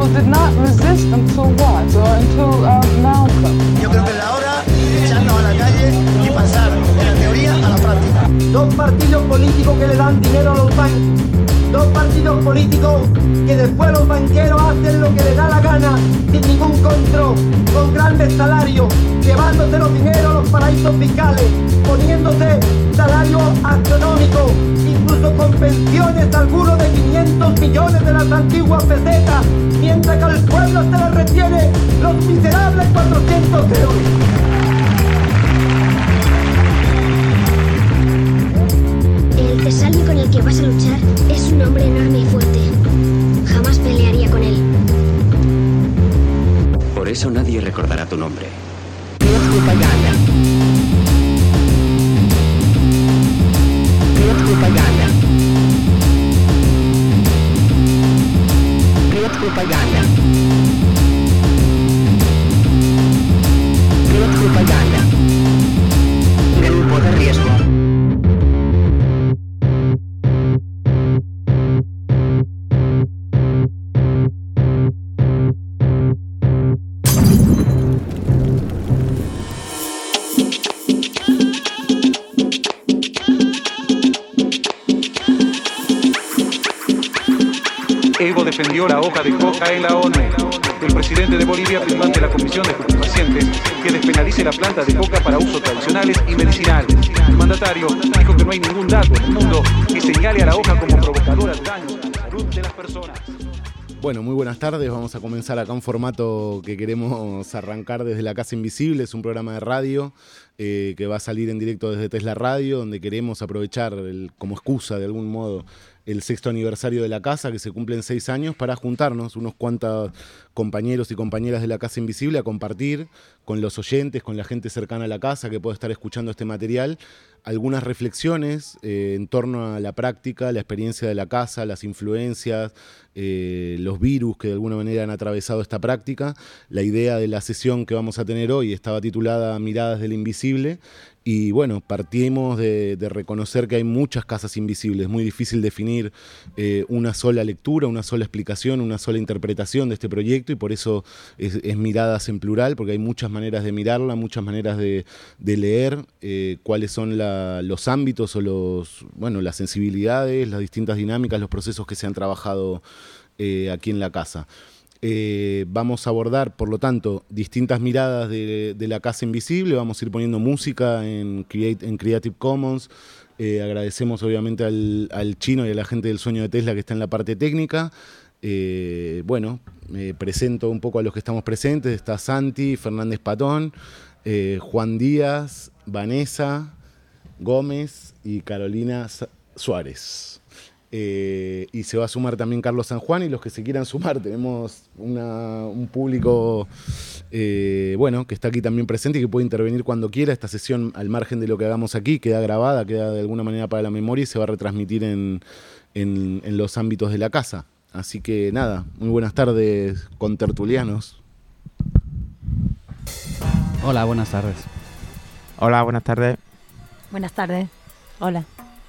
people did not resist until what? Or until Malcolm. Yo creo que es la hora de echarnos a la calle y pasar de la teoría a la práctica. Dos partidos políticos que le dan dinero a los bancos. Dos partidos políticos que después los banqueros hacen lo que les da la gana, sin ningún control, con grandes salarios, llevándose los dineros a los paraísos fiscales, poniéndose salarios astronómicos, incluso con pensiones algunos de 500 millones de las antiguas pesetas, mientras que al pueblo se le retiene los miserables 400 euros. El Tesalio con el que vas a luchar es un hombre enorme y fuerte. Jamás pelearía con él. Por eso nadie recordará tu nombre. Grupo de riesgo. Evo defendió la hoja de coca en la ONU. El presidente de Bolivia pidió ante la Comisión de Estupefacientes que despenalice la planta de coca para usos tradicionales y medicinales. El mandatario dijo que no hay ningún dato en el mundo que señale a la hoja como provocadora de daños a la salud de las personas. Bueno, muy buenas tardes. Vamos a comenzar acá un formato que queremos arrancar desde la Casa Invisible. Es un programa de radio que va a salir en directo desde Tesla Radio, donde queremos aprovechar como excusa de algún modo el 6º aniversario de la casa, que se cumplen 6 años, para juntarnos unos cuantos compañeros y compañeras de la Casa Invisible a compartir con los oyentes, con la gente cercana a la casa que puede estar escuchando este material, algunas reflexiones en torno a la práctica, la experiencia de la casa, las influencias, los virus que de alguna manera han atravesado esta práctica. La idea de la sesión que vamos a tener hoy estaba titulada Miradas del Invisible. Y bueno, partimos de reconocer que hay muchas casas invisibles. Es muy difícil definir una sola lectura, una sola explicación, una sola interpretación de este proyecto, y por eso es miradas en plural, porque hay muchas maneras de mirarla, muchas maneras de leer cuáles son los ámbitos o las sensibilidades, las distintas dinámicas, los procesos que se han trabajado aquí en la casa. Vamos a abordar, por lo tanto, distintas miradas de la Casa Invisible. Vamos a ir poniendo música en Creative Commons. Agradecemos obviamente al Chino y a la gente del Sueño de Tesla que está en la parte técnica. Presento un poco a los que estamos presentes. Está Santi, Fernández Patón, Juan Díaz, Vanessa Gómez y Carolina Suárez. Y se va a sumar también Carlos San Juan y los que se quieran sumar. Tenemos un público que está aquí también presente y que puede intervenir cuando quiera. Esta sesión, al margen de lo que hagamos aquí, queda grabada, queda de alguna manera para la memoria y se va a retransmitir en los ámbitos de la casa. Así que nada, muy buenas tardes, contertulianos. Hola, buenas tardes. Hola, buenas tardes. Buenas tardes. Hola.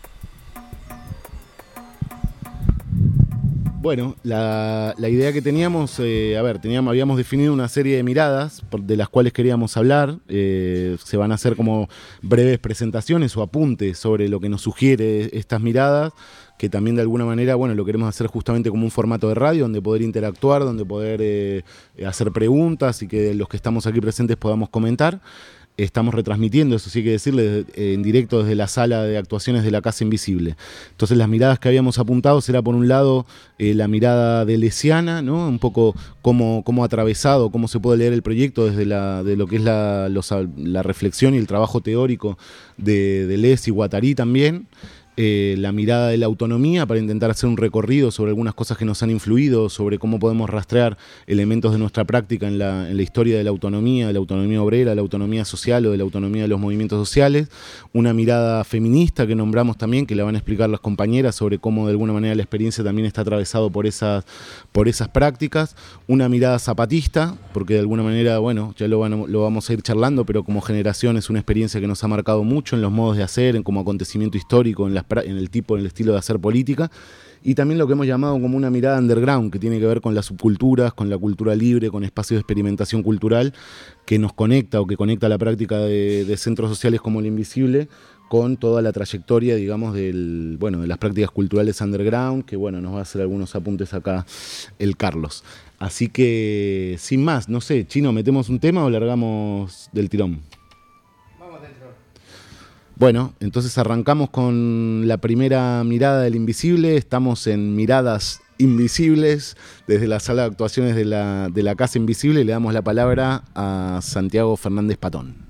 Bueno, la idea que teníamos, habíamos definido una serie de miradas de las cuales queríamos hablar. Se van a hacer como breves presentaciones o apuntes sobre lo que nos sugiere estas miradas, que también de alguna manera, lo queremos hacer justamente como un formato de radio, donde poder interactuar, donde poder hacer preguntas y que los que estamos aquí presentes podamos comentar. Estamos retransmitiendo, eso sí hay que decirle, en directo desde la sala de actuaciones de la Casa Invisible. Entonces las miradas que habíamos apuntado será por un lado la mirada deleuziana, ¿no? Un poco cómo ha atravesado, cómo se puede leer el proyecto desde de lo que es la reflexión y el trabajo teórico de Deleuze y Guattari también. La mirada de la autonomía para intentar hacer un recorrido sobre algunas cosas que nos han influido, sobre cómo podemos rastrear elementos de nuestra práctica en la historia de la autonomía obrera, de la autonomía social o de la autonomía de los movimientos sociales. Una mirada feminista que nombramos también, que la van a explicar las compañeras, sobre cómo de alguna manera la experiencia también está atravesado por esas prácticas. Una mirada zapatista, porque de alguna manera, ya lo vamos a ir charlando, pero como generación es una experiencia que nos ha marcado mucho en los modos de hacer, en como acontecimiento histórico, en las en el tipo, en el estilo de hacer política, y también lo que hemos llamado como una mirada underground, que tiene que ver con las subculturas, con la cultura libre, con espacios de experimentación cultural, que nos conecta o que conecta la práctica de centros sociales como El Invisible con toda la trayectoria, digamos, de las prácticas culturales underground, que bueno, nos va a hacer algunos apuntes acá el Carlos. Así que, sin más, no sé, Chino, ¿metemos un tema o largamos del tirón? Vamos dentro. Bueno, entonces arrancamos con la primera mirada del Invisible. Estamos en Miradas Invisibles, desde la sala de actuaciones de la Casa Invisible. Le damos la palabra a Santiago Fernández Patón.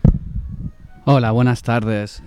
Hola, buenas tardes.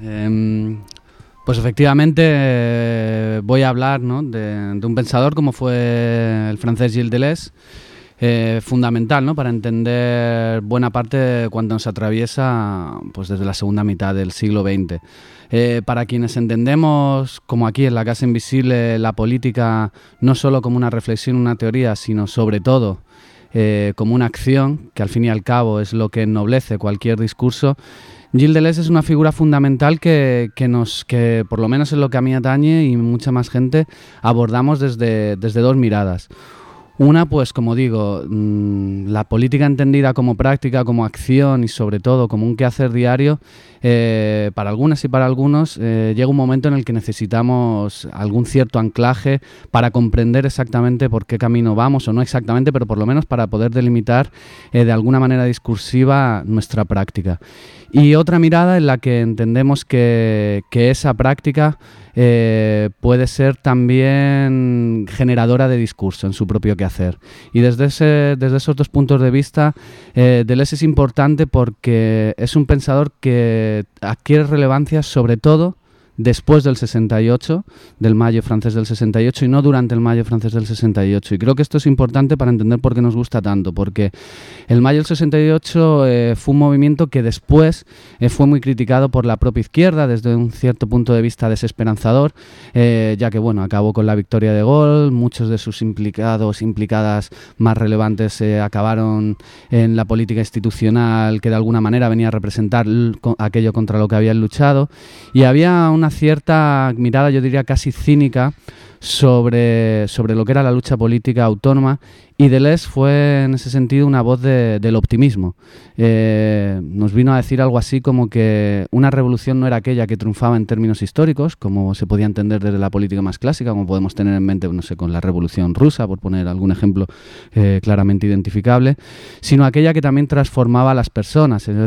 Pues efectivamente voy a hablar, ¿no?, de un pensador como fue el francés Gilles Deleuze, fundamental, ¿no?, para entender buena parte de cuando nos atraviesa, pues desde la segunda mitad del siglo XX. Para quienes entendemos, como aquí en la Casa Invisible, la política no solo como una reflexión, una teoría, sino sobre todo como una acción, que al fin y al cabo es lo que ennoblece cualquier discurso, Gilles Deleuze es una figura fundamental que por lo menos en lo que a mí atañe y mucha más gente, abordamos desde dos miradas. Una, pues como digo, la política entendida como práctica, como acción y sobre todo como un quehacer diario, para algunas y para algunos llega un momento en el que necesitamos algún cierto anclaje para comprender exactamente por qué camino vamos, o no exactamente, pero por lo menos para poder delimitar de alguna manera discursiva nuestra práctica. Y otra mirada en la que entendemos que esa práctica puede ser también generadora de discurso en su propio quehacer. Y desde esos dos puntos de vista, Deleuze es importante porque es un pensador que adquiere relevancia sobre todo después del 68, del Mayo francés del 68, y no durante el Mayo francés del 68. Y creo que esto es importante para entender por qué nos gusta tanto, porque el Mayo del 68 fue un movimiento que después fue muy criticado por la propia izquierda desde un cierto punto de vista desesperanzador, ya que bueno, acabó con la victoria de Gaulle, muchos de sus implicadas más relevantes acabaron en la política institucional que de alguna manera venía a representar aquello contra lo que habían luchado, y había una cierta mirada, yo diría casi cínica, sobre lo que era la lucha política autónoma, y Deleuze fue en ese sentido una voz del optimismo. Nos vino a decir algo así como que una revolución no era aquella que triunfaba en términos históricos, como se podía entender desde la política más clásica, como podemos tener en mente, no sé, con la Revolución Rusa, por poner algún ejemplo claramente identificable, sino aquella que también transformaba a las personas. Él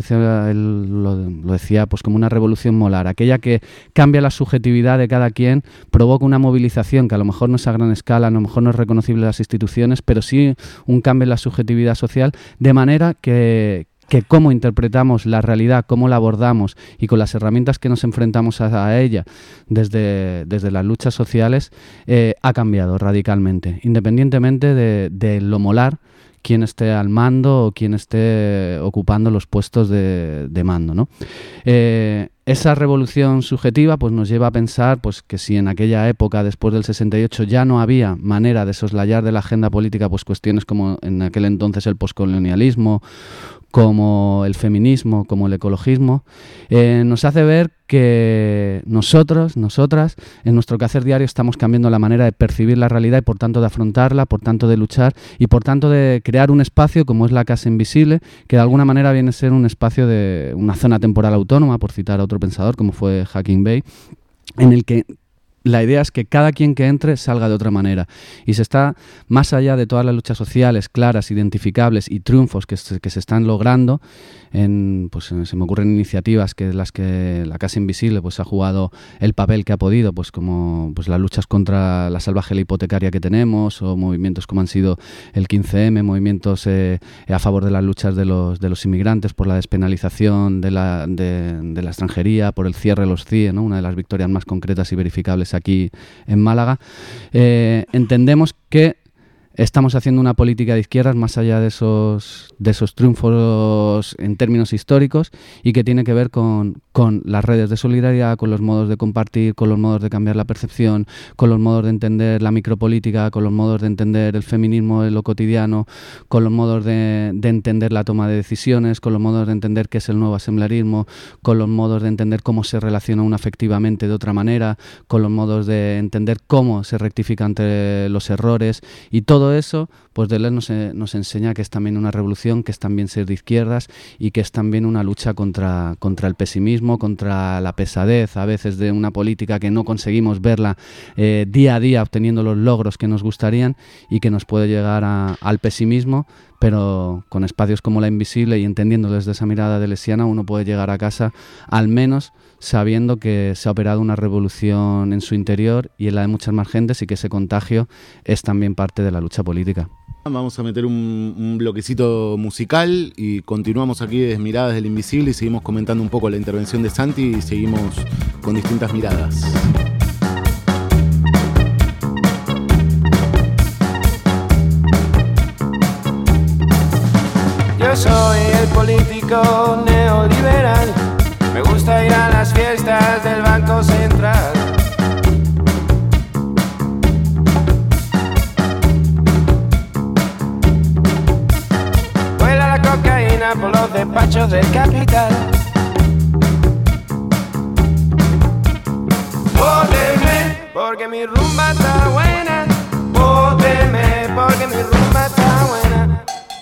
lo decía pues como una revolución molar, aquella que cambia la subjetividad de cada quien, provoca una movilización que a lo mejor no es a gran escala, a lo mejor no es reconocible en las instituciones, pero sí un cambio en la subjetividad social, de manera que cómo interpretamos la realidad, cómo la abordamos y con las herramientas que nos enfrentamos a ella desde las luchas sociales ha cambiado radicalmente, independientemente de lo molar quien esté al mando o quien esté ocupando los puestos de mando, ¿no? Esa revolución subjetiva pues nos lleva a pensar pues que si en aquella época, después del 68, ya no había manera de soslayar de la agenda política pues cuestiones como en aquel entonces el poscolonialismo, como el feminismo, como el ecologismo, nos hace ver que nosotras, en nuestro quehacer diario estamos cambiando la manera de percibir la realidad y por tanto de afrontarla, por tanto de luchar y por tanto de crear un espacio como es la Casa Invisible, que de alguna manera viene a ser un espacio de una zona temporal autónoma, por citar a otro pensador como fue Hakim Bey, en el que la idea es que cada quien que entre salga de otra manera y se está más allá de todas las luchas sociales claras, identificables y triunfos que se están logrando. Se me ocurren iniciativas que las que la Casa Invisible pues ha jugado el papel que ha podido, pues como pues las luchas contra la salvaje ley hipotecaria que tenemos, o movimientos como han sido el 15M, movimientos a favor de las luchas de los inmigrantes, por la despenalización de la extranjería, por el cierre de los CIE, ¿no? Una de las victorias más concretas y verificables aquí en Málaga. Entendemos que estamos haciendo una política de izquierdas más allá de esos triunfos en términos históricos y que tiene que ver con con las redes de solidaridad, con los modos de compartir, con los modos de cambiar la percepción, con los modos de entender la micropolítica, con los modos de entender el feminismo en lo cotidiano, con los modos de entender la toma de decisiones, con los modos de entender qué es el nuevo asamblearismo, con los modos de entender cómo se relaciona uno afectivamente de otra manera, con los modos de entender cómo se rectifica ante los errores, y todo eso, pues Deleuze nos enseña que es también una revolución, que es también ser de izquierdas y que es también una lucha contra el pesimismo, contra la pesadez a veces de una política que no conseguimos verla día a día obteniendo los logros que nos gustarían y que nos puede llegar al pesimismo, pero con espacios como La Invisible y entendiendo desde esa mirada deleuziana uno puede llegar a casa al menos sabiendo que se ha operado una revolución en su interior y en la de muchas más gentes y que ese contagio es también parte de la lucha política. Vamos a meter un bloquecito musical y continuamos aquí desde Miradas del Invisible y seguimos comentando un poco la intervención de Santi y seguimos con distintas miradas. Yo soy el político neoliberal, me gusta ir a las fiestas del Banco Central. Vuela la cocaína por los despachos del capital. Vóteme porque mi rumba está buena. Vóteme porque mi rumba está buena.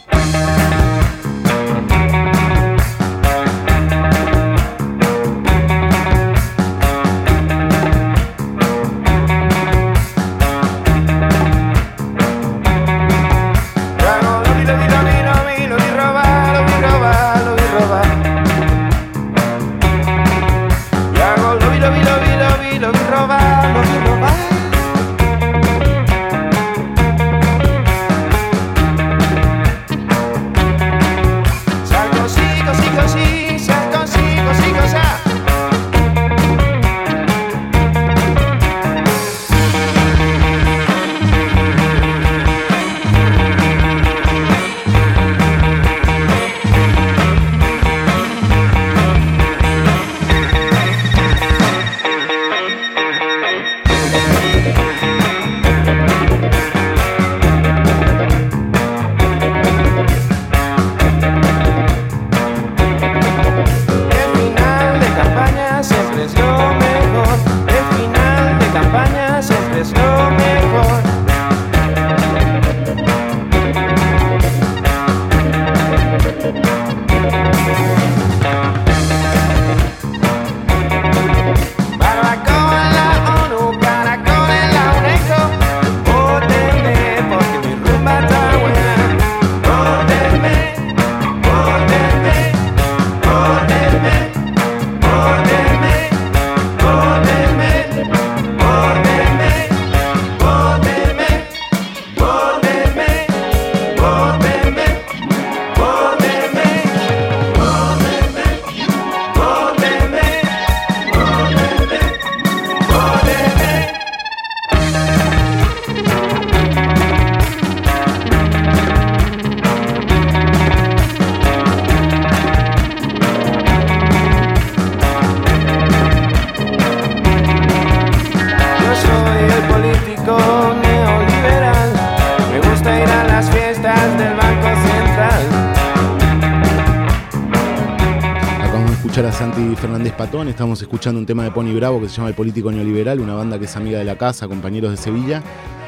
Santi Fernández Patón, estamos escuchando un tema de Pony Bravo que se llama El Político Neoliberal, una banda que es amiga de la casa, compañeros de Sevilla.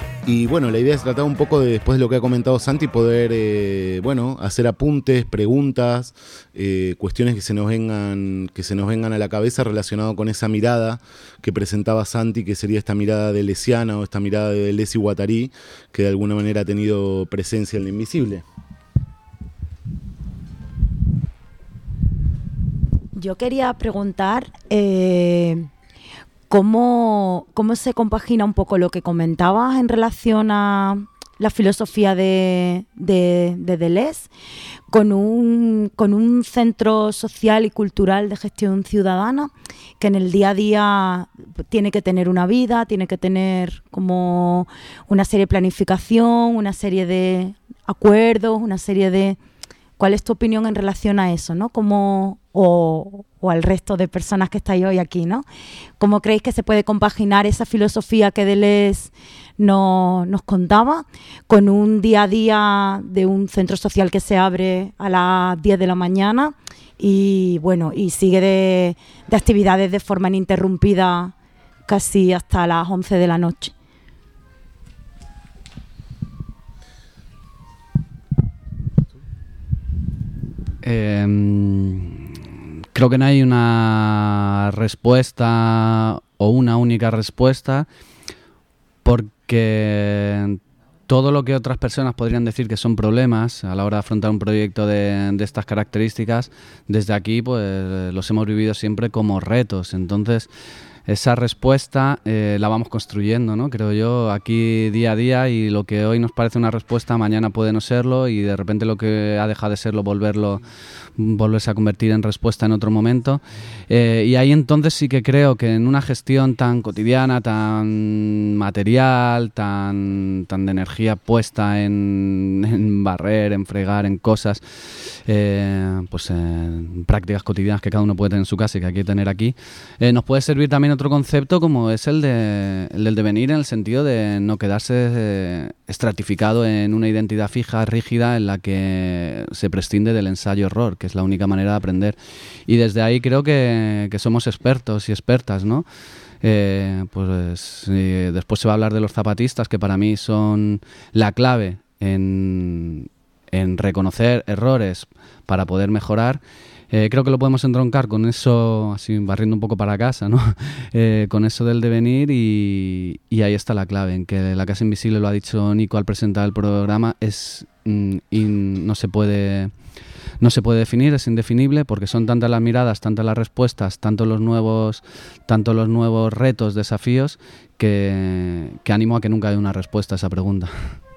Y bueno, la idea es tratar un poco de, después de lo que ha comentado Santi, poder hacer apuntes, preguntas, cuestiones que se nos vengan a la cabeza relacionado con esa mirada que presentaba Santi, que sería esta mirada deleuziana o esta mirada de Deleuze y Guattari, que de alguna manera ha tenido presencia en Lo Invisible. Yo quería preguntar ¿cómo se compagina un poco lo que comentabas en relación a la filosofía de Deleuze con un centro social y cultural de gestión ciudadana que en el día a día tiene que tener una vida, tiene que tener como una serie de planificación, una serie de acuerdos, una serie de ¿Cuál es tu opinión en relación a eso, ¿no? O al resto de personas que estáis hoy aquí, ¿no? ¿Cómo creéis que se puede compaginar esa filosofía que Deleuze nos contaba con un día a día de un centro social que se abre a las 10 de la mañana y sigue de actividades de forma ininterrumpida casi hasta las 11 de la noche? Creo que no hay una respuesta o una única respuesta, porque todo lo que otras personas podrían decir que son problemas a la hora de afrontar un proyecto de estas características, desde aquí pues los hemos vivido siempre como retos. Entonces esa respuesta la vamos construyendo, ¿no? Creo yo, aquí día a día, y lo que hoy nos parece una respuesta, mañana puede no serlo, y de repente lo que ha dejado de serlo, volverse a convertir en respuesta en otro momento. Y ahí entonces sí que creo que en una gestión tan cotidiana, tan material, tan de energía puesta en barrer, en fregar, en cosas, prácticas cotidianas que cada uno puede tener en su casa y que hay que tener aquí, nos puede servir también otro concepto como es el del devenir, en el sentido de no quedarse estratificado en una identidad fija, rígida, en la que se prescinde del ensayo-error, que es la única manera de aprender. Y desde ahí creo que somos expertos y expertas, ¿no? Después se va a hablar de los zapatistas, que para mí son la clave en reconocer errores para poder mejorar. Creo que lo podemos entroncar con eso, así barriendo un poco para casa, ¿no? Con eso del devenir, y ahí está la clave, en que la casa invisible, lo ha dicho Nico al presentar el programa, no se puede definir, es indefinible, porque son tantas las miradas, tantas las respuestas, tantos los nuevos retos, desafíos, que animo a que nunca haya una respuesta a esa pregunta.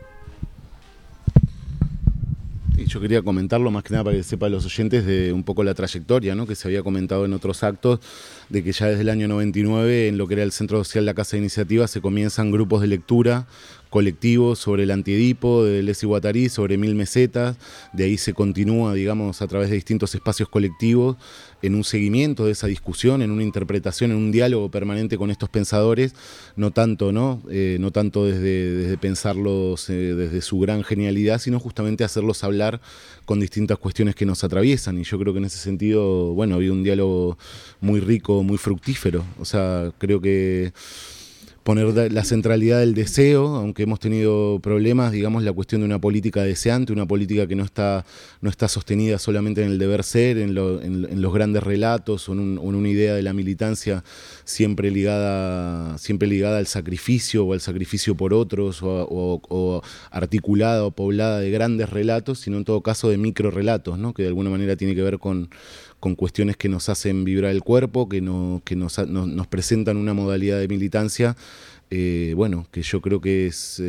Yo quería comentarlo más que nada para que sepan los oyentes de un poco la trayectoria, ¿no? Que se había comentado en otros actos, de que ya desde el año 99 en lo que era el Centro Social La Casa de Iniciativa se comienzan grupos de lectura colectivos sobre el Antiedipo de Deleuze y Guattari, sobre 1000 mesetas. De ahí se continúa, digamos, a través de distintos espacios colectivos, en un seguimiento de esa discusión, en una interpretación, en un diálogo permanente con estos pensadores, no tanto desde pensarlos desde su gran genialidad, sino justamente hacerlos hablar con distintas cuestiones que nos atraviesan. Y yo creo que en ese sentido, había un diálogo muy rico, muy fructífero. O sea, creo que poner la centralidad del deseo, aunque hemos tenido problemas, digamos, la cuestión de una política deseante, una política que no está sostenida solamente en el deber ser, en los grandes relatos, o en una idea de la militancia siempre ligada al sacrificio, o al sacrificio por otros, o articulada o poblada de grandes relatos, sino en todo caso de microrelatos, ¿no? Que de alguna manera tiene que ver con cuestiones que nos hacen vibrar el cuerpo, que nos presentan una modalidad de militancia, que yo creo que es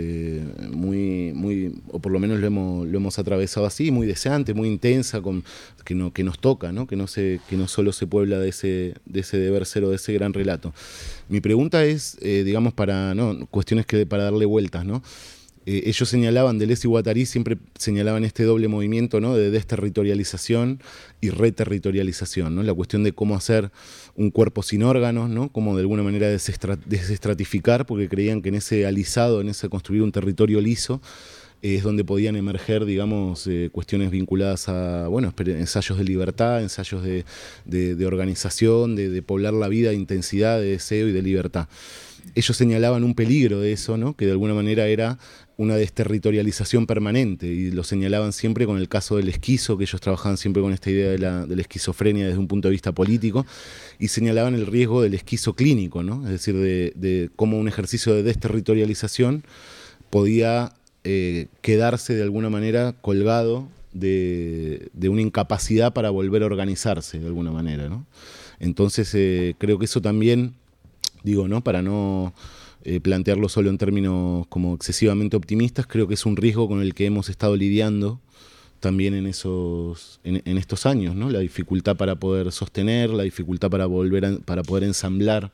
muy, o por lo menos lo hemos atravesado así, muy deseante, muy intensa, que nos toca, ¿no? Que no solo se puebla de ese deber ser o de ese gran relato. Mi pregunta es, digamos, cuestiones para darle vueltas, ¿no? Ellos señalaban, Deleuze y Guattari siempre señalaban este doble movimiento, ¿no? De desterritorialización y reterritorialización, ¿no? La cuestión de cómo hacer un cuerpo sin órganos, ¿no? Cómo de alguna manera desestratificar, porque creían que en ese alisado, en ese construir un territorio liso, es donde podían emerger, digamos, cuestiones vinculadas a, ensayos de libertad, ensayos de organización, de poblar la vida de intensidad, de deseo y de libertad. Ellos señalaban un peligro de eso, ¿no? Que de alguna manera era una desterritorialización permanente, y lo señalaban siempre con el caso del esquizo, que ellos trabajaban siempre con esta idea de la esquizofrenia desde un punto de vista político, y señalaban el riesgo del esquizo clínico, ¿no? Es decir, de cómo un ejercicio de desterritorialización podía quedarse de alguna manera colgado de una incapacidad para volver a organizarse de alguna manera, ¿no? Entonces creo que eso también, digo, ¿no? Para no plantearlo solo en términos como excesivamente optimistas, creo que es un riesgo con el que hemos estado lidiando también en estos años, ¿no? La dificultad para poder sostener, la dificultad para poder ensamblar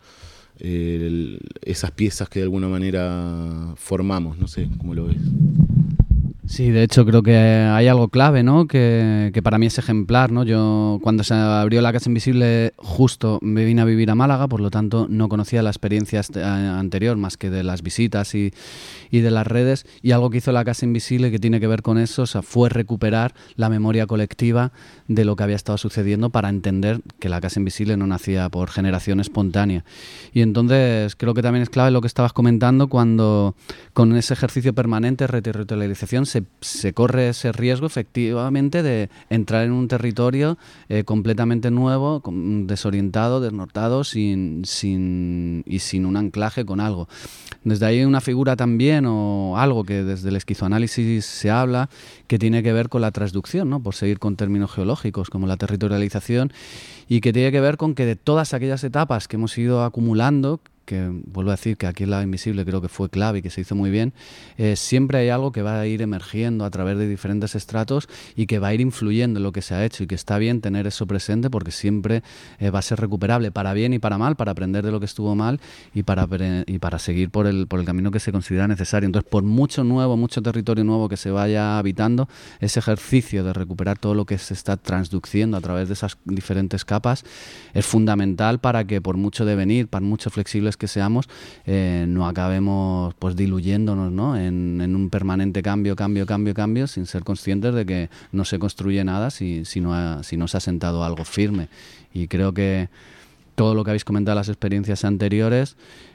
esas piezas que de alguna manera formamos. No sé cómo lo ves. Sí, de hecho creo que hay algo clave, ¿no? Que para mí es ejemplar, ¿no? Yo cuando se abrió la Casa Invisible justo me vine a vivir a Málaga, por lo tanto no conocía la experiencia anterior más que de las visitas y de las redes, y algo que hizo la Casa Invisible que tiene que ver con eso, o sea, fue recuperar la memoria colectiva de lo que había estado sucediendo para entender que la Casa Invisible no nacía por generación espontánea. Y entonces creo que también es clave lo que estabas comentando cuando con ese ejercicio permanente de reterritorialización se corre ese riesgo efectivamente de entrar en un territorio completamente nuevo, desorientado, desnortado, sin un anclaje con algo. Desde ahí una figura también o algo que desde el esquizoanálisis se habla que tiene que ver con la transducción, ¿no? Por seguir con términos geológicos como la territorialización, y que tiene que ver con que de todas aquellas etapas que hemos ido acumulando, que vuelvo a decir que aquí en La Invisible creo que fue clave y que se hizo muy bien, siempre hay algo que va a ir emergiendo a través de diferentes estratos y que va a ir influyendo en lo que se ha hecho, y que está bien tener eso presente porque siempre va a ser recuperable para bien y para mal, para aprender de lo que estuvo mal y para seguir por el camino que se considera necesario. Entonces, por mucho territorio nuevo que se vaya habitando, ese ejercicio de recuperar todo lo que se está transduciendo a través de esas diferentes capas es fundamental para que, por mucho devenir, por mucho flexibles que seamos, no acabemos pues diluyéndonos, ¿no? en un permanente cambio, sin ser conscientes de que no se construye nada si no se ha sentado algo firme. Y creo que todo lo que habéis comentado, las experiencias anteriores,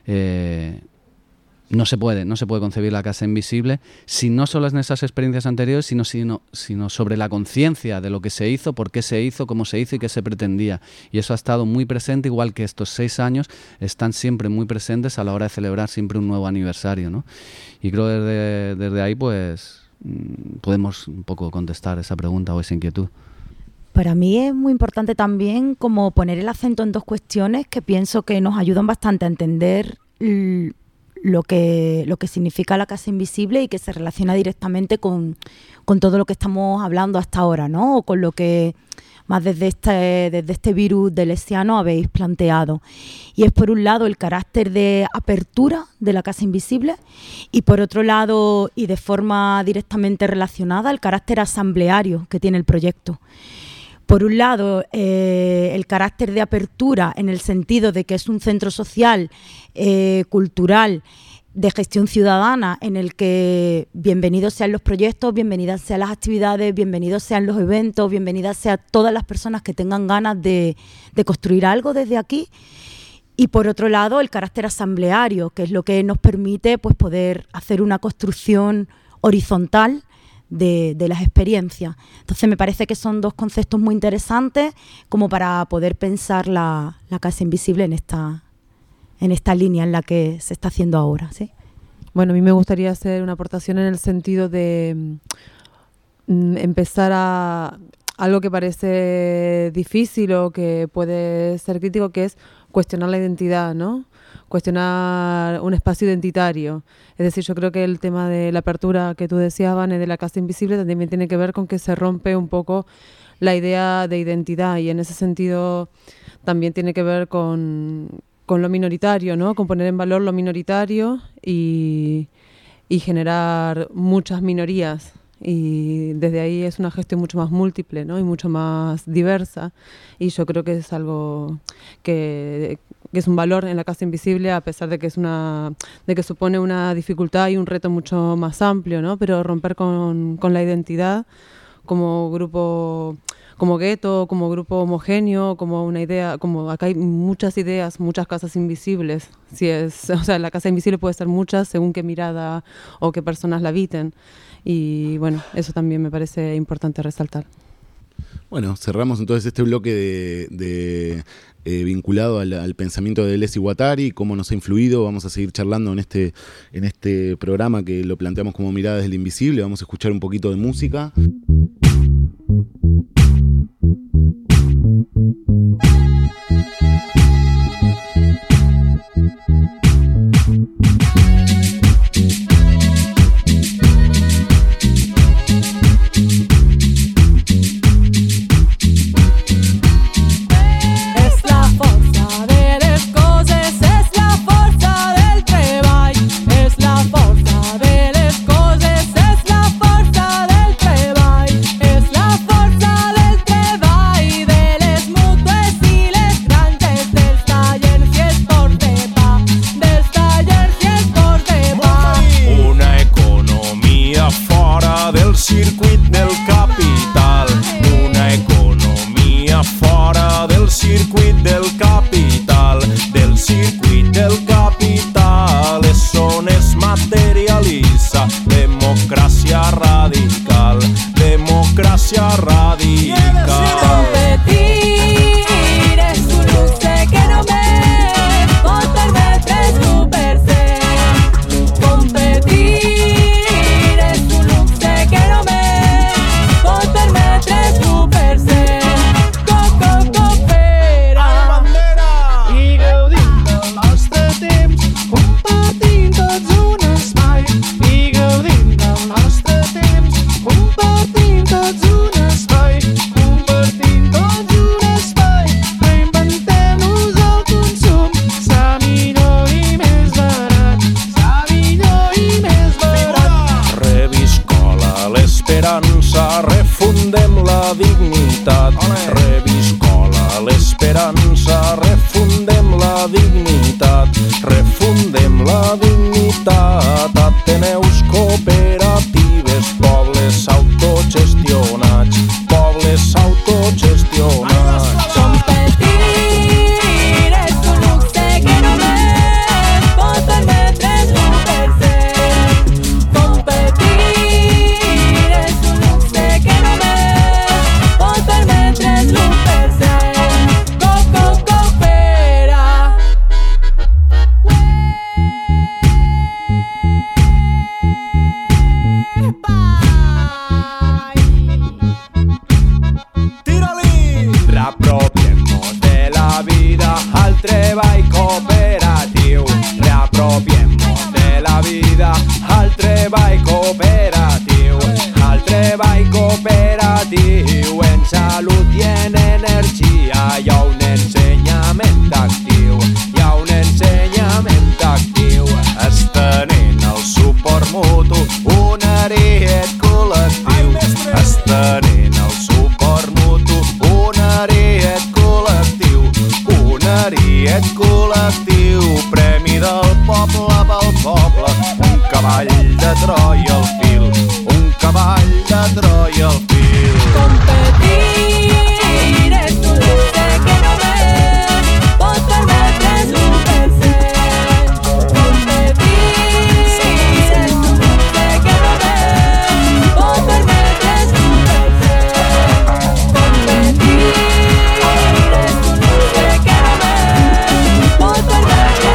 no se puede concebir la Casa Invisible si no solo es en esas experiencias anteriores, sino sobre la conciencia de lo que se hizo, por qué se hizo, cómo se hizo y qué se pretendía. Y eso ha estado muy presente, igual que estos 6 años están siempre muy presentes a la hora de celebrar siempre un nuevo aniversario, ¿no? Y creo que desde ahí pues podemos un poco contestar esa pregunta o esa inquietud. Para mí es muy importante también como poner el acento en 2 cuestiones que pienso que nos ayudan bastante a entender lo que significa la Casa Invisible y que se relaciona directamente con todo lo que estamos hablando hasta ahora, ¿no? O con lo que más desde este virus delesiano habéis planteado. Y es por un lado el carácter de apertura de la Casa Invisible y por otro lado, y de forma directamente relacionada, el carácter asambleario que tiene el proyecto. Por un lado, el carácter de apertura en el sentido de que es un centro social, cultural, de gestión ciudadana, en el que bienvenidos sean los proyectos, bienvenidas sean las actividades, bienvenidos sean los eventos, bienvenidas sean todas las personas que tengan ganas de construir algo desde aquí. Y por otro lado, el carácter asambleario, que es lo que nos permite pues, poder hacer una construcción horizontal de las experiencias. Entonces me parece que son 2 conceptos muy interesantes como para poder pensar la Casa Invisible en esta línea en la que se está haciendo ahora, ¿sí? Bueno, a mí me gustaría hacer una aportación en el sentido de empezar a algo que parece difícil o que puede ser crítico, que es cuestionar la identidad, ¿no? Cuestionar un espacio identitario. Es decir, yo creo que el tema de la apertura que tú decías, Vane, de la Casa Invisible también tiene que ver con que se rompe un poco la idea de identidad, y en ese sentido también tiene que ver con lo minoritario, ¿no? Con poner en valor lo minoritario y generar muchas minorías. Y desde ahí es una gestión mucho más múltiple, ¿no? Y mucho más diversa, y yo creo que es algo que es un valor en la Casa Invisible, a pesar de que que supone una dificultad y un reto mucho más amplio, ¿no? Pero romper con la identidad como grupo, como gueto, como grupo homogéneo, como una idea, como acá hay muchas ideas, muchas casas invisibles. O sea, la Casa Invisible puede ser muchas según qué mirada o qué personas la habiten. Y bueno, eso también me parece importante resaltar. Bueno, cerramos entonces este bloque vinculado al pensamiento de Deleuze y Guattari, cómo nos ha influido. Vamos a seguir charlando en este programa que lo planteamos como Miradas del Invisible. Vamos a escuchar un poquito de música. Es la força de les coses, és la força vida. Democracia radical, democracia radical. Competir es un luxe que no me pot permetre super-ser. Competir és un luxe que no me pot permetre super-ser. Coopera I gaudim del nostre temps, compartint tots un espai. I gaudim del nostre temps, compartint tots un espai. Compartint tots un espai, reinventem-nos el consum. Sa millor i més barat, sa millor i més barat. Reviscola l'esperança, refundem la dignitat. Reviscola l'esperança, refundem la dignitat. Refundem la dignitat. Ateneus, cooperatives, pobles autogestionats, pobles autogestionats. Competir és un luxe que no me pot permetre super-ser. Competir és un luxe que no me pot permetre super-ser. Coopera. Reapropiemos de la vida al treball cooperatiu. Reapropiemos de la vida al treball cooperatiu. Al treball cooperatiu. En salut i en energia hi ha un ensenyament actiu. Hi ha un ensenyament actiu. Estenent el suport mutu, un ariet col·lectiu. Estenent el suport mutu, un ariet col·lectiu. Un ariet col·lectiu. Premi del poble pel poble. Un cavall de Troia al fil. Un cavall de Troia al fil. Competir és un luxe que no me pot permetre super-ser. Competir és un luxe que no me pot permetre super-ser. Competir és un luxe que no me pot permetre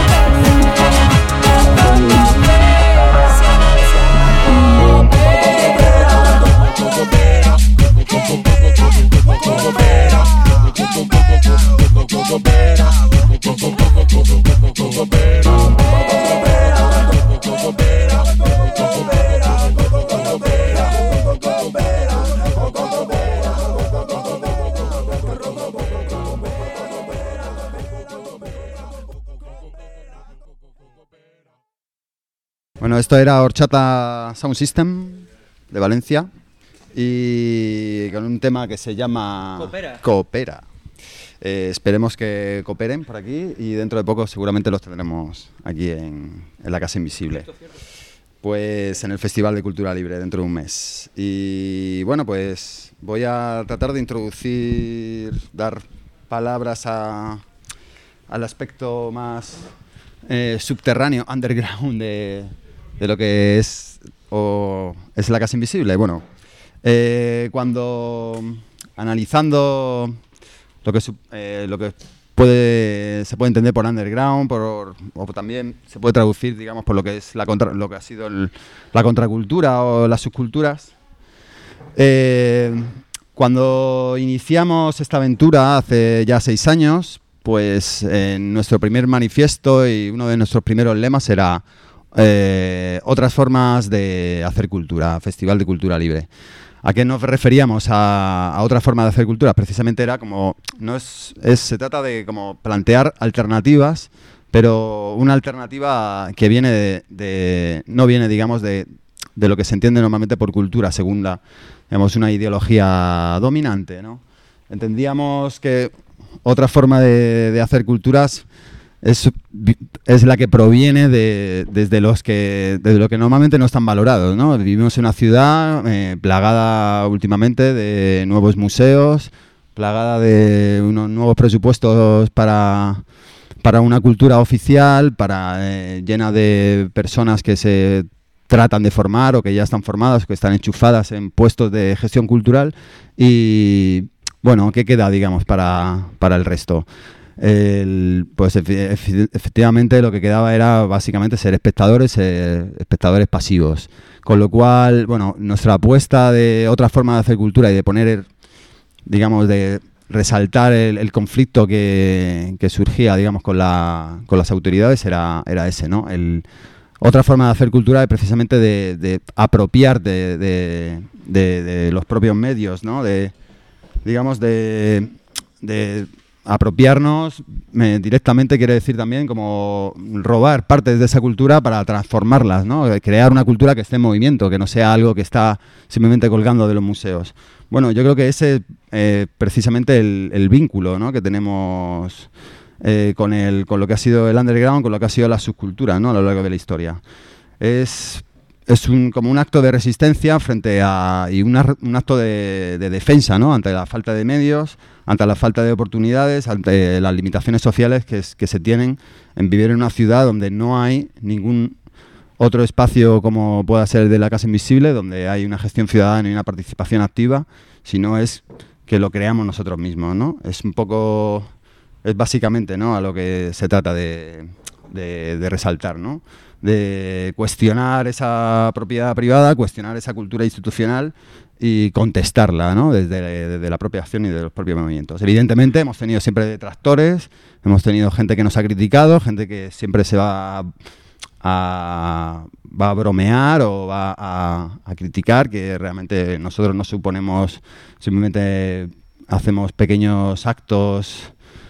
Bueno, esto era Horchata Sound System de Valencia y con un tema que se llama Coopera. Esperemos que cooperen por aquí y dentro de poco seguramente los tendremos aquí en la Casa Invisible. Pues en el Festival de Cultura Libre dentro de un mes. Y bueno, pues voy a tratar de introducir, dar palabras al aspecto más subterráneo, underground de lo que es la Casa Invisible. Bueno, cuando analizando lo que se puede entender por underground, o también se puede traducir, digamos, por lo que es lo que ha sido la contracultura o las subculturas. Cuando iniciamos esta aventura hace ya 6 años, pues en nuestro primer manifiesto y uno de nuestros primeros lemas era otras formas de hacer cultura, Festival de Cultura Libre. ¿A qué nos referíamos a otra forma de hacer cultura? Precisamente era como, se trata de como plantear alternativas, pero una alternativa que viene no viene, digamos, de lo que se entiende normalmente por cultura, según una ideología dominante, ¿no? Entendíamos que otra forma de hacer culturas es la que proviene desde lo que normalmente no están valorados, ¿no? Vivimos en una ciudad plagada últimamente de nuevos museos, plagada de unos nuevos presupuestos para una cultura oficial, llena de personas que se tratan de formar o que ya están formadas o que están enchufadas en puestos de gestión cultural. Y bueno, ¿qué queda, digamos, para el resto? Pues efectivamente lo que quedaba era básicamente ser espectadores pasivos. Con lo cual, bueno, nuestra apuesta de otra forma de hacer cultura y de poner, digamos, de resaltar el conflicto que surgía, digamos, con las autoridades era ese, ¿no? Otra forma de hacer cultura es precisamente de apropiar de los propios medios, ¿no? Digamos, de apropiarnos directamente quiere decir también como robar partes de esa cultura para transformarlas, ¿no? Crear una cultura que esté en movimiento, que no sea algo que está simplemente colgando de los museos. Bueno, yo creo que ese es precisamente el vínculo, ¿no? que tenemos con lo que ha sido el underground, con lo que ha sido la subcultura, ¿no? a lo largo de la historia. Es como un acto de resistencia frente a y un acto de defensa, ¿no? ante la falta de medios, ante la falta de oportunidades, ante las limitaciones sociales que se tienen en vivir en una ciudad donde no hay ningún otro espacio como pueda ser el de la Casa Invisible, donde hay una gestión ciudadana y una participación activa, sino es que lo creamos nosotros mismos, ¿no? Es básicamente, ¿no? a lo que se trata de resaltar, ¿no? De cuestionar esa propiedad privada, cuestionar esa cultura institucional y contestarla, ¿no? desde la propia acción y de los propios movimientos. Evidentemente hemos tenido siempre detractores, hemos tenido gente que nos ha criticado, gente que siempre se va a bromear o va a criticar, que realmente nosotros no suponemos, simplemente hacemos pequeños actos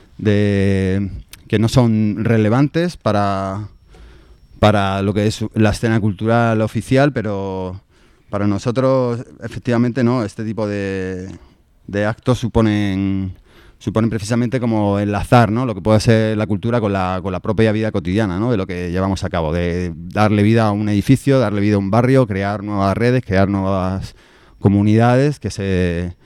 que no son relevantes para lo que es la escena cultural oficial, pero para nosotros efectivamente no, este tipo de actos suponen precisamente como enlazar, ¿no? lo que puede ser la cultura con la propia vida cotidiana, ¿no? de lo que llevamos a cabo, de darle vida a un edificio, darle vida a un barrio, crear nuevas redes, crear nuevas comunidades que se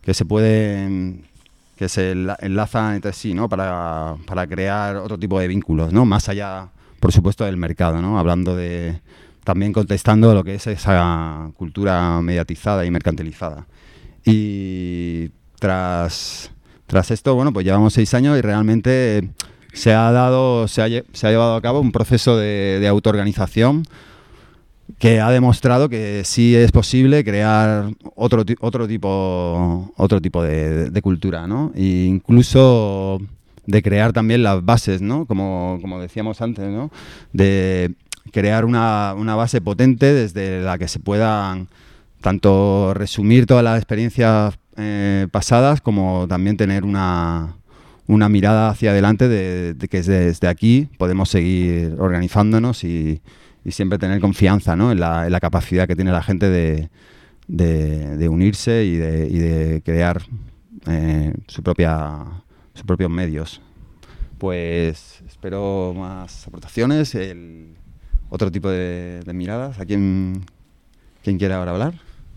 enlazan entre sí, ¿no? para crear otro tipo de vínculos, ¿no? más allá, por supuesto, del mercado, ¿no? hablando también contestando lo que es esa cultura mediatizada y mercantilizada. Y tras esto, bueno, pues llevamos 6 años y realmente se ha llevado a cabo un proceso de autoorganización que ha demostrado que sí es posible crear otro tipo de cultura, ¿no? E incluso de crear también las bases, ¿no? Como decíamos antes, ¿no? De crear una base potente desde la que se puedan tanto resumir todas las experiencias pasadas, como también tener una mirada hacia adelante de que desde aquí podemos seguir organizándonos y siempre tener confianza, ¿no? en la capacidad que tiene la gente de unirse y de crear sus propios medios. Pues espero más aportaciones, otro tipo de miradas. ¿A quién quiere ahora hablar?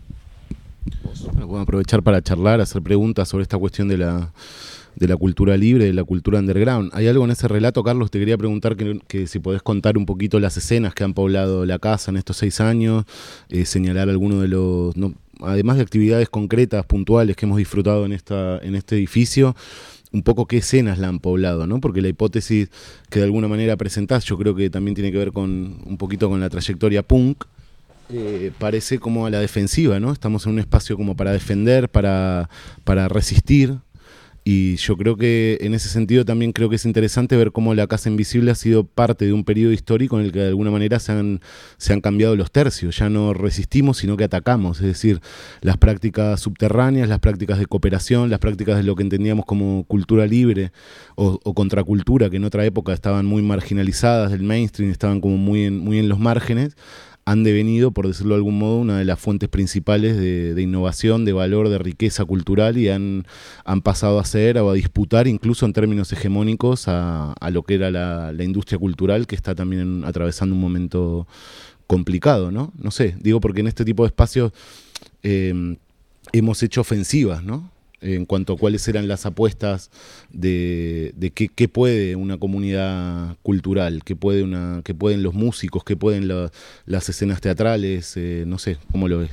Bueno, voy a aprovechar para charlar, hacer preguntas sobre esta cuestión de la cultura libre, de la cultura underground. ¿Hay algo en ese relato, Carlos? Te quería preguntar que si podés contar un poquito las escenas que han poblado la casa en estos 6 años, señalar alguno de los... además de actividades concretas, puntuales que hemos disfrutado en este edificio, un poco qué escenas la han poblado, ¿no? Porque la hipótesis que de alguna manera presentás, yo creo que también tiene que ver un poquito con la trayectoria punk. Parece como a la defensiva, ¿no? Estamos en un espacio como para defender, para resistir, y yo creo que en ese sentido también creo que es interesante ver cómo la Casa Invisible ha sido parte de un periodo histórico en el que de alguna manera se han cambiado los tercios. Ya no resistimos, sino que atacamos, es decir, las prácticas subterráneas, las prácticas de cooperación, las prácticas de lo que entendíamos como cultura libre o contracultura, que en otra época estaban muy marginalizadas del mainstream, estaban como muy en los márgenes, han devenido, por decirlo de algún modo, una de las fuentes principales de innovación, de valor, de riqueza cultural, y han pasado a ser o a disputar, incluso en términos hegemónicos, a lo que era la industria cultural, que está también atravesando un momento complicado, ¿no? No sé, digo porque en este tipo de espacios hemos hecho ofensivas, ¿no? en cuanto a cuáles eran las apuestas de qué puede una comunidad cultural, qué pueden los músicos, qué pueden las escenas teatrales, no sé, ¿cómo lo ves?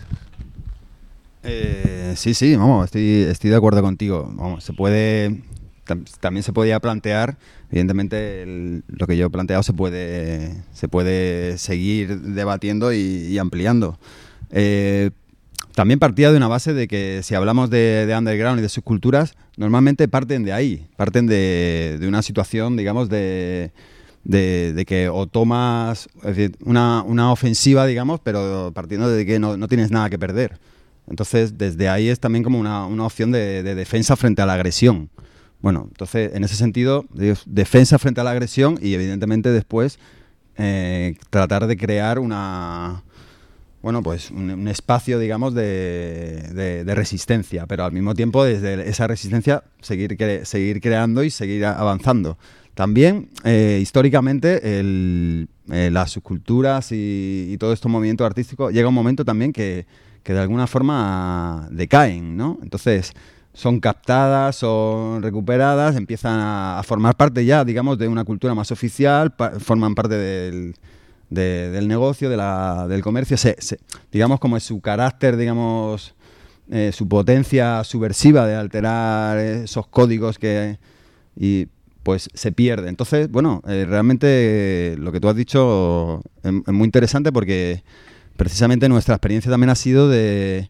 Sí, vamos, estoy de acuerdo contigo. Vamos, también se podía plantear, evidentemente lo que yo he planteado se puede seguir debatiendo y ampliando. También partía de una base de que si hablamos de underground y de subculturas, normalmente parten de ahí, parten de una situación, digamos, de que o tomas, es decir, una ofensiva, digamos, pero partiendo de que no tienes nada que perder. Entonces, desde ahí es también como una opción de defensa frente a la agresión. Bueno, entonces, en ese sentido, defensa frente a la agresión y, evidentemente, después tratar de crear un espacio, digamos, de resistencia, pero al mismo tiempo, desde esa resistencia, seguir creando y seguir avanzando. También, históricamente, las subculturas y todos estos movimientos artísticos, llega un momento también que de alguna forma decaen, ¿no? Entonces, son captadas, son recuperadas, empiezan a formar parte ya, digamos, de una cultura más oficial, forman parte del negocio, del comercio, digamos, como es su carácter, digamos, su potencia subversiva de alterar esos códigos y pues se pierde. Entonces, bueno, realmente lo que tú has dicho es muy interesante porque precisamente nuestra experiencia también ha sido de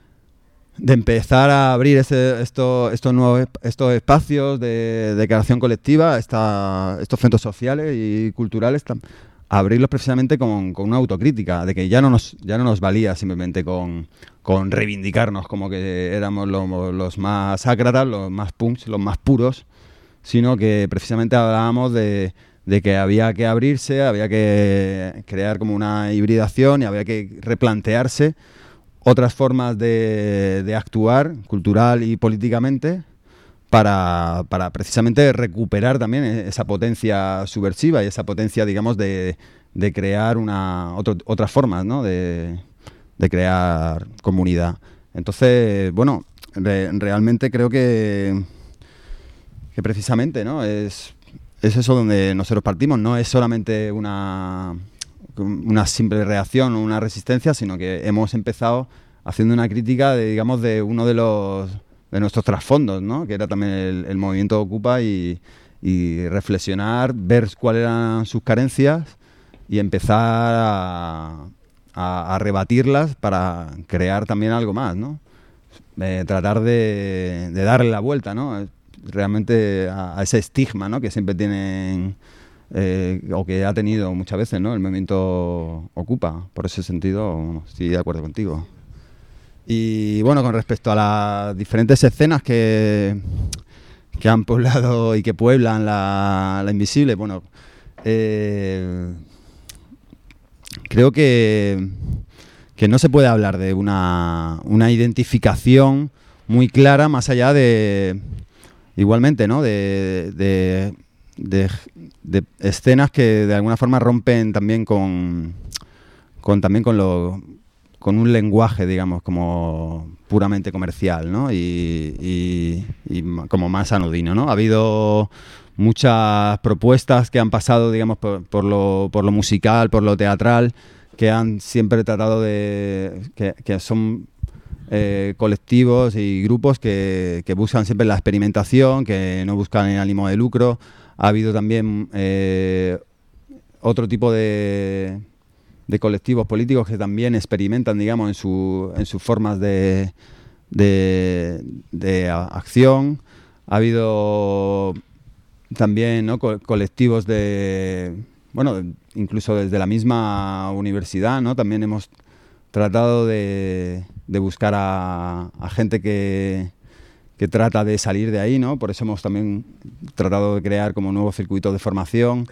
empezar a abrir estos nuevos espacios de creación colectiva, estos centros sociales y culturales, abrirlos precisamente con una autocrítica, de que ya no nos valía simplemente con reivindicarnos como que éramos los más ácratas, los más punks, los más puros, sino que precisamente hablábamos de que había que abrirse, había que crear como una hibridación y había que replantearse otras formas de actuar cultural y políticamente para precisamente recuperar también esa potencia subversiva y esa potencia, digamos, de crear otras formas, ¿no? de crear comunidad. Entonces, bueno, realmente creo que precisamente, ¿no? Es eso donde nosotros partimos, no es solamente una simple reacción o una resistencia, sino que hemos empezado haciendo una crítica de uno de nuestros trasfondos, ¿no? Que era también el movimiento Ocupa y reflexionar, ver cuáles eran sus carencias y empezar a rebatirlas para crear también algo más, ¿no? Tratar de darle la vuelta, ¿no? Realmente a ese estigma, ¿no? Que siempre tienen o que ha tenido muchas veces, ¿no? El movimiento Ocupa. Por ese sentido estoy de acuerdo contigo. Y bueno, con respecto a las diferentes escenas que han poblado y que pueblan la Invisible, bueno, creo que no se puede hablar de una identificación muy clara más allá de igualmente, ¿no? De escenas que de alguna forma rompen también con un lenguaje, digamos, como puramente comercial, ¿no? Y como más anodino, ¿no? Ha habido muchas propuestas que han pasado, digamos, por lo musical, por lo teatral, que han siempre tratado que son colectivos y grupos que buscan siempre la experimentación, que no buscan el ánimo de lucro. Ha habido también otro tipo de colectivos políticos que también experimentan, digamos, en sus formas de acción. Ha habido también, ¿no? colectivos incluso desde la misma universidad, ¿no? También hemos tratado de buscar a gente que trata de salir de ahí, ¿no? Por eso hemos también tratado de crear como nuevos circuitos de formación.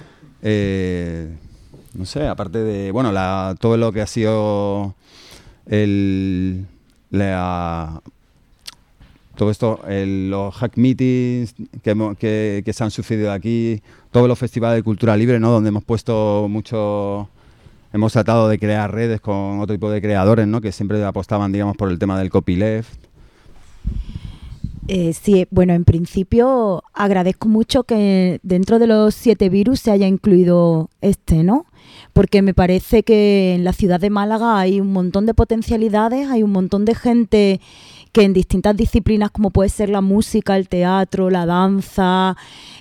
No sé, aparte de, bueno, todo lo que ha sido todo esto, los hack meetings que se han sucedido aquí, todos los festivales de cultura libre, ¿no? Donde hemos tratado de crear redes con otro tipo de creadores, ¿no? Que siempre apostaban, digamos, por el tema del copyleft. Sí, bueno, en principio agradezco mucho que dentro de los 7 virus se haya incluido este, ¿no? Porque me parece que en la ciudad de Málaga hay un montón de potencialidades, hay un montón de gente que en distintas disciplinas como puede ser la música, el teatro, la danza,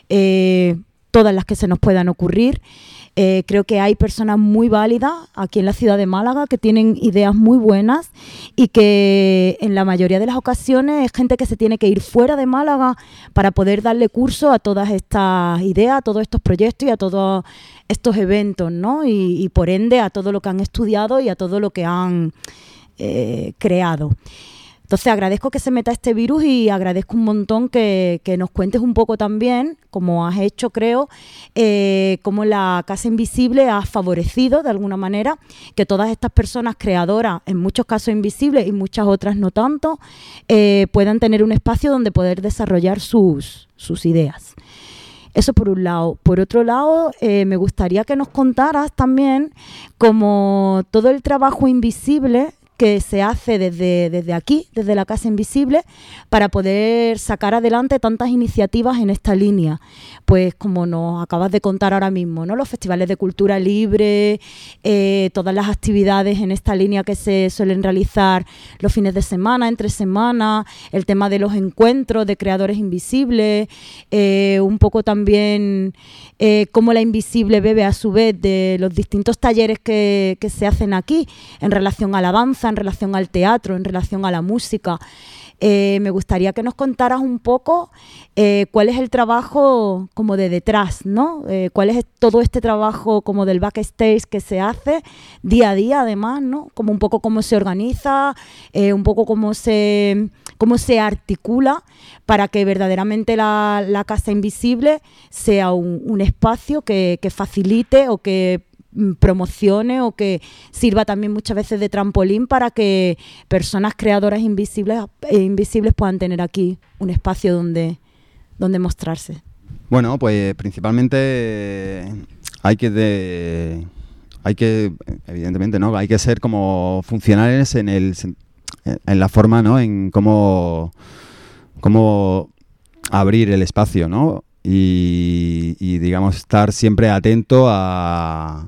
todas las que se nos puedan ocurrir. Creo que hay personas muy válidas aquí en la ciudad de Málaga que tienen ideas muy buenas y que en la mayoría de las ocasiones es gente que se tiene que ir fuera de Málaga para poder darle curso a todas estas ideas, a todos estos proyectos y a todos estos eventos, ¿no? Y por ende a todo lo que han estudiado y a todo lo que han creado. Entonces agradezco que se meta este virus y agradezco un montón que nos cuentes un poco también, como has hecho creo, cómo la Casa Invisible ha favorecido de alguna manera que todas estas personas creadoras, en muchos casos invisibles y muchas otras no tanto, puedan tener un espacio donde poder desarrollar sus ideas. Eso por un lado. Por otro lado, me gustaría que nos contaras también cómo todo el trabajo invisible que se hace desde aquí, desde la Casa Invisible, para poder sacar adelante tantas iniciativas en esta línea. Pues como nos acabas de contar ahora mismo, ¿no? Los festivales de cultura libre, todas las actividades en esta línea que se suelen realizar los fines de semana, entre semana, el tema de los encuentros de creadores invisibles, un poco también cómo la Invisible bebe a su vez de los distintos talleres que se hacen aquí en relación a la danza, en relación al teatro, en relación a la música. Me gustaría que nos contaras un poco cuál es el trabajo como de detrás, ¿no? Cuál es todo este trabajo como del backstage que se hace día a día, además, ¿no? Como un poco cómo se organiza, un poco cómo se articula para que verdaderamente la Casa Invisible sea un espacio que facilite o que promocione o que sirva también muchas veces de trampolín para que personas creadoras invisibles puedan tener aquí un espacio donde mostrarse. Bueno, pues principalmente hay que evidentemente, ¿no? Hay que ser como funcionales en la forma, ¿no? En cómo abrir el espacio, ¿no? Y digamos estar siempre atento a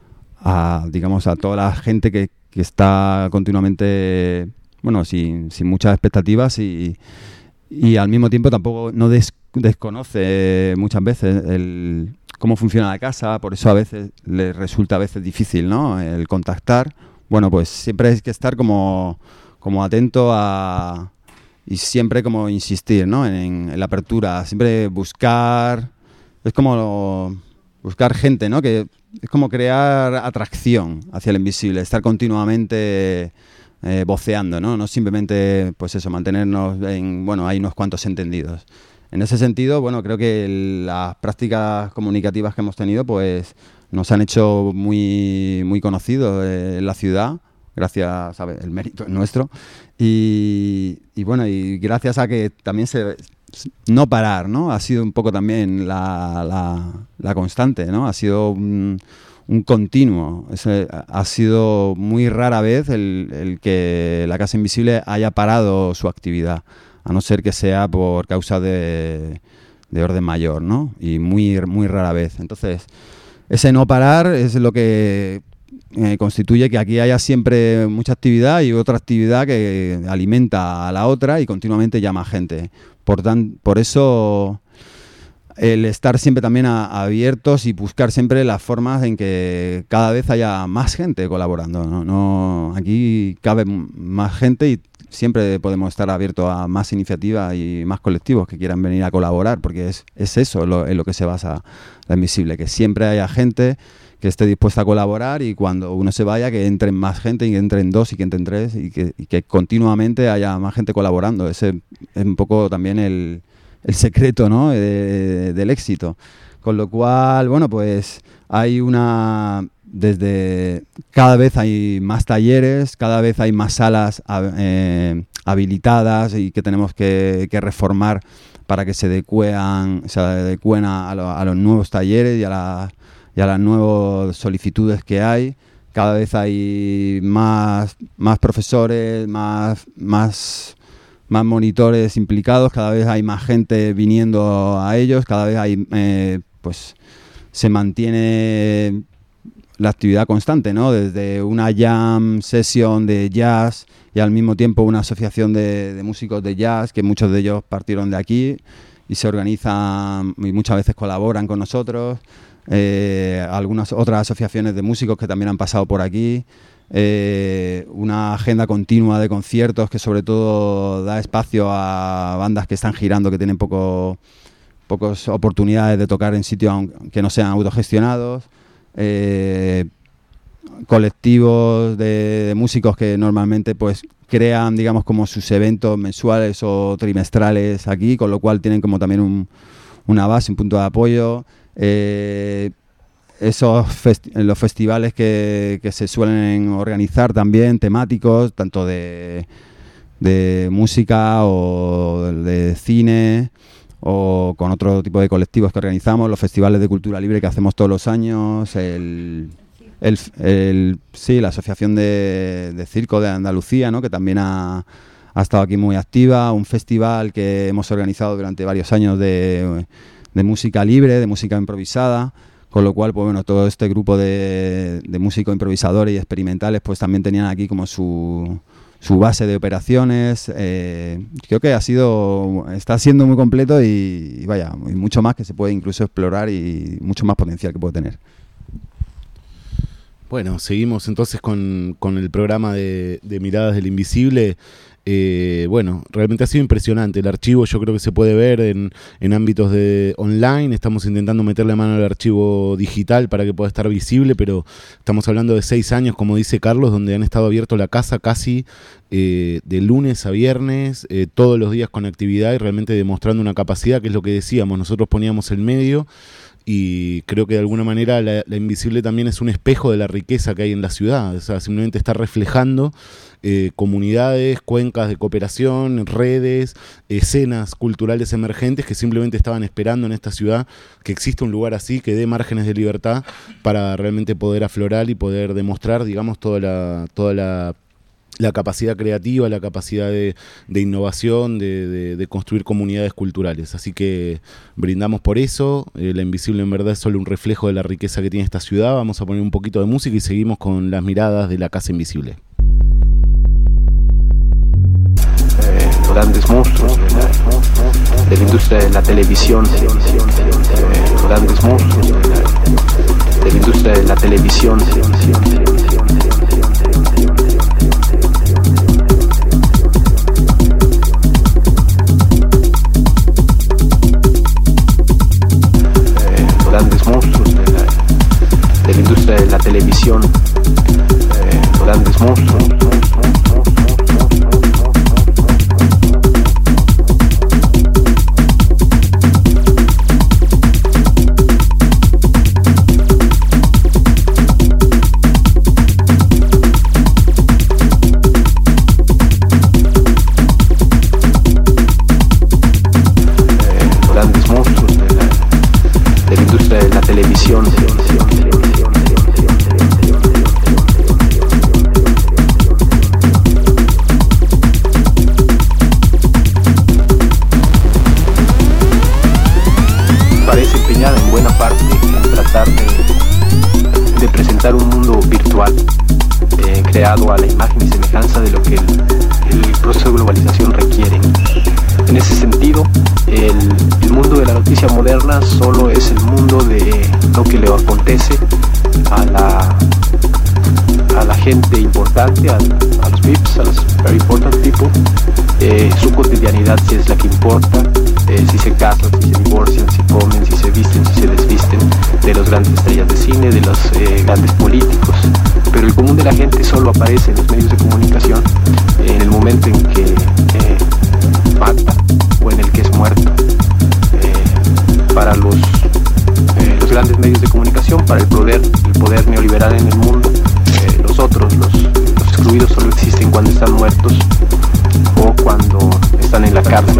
toda la gente que está continuamente, bueno, sin muchas expectativas y al mismo tiempo tampoco no desconoce muchas veces cómo funciona la casa, por eso a veces les resulta difícil, ¿no? El contactar. Bueno, pues siempre hay que estar como atento y siempre como insistir, ¿no? En la apertura, siempre buscar, es como buscar gente, ¿no? Que es como crear atracción hacia el invisible, estar continuamente voceando, ¿no? No simplemente, pues eso, mantenernos hay unos cuantos entendidos. En ese sentido, bueno, creo que las prácticas comunicativas que hemos tenido, pues nos han hecho muy, muy conocidos en la ciudad, gracias, ¿sabes? El mérito es nuestro. Y bueno, y gracias a que también no parar, ¿no? Ha sido un poco también la constante, ¿no? Ha sido un continuo. Ha sido muy rara vez el que la Casa Invisible haya parado su actividad, a no ser que sea por causa de orden mayor, ¿no? Y muy, muy rara vez. Entonces, ese no parar es lo que constituye que aquí haya siempre mucha actividad y otra actividad que alimenta a la otra y continuamente llama gente. Por eso el estar siempre también abiertos y buscar siempre las formas en que cada vez haya más gente colaborando, ¿no? Aquí cabe más gente y siempre podemos estar abiertos a más iniciativas y más colectivos que quieran venir a colaborar, porque es eso en lo que se basa la Invisible, que siempre haya gente que esté dispuesta a colaborar y cuando uno se vaya que entren más gente y que entren 2 y que entren 3 y que continuamente haya más gente colaborando. Ese es un poco también el secreto, ¿no? del éxito. Con lo cual, bueno, pues hay cada vez hay más talleres, cada vez hay más salas habilitadas y que tenemos que reformar para que se adecúen a los nuevos talleres y a las nuevas solicitudes que hay. Cada vez hay más profesores, más más monitores implicados, cada vez hay más gente viniendo a ellos, cada vez hay, pues se mantiene la actividad constante, ¿no? Desde una jam session de jazz y al mismo tiempo una asociación de músicos de jazz, que muchos de ellos partieron de aquí y se organizan y muchas veces colaboran con nosotros. Algunas otras asociaciones de músicos que también han pasado por aquí. Una agenda continua de conciertos que sobre todo da espacio a bandas que están girando, que tienen pocas oportunidades de tocar en sitios que no sean autogestionados. Colectivos de músicos que normalmente pues crean, digamos, como sus eventos mensuales o trimestrales aquí, con lo cual tienen como también una base, un punto de apoyo. Los festivales que se suelen organizar también, temáticos, tanto de música o de cine, o con otro tipo de colectivos que organizamos, los festivales de cultura libre que hacemos todos los años, la Asociación de Circo de Andalucía, ¿no? Que también ha estado aquí muy activa, un festival que hemos organizado durante varios años de música libre, de música improvisada, con lo cual, pues bueno, todo este grupo de músicos improvisadores y experimentales pues también tenían aquí como su base de operaciones. Creo que está siendo muy completo y vaya, y mucho más que se puede incluso explorar y mucho más potencial que puede tener. Bueno, seguimos entonces con el programa de Miradas del Invisible. Bueno, realmente ha sido impresionante. El archivo yo creo que se puede ver en ámbitos de online. Estamos intentando meterle mano al archivo digital para que pueda estar visible, pero estamos hablando de 6 años, como dice Carlos, donde han estado abiertos la casa casi de lunes a viernes, todos los días con actividad y realmente demostrando una capacidad, que es lo que decíamos, nosotros poníamos el medio. Y creo que de alguna manera la Invisible también es un espejo de la riqueza que hay en la ciudad. O sea, simplemente está reflejando comunidades, cuencas de cooperación, redes, escenas culturales emergentes que simplemente estaban esperando en esta ciudad que exista un lugar así, que dé márgenes de libertad para realmente poder aflorar y poder demostrar, digamos, toda la capacidad creativa, la capacidad de innovación, de construir comunidades culturales. Así que brindamos por eso. La Invisible en verdad es solo un reflejo de la riqueza que tiene esta ciudad. Vamos a poner un poquito de música y seguimos con las miradas de la Casa Invisible. Grandes monstruos de la industria de la televisión, grandes monstruos de la industria de la televisión. Grandes monstruos de la industria de la televisión, grandes monstruos. De la televisión. Parece empeñada en buena parte en tratar de presentar un mundo virtual creado a la imagen y semejanza de lo que el proceso de globalización requiere. En ese sentido, el mundo de la noticia moderna solo es el mundo de lo que le acontece a la gente importante, a los VIPs, a los very important people. Su cotidianidad sí es la que importa, si se casan, si se divorcian, si comen, si se visten, si se desvisten, de los grandes estrellas de cine, de los grandes políticos. Pero el común de la gente solo aparece en los medios de comunicación en el momento en que mata o en el que es muerto. Para los grandes medios de comunicación, para el poder neoliberal en el mundo, los excluidos solo existen cuando están muertos o cuando están en la cárcel.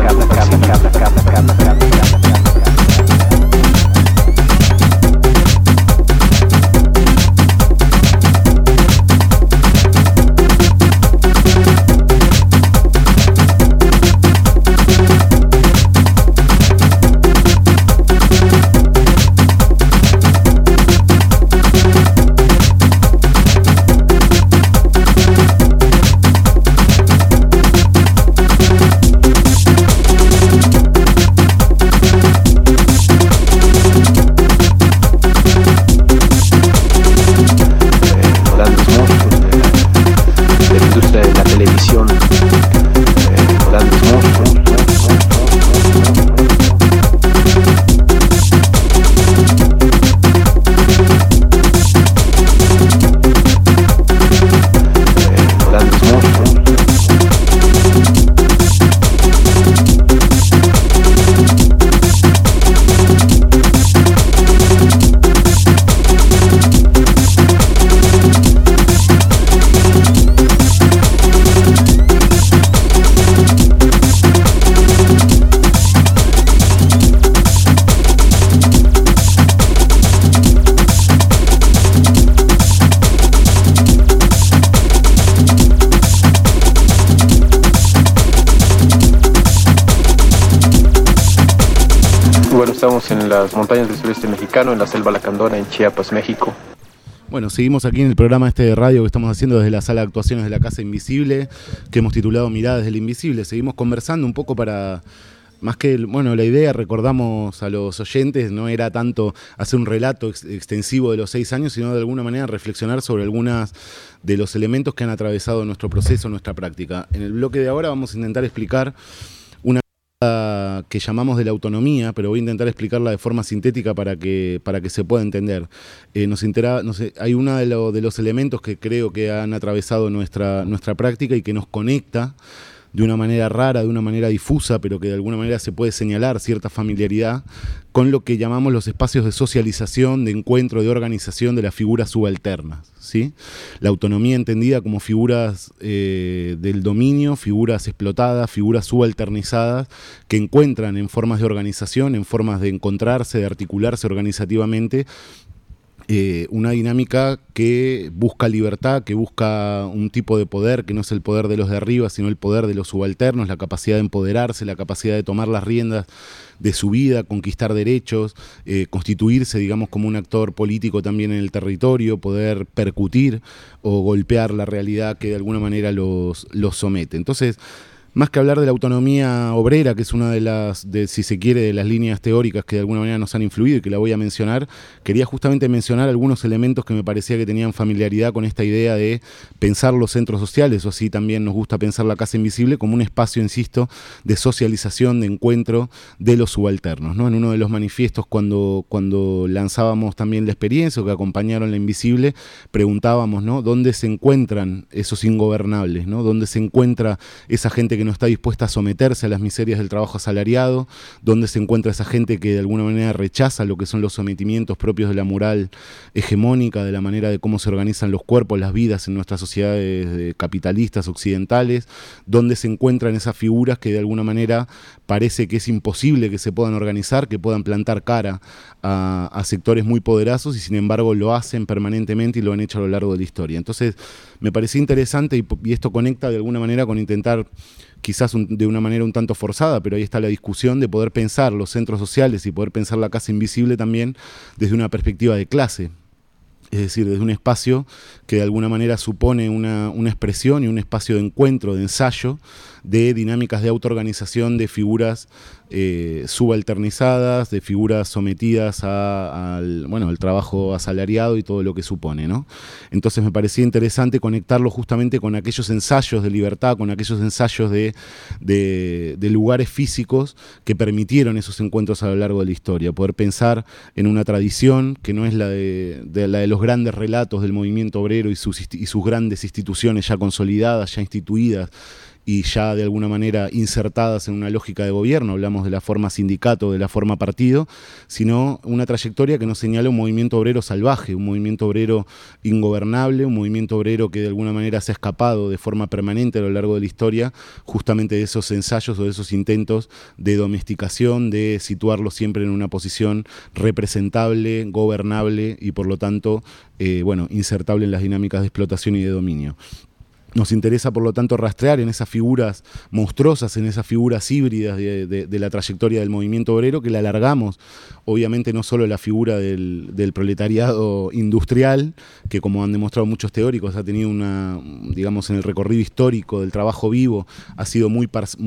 encontramos en las montañas del sureste mexicano, en la selva Lacandona, en Chiapas, México. Bueno, seguimos aquí en el programa de radio que estamos haciendo desde la sala de actuaciones de la Casa Invisible, que hemos titulado Miradas del Invisible. Seguimos conversando un poco para... Más que, la idea, recordamos a los oyentes, no era tanto hacer un relato extensivo de los 6 años, sino de alguna manera reflexionar sobre algunos de los elementos que han atravesado nuestro proceso, nuestra práctica. En el bloque de ahora vamos a intentar explicar una que llamamos de la autonomía, pero voy a intentar explicarla de forma sintética para que se pueda entender. Hay uno de los elementos que creo que han atravesado nuestra práctica y que nos conecta de una manera rara, de una manera difusa, pero que de alguna manera se puede señalar cierta familiaridad con lo que llamamos los espacios de socialización, de encuentro, de organización de las figuras subalternas, ¿sí? La autonomía entendida como figuras del dominio, figuras explotadas, figuras subalternizadas, que encuentran en formas de organización, en formas de encontrarse, de articularse organizativamente, una dinámica que busca libertad, que busca un tipo de poder que no es el poder de los de arriba, sino el poder de los subalternos, la capacidad de empoderarse, la capacidad de tomar las riendas de su vida, conquistar derechos, constituirse, digamos, como un actor político también en el territorio, poder percutir o golpear la realidad que de alguna manera los somete. Entonces, más que hablar de la autonomía obrera, que es una de las, si se quiere, de las líneas teóricas que de alguna manera nos han influido y que la voy a mencionar, quería justamente mencionar algunos elementos que me parecía que tenían familiaridad con esta idea de pensar los centros sociales, o así también nos gusta pensar la Casa Invisible como un espacio, insisto, de socialización, de encuentro de los subalternos, ¿no? En uno de los manifiestos, cuando lanzábamos también la experiencia o que acompañaron la Invisible, preguntábamos, ¿no?, ¿dónde se encuentran esos ingobernables, ¿no? ¿Dónde se encuentra esa gente que no está dispuesta a someterse a las miserias del trabajo asalariado? ¿Dónde se encuentra esa gente que de alguna manera rechaza lo que son los sometimientos propios de la moral hegemónica, de la manera de cómo se organizan los cuerpos, las vidas en nuestras sociedades capitalistas occidentales? ¿Dónde se encuentran esas figuras que de alguna manera parece que es imposible que se puedan organizar, que puedan plantar cara a sectores muy poderosos y sin embargo lo hacen permanentemente y lo han hecho a lo largo de la historia? Entonces me parecía interesante y esto conecta de alguna manera con intentar, quizás de una manera un tanto forzada, pero ahí está la discusión de poder pensar los centros sociales y poder pensar la Casa Invisible también desde una perspectiva de clase. Es decir, desde un espacio que de alguna manera supone una expresión y un espacio de encuentro, de ensayo, de dinámicas de autoorganización de figuras subalternizadas, de figuras sometidas al trabajo asalariado y todo lo que supone, ¿no? Entonces me parecía interesante conectarlo justamente con aquellos ensayos de libertad, con aquellos ensayos de lugares físicos que permitieron esos encuentros a lo largo de la historia, poder pensar en una tradición que no es la de los grandes relatos del movimiento obrero y sus grandes instituciones ya consolidadas, ya instituidas y ya de alguna manera insertadas en una lógica de gobierno, hablamos de la forma sindicato, de la forma partido, sino una trayectoria que nos señala un movimiento obrero salvaje, un movimiento obrero ingobernable, un movimiento obrero que de alguna manera se ha escapado de forma permanente a lo largo de la historia, justamente de esos ensayos o de esos intentos de domesticación, de situarlo siempre en una posición representable, gobernable y por lo tanto, insertable en las dinámicas de explotación y de dominio. Nos interesa, por lo tanto, rastrear en esas figuras monstruosas, en esas figuras híbridas de la trayectoria del movimiento obrero, que la alargamos, obviamente, no solo la figura del proletariado industrial, que como han demostrado muchos teóricos, ha tenido en el recorrido histórico del trabajo vivo, ha sido muy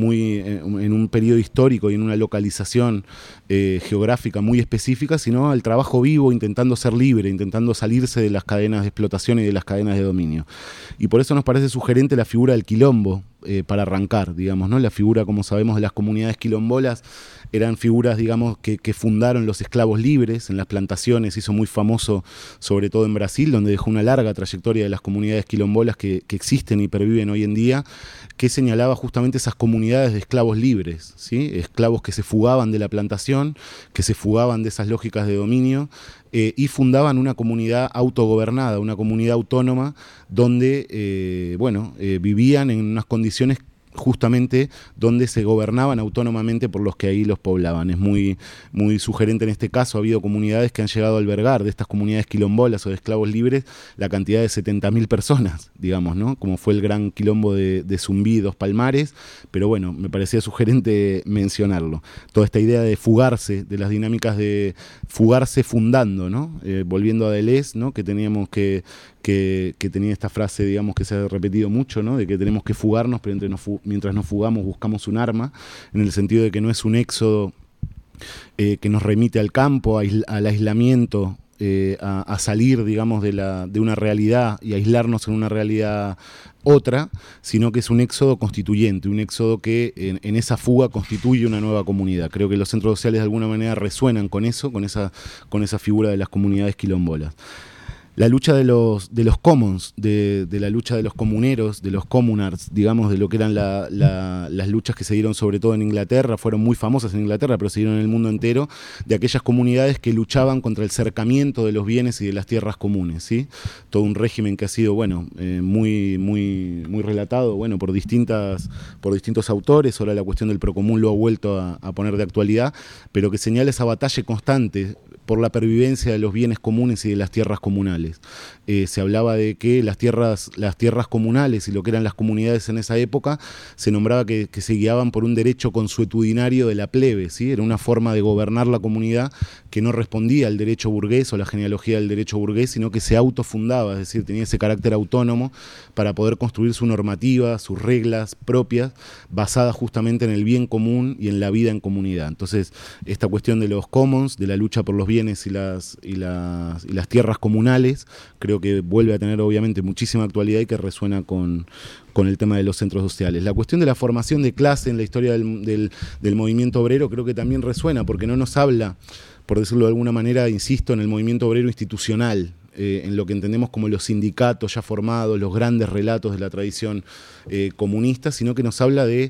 en un periodo histórico y en una localización geográfica muy específica, sino al trabajo vivo intentando ser libre, intentando salirse de las cadenas de explotación y de las cadenas de dominio. Y por eso nos parece sugerente la figura del quilombo para arrancar, digamos, ¿no? La figura, como sabemos, de las comunidades quilombolas eran figuras, digamos, que fundaron los esclavos libres en las plantaciones, hizo muy famoso, sobre todo en Brasil, donde dejó una larga trayectoria de las comunidades quilombolas que existen y perviven hoy en día, que señalaba justamente esas comunidades de esclavos libres, ¿sí? Esclavos que se fugaban de la plantación, que se fugaban de esas lógicas de dominio, y fundaban una comunidad autogobernada, una comunidad autónoma, donde vivían en unas condiciones justamente donde se gobernaban autónomamente por los que ahí los poblaban. Es muy, muy sugerente en este caso. Ha habido comunidades que han llegado a albergar, de estas comunidades quilombolas o de esclavos libres, la cantidad de 70.000 personas, digamos, ¿no? Como fue el gran quilombo de Zumbí, Dos Palmares, pero bueno, me parecía sugerente mencionarlo. Toda esta idea de fugarse, de las dinámicas de fugarse fundando, ¿no? Volviendo a Deleuze, ¿no? Que teníamos que tenía esta frase, digamos, que se ha repetido mucho, ¿no? De que tenemos que fugarnos, pero mientras nos fugamos buscamos un arma, en el sentido de que no es un éxodo que nos remite al campo, al aislamiento, a salir, digamos, de una realidad y aislarnos en una realidad otra, sino que es un éxodo constituyente, un éxodo que en esa fuga constituye una nueva comunidad. Creo que los centros sociales de alguna manera resuenan con eso, con esa figura de las comunidades quilombolas. La lucha de los commons, de la lucha de los comuneros, de los communards, digamos, de lo que eran las luchas que se dieron sobre todo en Inglaterra, fueron muy famosas en Inglaterra, pero se dieron en el mundo entero, de aquellas comunidades que luchaban contra el cercamiento de los bienes y de las tierras comunes, ¿sí? Todo un régimen que ha sido, bueno, muy, muy, muy relatado, bueno, por distintos autores. Ahora la cuestión del procomún lo ha vuelto a poner de actualidad, pero que señala esa batalla constante por la pervivencia de los bienes comunes y de las tierras comunales. Se hablaba de que las tierras comunales y lo que eran las comunidades en esa época se nombraba que se guiaban por un derecho consuetudinario de la plebe, ¿sí? Era una forma de gobernar la comunidad que no respondía al derecho burgués o la genealogía del derecho burgués, sino que se autofundaba, es decir, tenía ese carácter autónomo para poder construir su normativa, sus reglas propias, basadas justamente en el bien común y en la vida en comunidad. Entonces, esta cuestión de los commons, de la lucha por los bienes y las tierras comunales, creo que vuelve a tener obviamente muchísima actualidad y que resuena con el tema de los centros sociales. La cuestión de la formación de clase en la historia del movimiento obrero creo que también resuena, porque no nos habla, por decirlo de alguna manera, insisto, en el movimiento obrero institucional, en lo que entendemos como los sindicatos ya formados, los grandes relatos de la tradición comunista, sino que nos habla de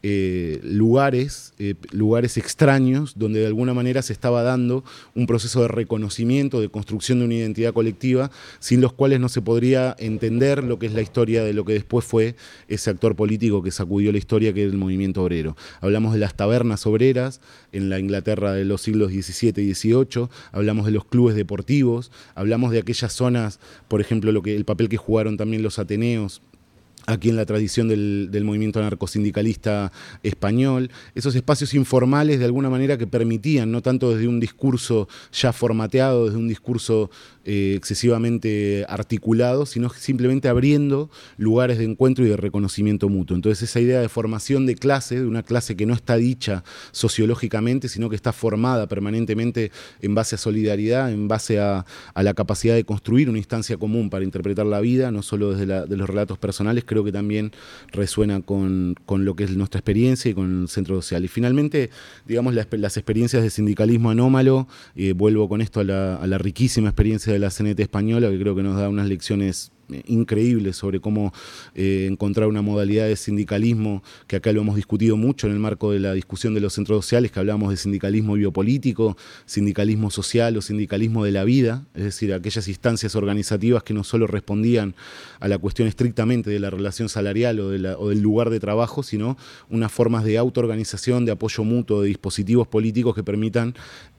lugares extraños donde de alguna manera se estaba dando un proceso de reconocimiento, de construcción de una identidad colectiva, sin los cuales no se podría entender lo que es la historia de lo que después fue ese actor político que sacudió la historia, que es el movimiento obrero. Hablamos de las tabernas obreras en la Inglaterra de los siglos XVII y XVIII, hablamos de los clubes deportivos, hablamos de aquellas zonas, por ejemplo, el papel que jugaron también los ateneos aquí en la tradición del movimiento anarcosindicalista español, esos espacios informales de alguna manera que permitían, no tanto desde un discurso ya formateado, desde un discurso excesivamente articulado, sino simplemente abriendo lugares de encuentro y de reconocimiento mutuo. Entonces esa idea de formación de clase, de una clase que no está dicha sociológicamente, sino que está formada permanentemente en base a solidaridad, en base a la capacidad de construir una instancia común para interpretar la vida, no solo desde de los relatos personales, creo que también resuena con lo que es nuestra experiencia y con el centro social. Y finalmente, digamos, las experiencias de sindicalismo anómalo, vuelvo con esto a la riquísima experiencia de la CNT española, que creo que nos da unas lecciones increíbles sobre cómo encontrar una modalidad de sindicalismo, que acá lo hemos discutido mucho en el marco de la discusión de los centros sociales, que hablamos de sindicalismo biopolítico, sindicalismo social o sindicalismo de la vida, es decir, aquellas instancias organizativas que no solo respondían a la cuestión estrictamente de la relación salarial o del lugar de trabajo, sino unas formas de autoorganización, de apoyo mutuo, de dispositivos políticos que permitan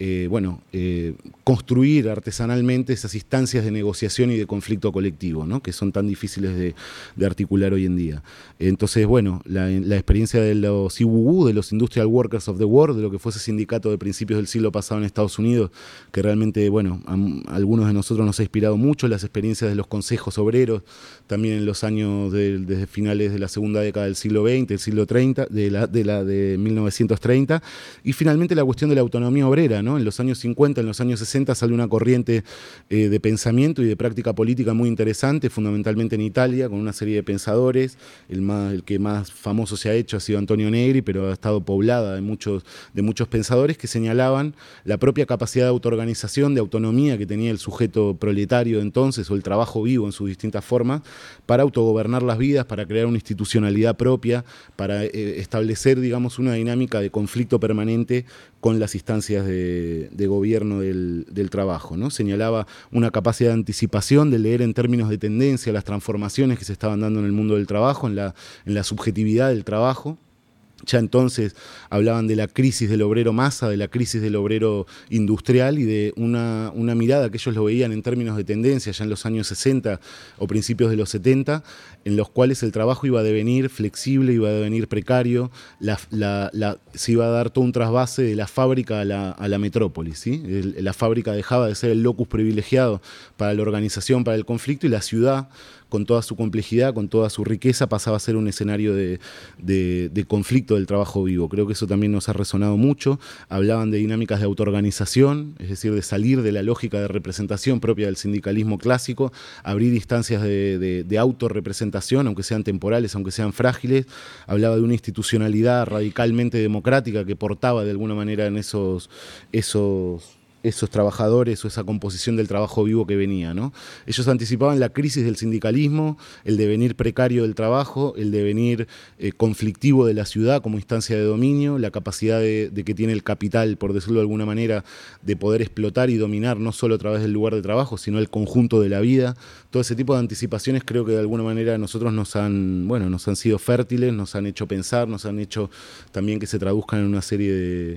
construir artesanalmente esas instancias de negociación y de conflicto colectivo, ¿no? Que son tan difíciles de articular hoy en día. Entonces, bueno, la experiencia de los IWU, de los Industrial Workers of the World, de lo que fue ese sindicato de principios del siglo pasado en Estados Unidos, que realmente, bueno, a algunos de nosotros nos ha inspirado mucho, las experiencias de los consejos obreros, también en los años desde finales de la segunda década del siglo XX, del siglo 30, de 1930, y finalmente la cuestión de la autonomía obrera, ¿no? En los años 50, en los años 60 sale una corriente de pensamiento y de práctica política muy interesante, fundamentalmente en Italia, con una serie de pensadores. El que más famoso se ha hecho ha sido Antonio Negri, pero ha estado poblada de muchos pensadores que señalaban la propia capacidad de autoorganización, de autonomía que tenía el sujeto proletario de entonces, o el trabajo vivo en sus distintas formas, para autogobernar las vidas, para crear una institucionalidad propia, para establecer, digamos, una dinámica de conflicto permanente con las instancias de gobierno del trabajo, ¿no? Señalaba una capacidad de anticipación, de leer en términos de tendencia tendencia, las transformaciones que se estaban dando en el mundo del trabajo, en la subjetividad del trabajo. Ya entonces hablaban de la crisis del obrero masa, de la crisis del obrero industrial y de una mirada que ellos lo veían en términos de tendencia ya en los años 60 o principios de los 70, en los cuales el trabajo iba a devenir flexible, iba a devenir precario, se iba a dar todo un trasvase de la fábrica a la metrópolis, ¿sí? La fábrica dejaba de ser el locus privilegiado para la organización, para el conflicto, y la ciudad, con toda su complejidad, con toda su riqueza, pasaba a ser un escenario de conflicto del trabajo vivo. Creo que eso también nos ha resonado mucho. Hablaban de dinámicas de autoorganización, es decir, de salir de la lógica de representación propia del sindicalismo clásico, abrir instancias de autorrepresentación, aunque sean temporales, aunque sean frágiles. Hablaba de una institucionalidad radicalmente democrática que portaba de alguna manera en esos trabajadores o esa composición del trabajo vivo que venía, ¿no? Ellos anticipaban la crisis del sindicalismo, el devenir precario del trabajo, el devenir conflictivo de la ciudad como instancia de dominio, la capacidad de que tiene el capital, por decirlo de alguna manera, de poder explotar y dominar no solo a través del lugar de trabajo, sino el conjunto de la vida. Todo ese tipo de anticipaciones creo que de alguna manera a nosotros nos han sido fértiles, nos han hecho pensar, nos han hecho también que se traduzcan en una serie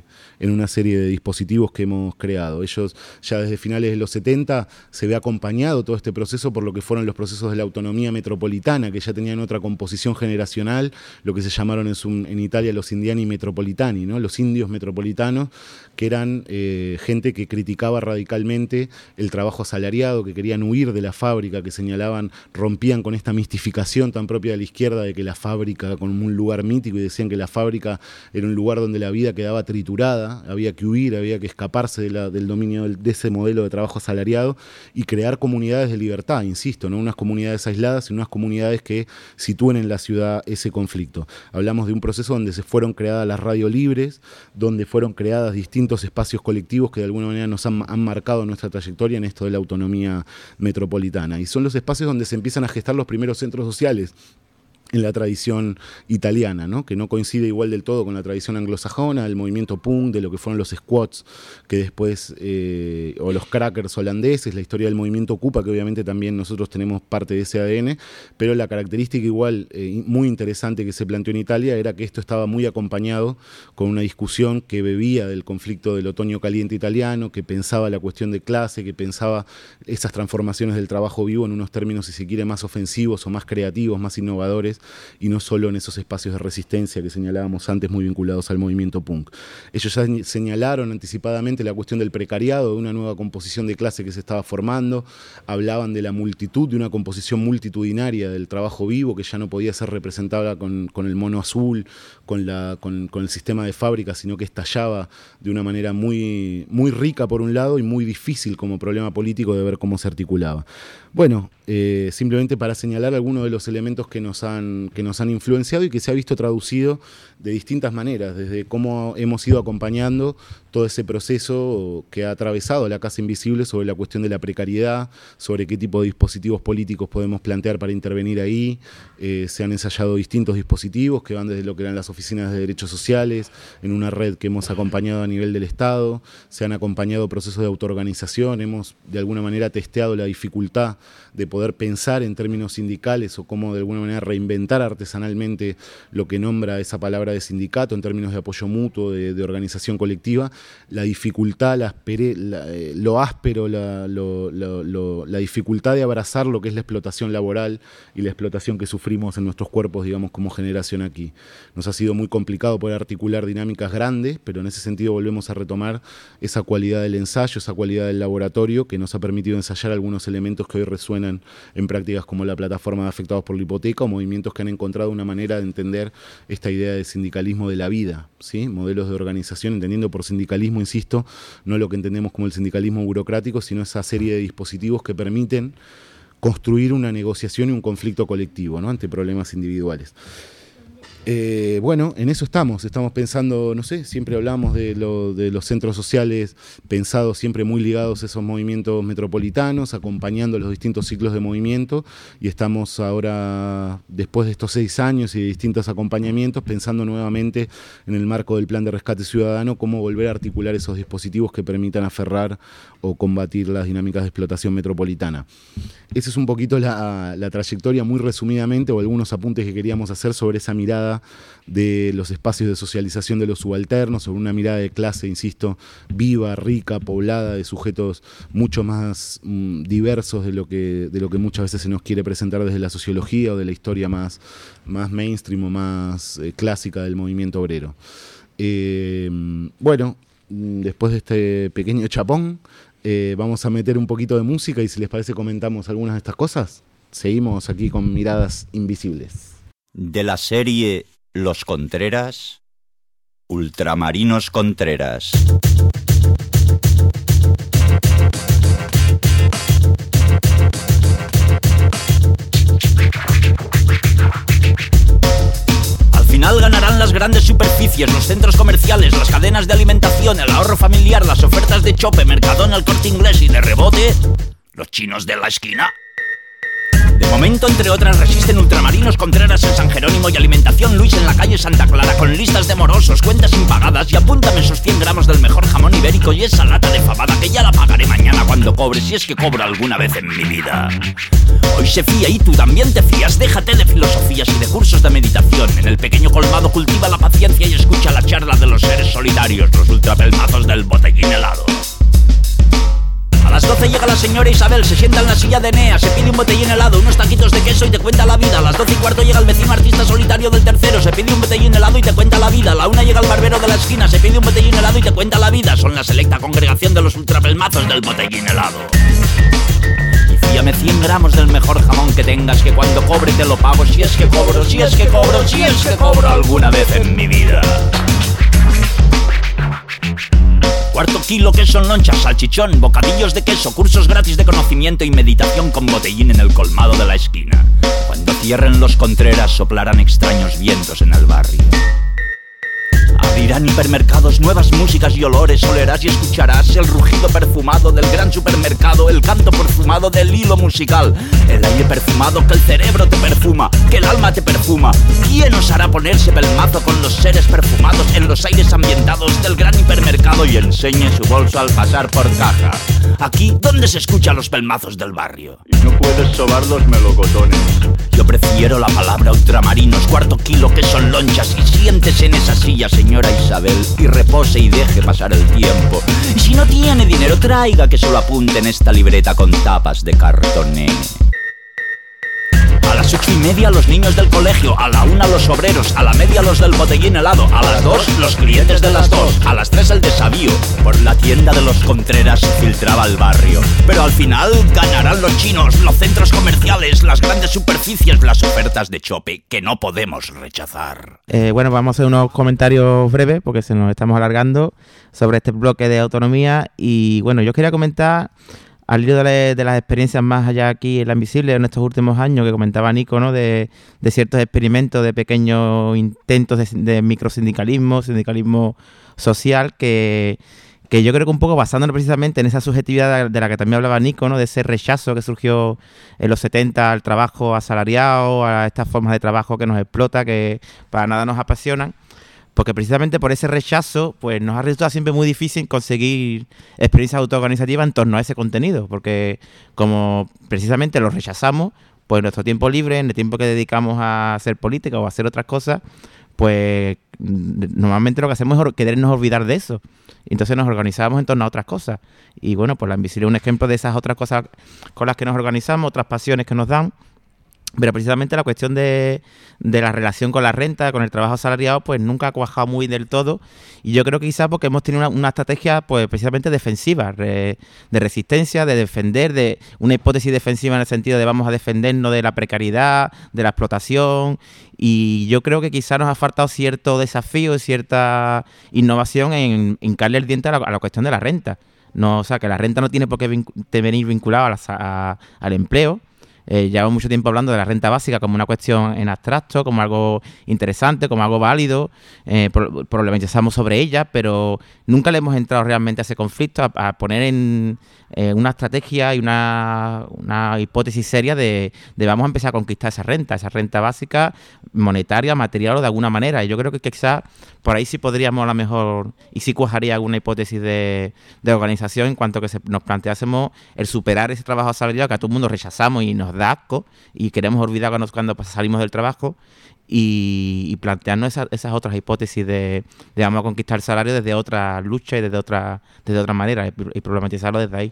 de dispositivos que hemos creado. Ellos ya desde finales de los 70 se ve acompañado todo este proceso por lo que fueron los procesos de la autonomía metropolitana, que ya tenían otra composición generacional, lo que se llamaron en Italia los indiani metropolitani, ¿no? Los indios metropolitanos, que eran gente que criticaba radicalmente el trabajo asalariado, que querían huir de la fábrica, que señalaban, rompían con esta mistificación tan propia de la izquierda de que la fábrica como un lugar mítico, y decían que la fábrica era un lugar donde la vida quedaba triturada, había que huir, había que escaparse del dominio de ese modelo de trabajo asalariado y crear comunidades de libertad, insisto, no unas comunidades aisladas, sino unas comunidades que sitúen en la ciudad ese conflicto. Hablamos de un proceso donde se fueron creadas las radios libres, donde fueron creadas distintos espacios colectivos que de alguna manera nos han marcado nuestra trayectoria en esto de la autonomía metropolitana. Y son los espacios donde se empiezan a gestar los primeros centros sociales en la tradición italiana, ¿no? Que no coincide igual del todo con la tradición anglosajona, del movimiento punk, de lo que fueron los squats, que después, o los crackers holandeses, la historia del movimiento Ocupa, que obviamente también nosotros tenemos parte de ese ADN, pero la característica igual muy interesante que se planteó en Italia era que esto estaba muy acompañado con una discusión que bebía del conflicto del otoño caliente italiano, que pensaba la cuestión de clase, que pensaba esas transformaciones del trabajo vivo en unos términos, si se quiere, más ofensivos o más creativos, más innovadores, y no solo en esos espacios de resistencia que señalábamos antes, muy vinculados al movimiento punk. Ellos ya señalaron anticipadamente la cuestión del precariado, de una nueva composición de clase que se estaba formando, hablaban de la multitud, de una composición multitudinaria del trabajo vivo que ya no podía ser representada con el mono azul, con el sistema de fábrica, sino que estallaba de una manera muy, muy rica por un lado y muy difícil como problema político de ver cómo se articulaba. Bueno, simplemente para señalar algunos de los elementos que nos han influenciado y que se ha visto traducido de distintas maneras, desde cómo hemos ido acompañando todo ese proceso que ha atravesado la Casa Invisible sobre la cuestión de la precariedad, sobre qué tipo de dispositivos políticos podemos plantear para intervenir ahí. Se han ensayado distintos dispositivos que van desde lo que eran las oficinas de derechos sociales, en una red que hemos acompañado a nivel del Estado, se han acompañado procesos de autoorganización, hemos de alguna manera testeado la dificultad de poder pensar en términos sindicales o cómo de alguna manera reinventar artesanalmente lo que nombra esa palabra de sindicato en términos de apoyo mutuo, de organización colectiva. La dificultad, lo áspero, la dificultad de abrazar lo que es la explotación laboral y la explotación que sufrimos en nuestros cuerpos, digamos, como generación aquí. Nos ha sido muy complicado poder articular dinámicas grandes, pero en ese sentido volvemos a retomar esa cualidad del ensayo, esa cualidad del laboratorio que nos ha permitido ensayar algunos elementos que hoy resuenan en prácticas como la plataforma de afectados por la hipoteca o movimientos que han encontrado una manera de entender esta idea de sindicalismo de la vida, ¿sí? Modelos de organización, entendiendo por sindicalismo, insisto, no lo que entendemos como el sindicalismo burocrático, sino esa serie de dispositivos que permiten construir una negociación y un conflicto colectivo, ¿no? Ante problemas individuales. Bueno, en eso estamos pensando, no sé, siempre hablamos de los centros sociales pensados siempre muy ligados a esos movimientos metropolitanos, acompañando los distintos ciclos de movimiento, y estamos ahora, después de estos 6 años y de distintos acompañamientos, pensando nuevamente en el marco del Plan de Rescate Ciudadano, cómo volver a articular esos dispositivos que permitan aferrar o combatir las dinámicas de explotación metropolitana. Esa es un poquito la trayectoria, muy resumidamente, o algunos apuntes que queríamos hacer sobre esa mirada de los espacios de socialización de los subalternos, sobre una mirada de clase, insisto, viva, rica, poblada, de sujetos mucho más diversos de lo que muchas veces se nos quiere presentar desde la sociología o de la historia más mainstream o más clásica del movimiento obrero. Bueno, después de este pequeño chapón, vamos a meter un poquito de música y si les parece comentamos algunas de estas cosas. Seguimos aquí con Miradas Invisibles. De la serie Los Contreras, Ultramarinos Contreras. Al final ganarán las grandes superficies, los centros comerciales, las cadenas de alimentación, el ahorro familiar, las ofertas de Chope, Mercadona, el Corte Inglés y de rebote, los chinos de la esquina. De momento, entre otras, resisten Ultramarinos Contreras en San Jerónimo y Alimentación Luis en la calle Santa Clara, con listas de morosos, cuentas impagadas, y apúntame esos 100 gramos del mejor jamón ibérico y esa lata de fabada que ya la pagaré mañana cuando cobre, si es que cobro alguna vez en mi vida. Hoy se fía y tú también te fías, déjate de filosofías y de cursos de meditación. En el pequeño colmado cultiva la paciencia y escucha la charla de los seres solitarios, los ultrapelmazos del botellín helado. A las 12 llega la señora Isabel, se sienta en la silla de Enea, se pide un botellín helado, unos taquitos de queso y te cuenta la vida. A las 12:15 llega el vecino artista solitario del tercero, se pide un botellín helado y te cuenta la vida. A la 1 llega el barbero de la esquina, se pide un botellín helado y te cuenta la vida. Son la selecta congregación de los ultrapelmazos del botellín helado. Y fíame 100 gramos del mejor jamón que tengas, que cuando cobre te lo pago, si es que cobro, si es que cobro, si es que cobro alguna vez en mi vida. Cuarto kilo, queso en lonchas, salchichón, bocadillos de queso, cursos gratis de conocimiento y meditación con botellín en el colmado de la esquina. Cuando cierren los Contreras soplarán extraños vientos en el barrio. Abrirán hipermercados, nuevas músicas y olores, olerás y escucharás el rugido perfumado del gran supermercado, el canto perfumado del hilo musical, el aire perfumado que el cerebro te perfuma, que el alma te perfuma. ¿Quién os hará ponerse pelmazo con los seres perfumados en los aires ambientados del gran hipermercado y enseñe su bolso al pasar por caja? Aquí, ¿dónde se escuchan los pelmazos del barrio? Y no puedes sobar los melocotones. Yo prefiero la palabra ultramarinos, cuarto kilo, que son lonchas, y siéntese en esa silla, señora Isabel, y repose y deje pasar el tiempo. Y si no tiene dinero, traiga que se lo apunte en esta libreta con tapas de cartoné. A las 8:30 los niños del colegio, a la 1 los obreros, a la media los del botellín helado, a las 2 los clientes de las 2, a las 3 el desavío. Por la tienda de los Contreras se filtraba el barrio, pero al final ganarán los chinos, los centros comerciales, las grandes superficies, las ofertas de Chope que no podemos rechazar. Bueno, vamos a hacer unos comentarios breves porque se nos estamos alargando sobre este bloque de autonomía. Y bueno, yo quería comentar al hilo de las experiencias más allá aquí en La Invisible en estos últimos años que comentaba Nico, ¿no? De ciertos experimentos, de pequeños intentos de microsindicalismo, sindicalismo social, que yo creo que un poco basándonos precisamente en esa subjetividad de la que también hablaba Nico, ¿no? De ese rechazo que surgió en los 70 al trabajo asalariado, a estas formas de trabajo que nos explota, que para nada nos apasionan. Porque precisamente por ese rechazo, pues nos ha resultado siempre muy difícil conseguir experiencias autoorganizativas en torno a ese contenido, porque como precisamente lo rechazamos, pues nuestro tiempo libre, en el tiempo que dedicamos a hacer política o a hacer otras cosas, pues normalmente lo que hacemos es querernos olvidar de eso. Entonces nos organizamos en torno a otras cosas. Y bueno, pues La Invisible es un ejemplo de esas otras cosas con las que nos organizamos, otras pasiones que nos dan. Pero precisamente la cuestión de la relación con la renta, con el trabajo asalariado, pues nunca ha cuajado muy del todo. Y yo creo que quizás porque hemos tenido una estrategia pues precisamente defensiva, de resistencia, de defender, de una hipótesis defensiva en el sentido de vamos a defendernos de la precariedad, de la explotación. Y yo creo que quizás nos ha faltado cierto desafío y cierta innovación en hincarle el diente a la cuestión de la renta. No, o sea, que la renta no tiene por qué venir vinculada al empleo. Llevamos mucho tiempo hablando de la renta básica como una cuestión en abstracto, como algo interesante, como algo válido, problematizamos sobre ella, pero nunca le hemos entrado realmente a ese conflicto, a poner en una estrategia y una hipótesis seria de vamos a empezar a conquistar esa renta básica, monetaria, material o de alguna manera. Y yo creo que quizás por ahí sí podríamos a lo mejor, y sí cuajaría alguna hipótesis de organización en cuanto que nos planteásemos el superar ese trabajo asalariado que a todo el mundo rechazamos y nos da asco y queremos olvidar cuando salimos del trabajo, y plantearnos esas otras hipótesis de vamos a conquistar el salario desde otra lucha y desde otra manera y problematizarlo desde ahí.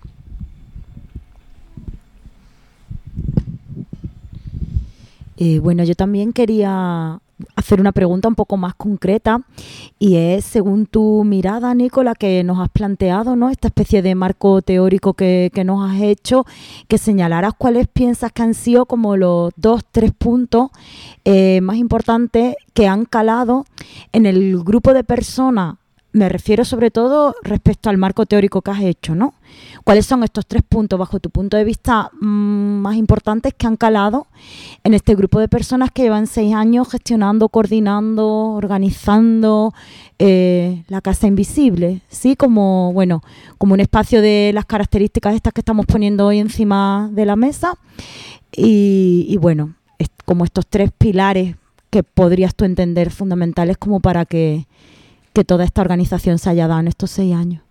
Bueno, yo también quería hacer una pregunta un poco más concreta, y es, según tu mirada, Nicola, que nos has planteado, ¿no?, esta especie de marco teórico que nos has hecho, que señalaras cuáles piensas que han sido como los 2-3 puntos más importantes que han calado en el grupo de personas. Me refiero sobre todo respecto al marco teórico que has hecho, ¿no? ¿Cuáles son estos 3 puntos, bajo tu punto de vista, más importantes que han calado en este grupo de personas que llevan 6 años gestionando, coordinando, organizando la Casa Invisible? ¿Sí? Como un espacio de las características estas que estamos poniendo hoy encima de la mesa. Y bueno, como estos 3 pilares que podrías tú entender fundamentales como para que toda esta organización se haya dado en estos 6 años.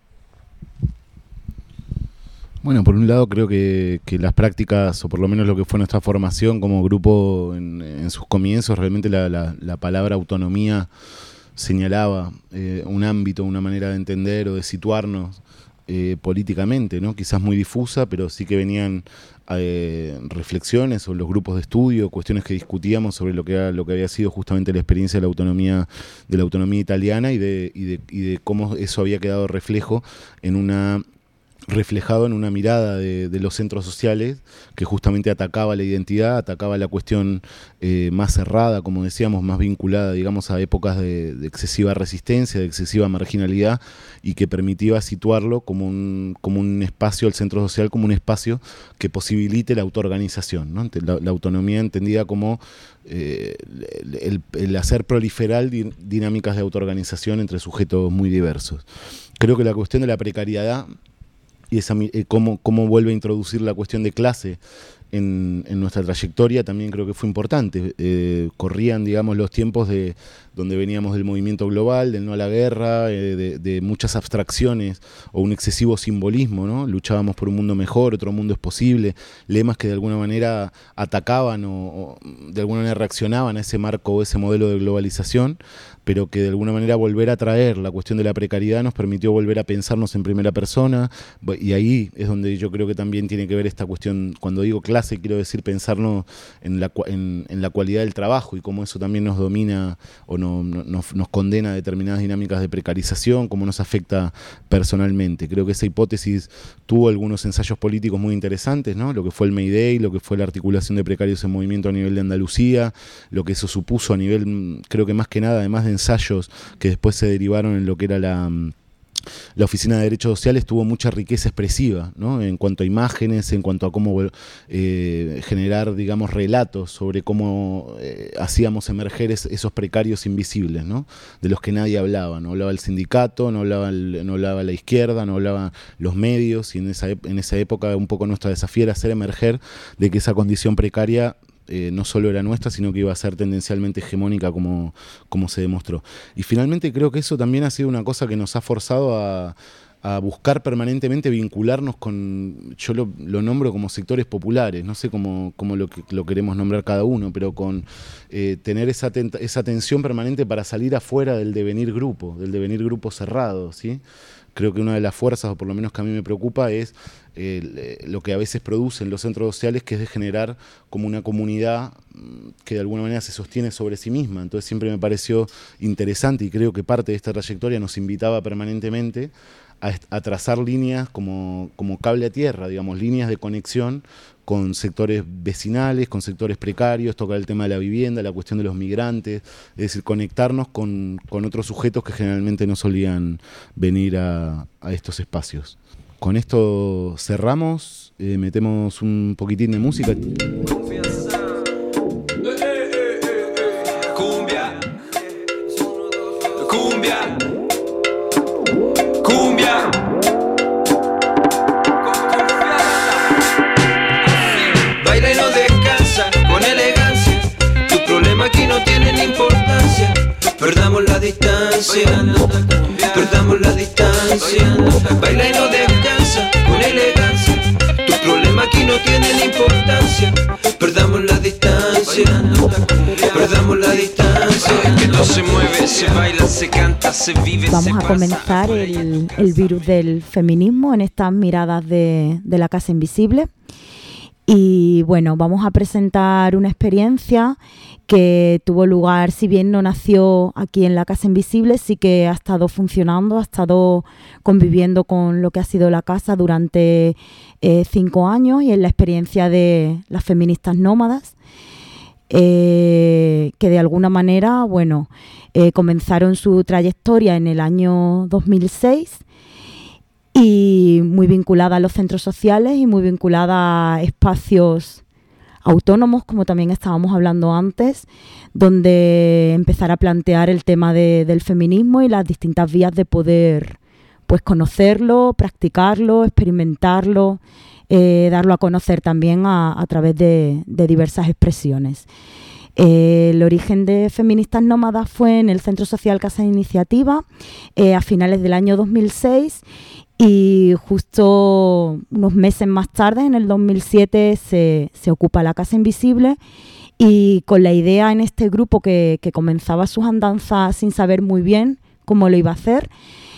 Bueno, por un lado creo que las prácticas, o por lo menos lo que fue nuestra formación como grupo en sus comienzos, realmente la palabra autonomía señalaba un ámbito, una manera de entender o de situarnos políticamente, ¿no? Quizás muy difusa, pero sí que venían reflexiones o los grupos de estudio, cuestiones que discutíamos sobre lo que había sido justamente la experiencia de la autonomía italiana y de cómo eso había quedado reflejado en una mirada de los centros sociales que justamente atacaba la identidad, atacaba la cuestión más cerrada, como decíamos, más vinculada, digamos, a épocas de excesiva resistencia, de excesiva marginalidad, y que permitía situarlo como un espacio, el centro social como un espacio que posibilite la autoorganización, ¿no? La autonomía entendida como el hacer proliferar dinámicas de autoorganización entre sujetos muy diversos. Creo que la cuestión de la precariedad y cómo vuelve a introducir la cuestión de clase en nuestra trayectoria también creo que fue importante. Corrían, digamos, los tiempos donde veníamos del movimiento global, del no a la guerra, de muchas abstracciones o un excesivo simbolismo, ¿no? Luchábamos por un mundo mejor, otro mundo es posible, lemas que de alguna manera atacaban o de alguna manera reaccionaban a ese marco o ese modelo de globalización, pero que de alguna manera volver a traer la cuestión de la precariedad nos permitió volver a pensarnos en primera persona, y ahí es donde yo creo que también tiene que ver esta cuestión. Cuando digo clase, quiero decir pensarnos en la cualidad del trabajo y cómo eso también nos domina o nos condena a determinadas dinámicas de precarización, cómo nos afecta personalmente. Creo que esa hipótesis tuvo algunos ensayos políticos muy interesantes, ¿no? Lo que fue el Mayday, lo que fue la articulación de precarios en movimiento a nivel de Andalucía, lo que eso supuso a nivel, creo que más que nada, además de ensayos que después se derivaron en lo que era la Oficina de Derechos Sociales, tuvo mucha riqueza expresiva, ¿no? En cuanto a imágenes, en cuanto a cómo generar, digamos, relatos sobre cómo hacíamos emerger esos precarios invisibles, ¿no? De los que nadie hablaba. No hablaba el sindicato, no hablaba la izquierda, no hablaban los medios, y en esa época un poco nuestra desafío era hacer emerger de que esa condición precaria no solo era nuestra, sino que iba a ser tendencialmente hegemónica como se demostró. Y finalmente creo que eso también ha sido una cosa que nos ha forzado a buscar permanentemente vincularnos con, yo lo nombro como sectores populares, no sé cómo lo queremos nombrar cada uno, pero con tener esa tensión permanente para salir afuera del devenir grupo cerrado, ¿sí? Creo que una de las fuerzas, o por lo menos que a mí me preocupa, es lo que a veces producen los centros sociales, que es de generar como una comunidad que de alguna manera se sostiene sobre sí misma. Entonces siempre me pareció interesante, y creo que parte de esta trayectoria nos invitaba permanentemente a trazar líneas como cable a tierra, digamos, líneas de conexión con sectores vecinales, con sectores precarios, tocar el tema de la vivienda, la cuestión de los migrantes, es decir, conectarnos con otros sujetos que generalmente no solían venir a estos espacios. con esto cerramos, metemos un poquitín de música. Cumbia, cumbia. Baila y no descansa con elegancia. Tu problema aquí no tienen importancia. Perdamos la distancia, perdamos la distancia. Baila y no descansa con elegancia. Tu problema aquí no tienen importancia. Perdamos la distancia, perdamos la distancia. Que no se mueve, se baila, se canta, se vive, se pasa. Vamos a comenzar el virus del feminismo en estas miradas de la Casa Invisible. Y bueno, vamos a presentar una experiencia que tuvo lugar, si bien no nació aquí en la Casa Invisible, sí que ha estado funcionando, ha estado conviviendo con lo que ha sido la casa durante 5 años, y es la experiencia de las feministas nómadas, que de alguna manera, bueno, comenzaron su trayectoria en el año 2006 y muy vinculada a los centros sociales y muy vinculada a espacios autónomos, como también estábamos hablando antes, donde empezar a plantear el tema del feminismo y las distintas vías de poder pues conocerlo, practicarlo, experimentarlo, darlo a conocer también a través de diversas expresiones. El origen de Feministas Nómadas fue en el Centro Social Casa Iniciativa a finales del año 2006, y justo unos meses más tarde, en el 2007, se ocupa la Casa Invisible, y con la idea en este grupo que comenzaba sus andanzas sin saber muy bien cómo lo iba a hacer,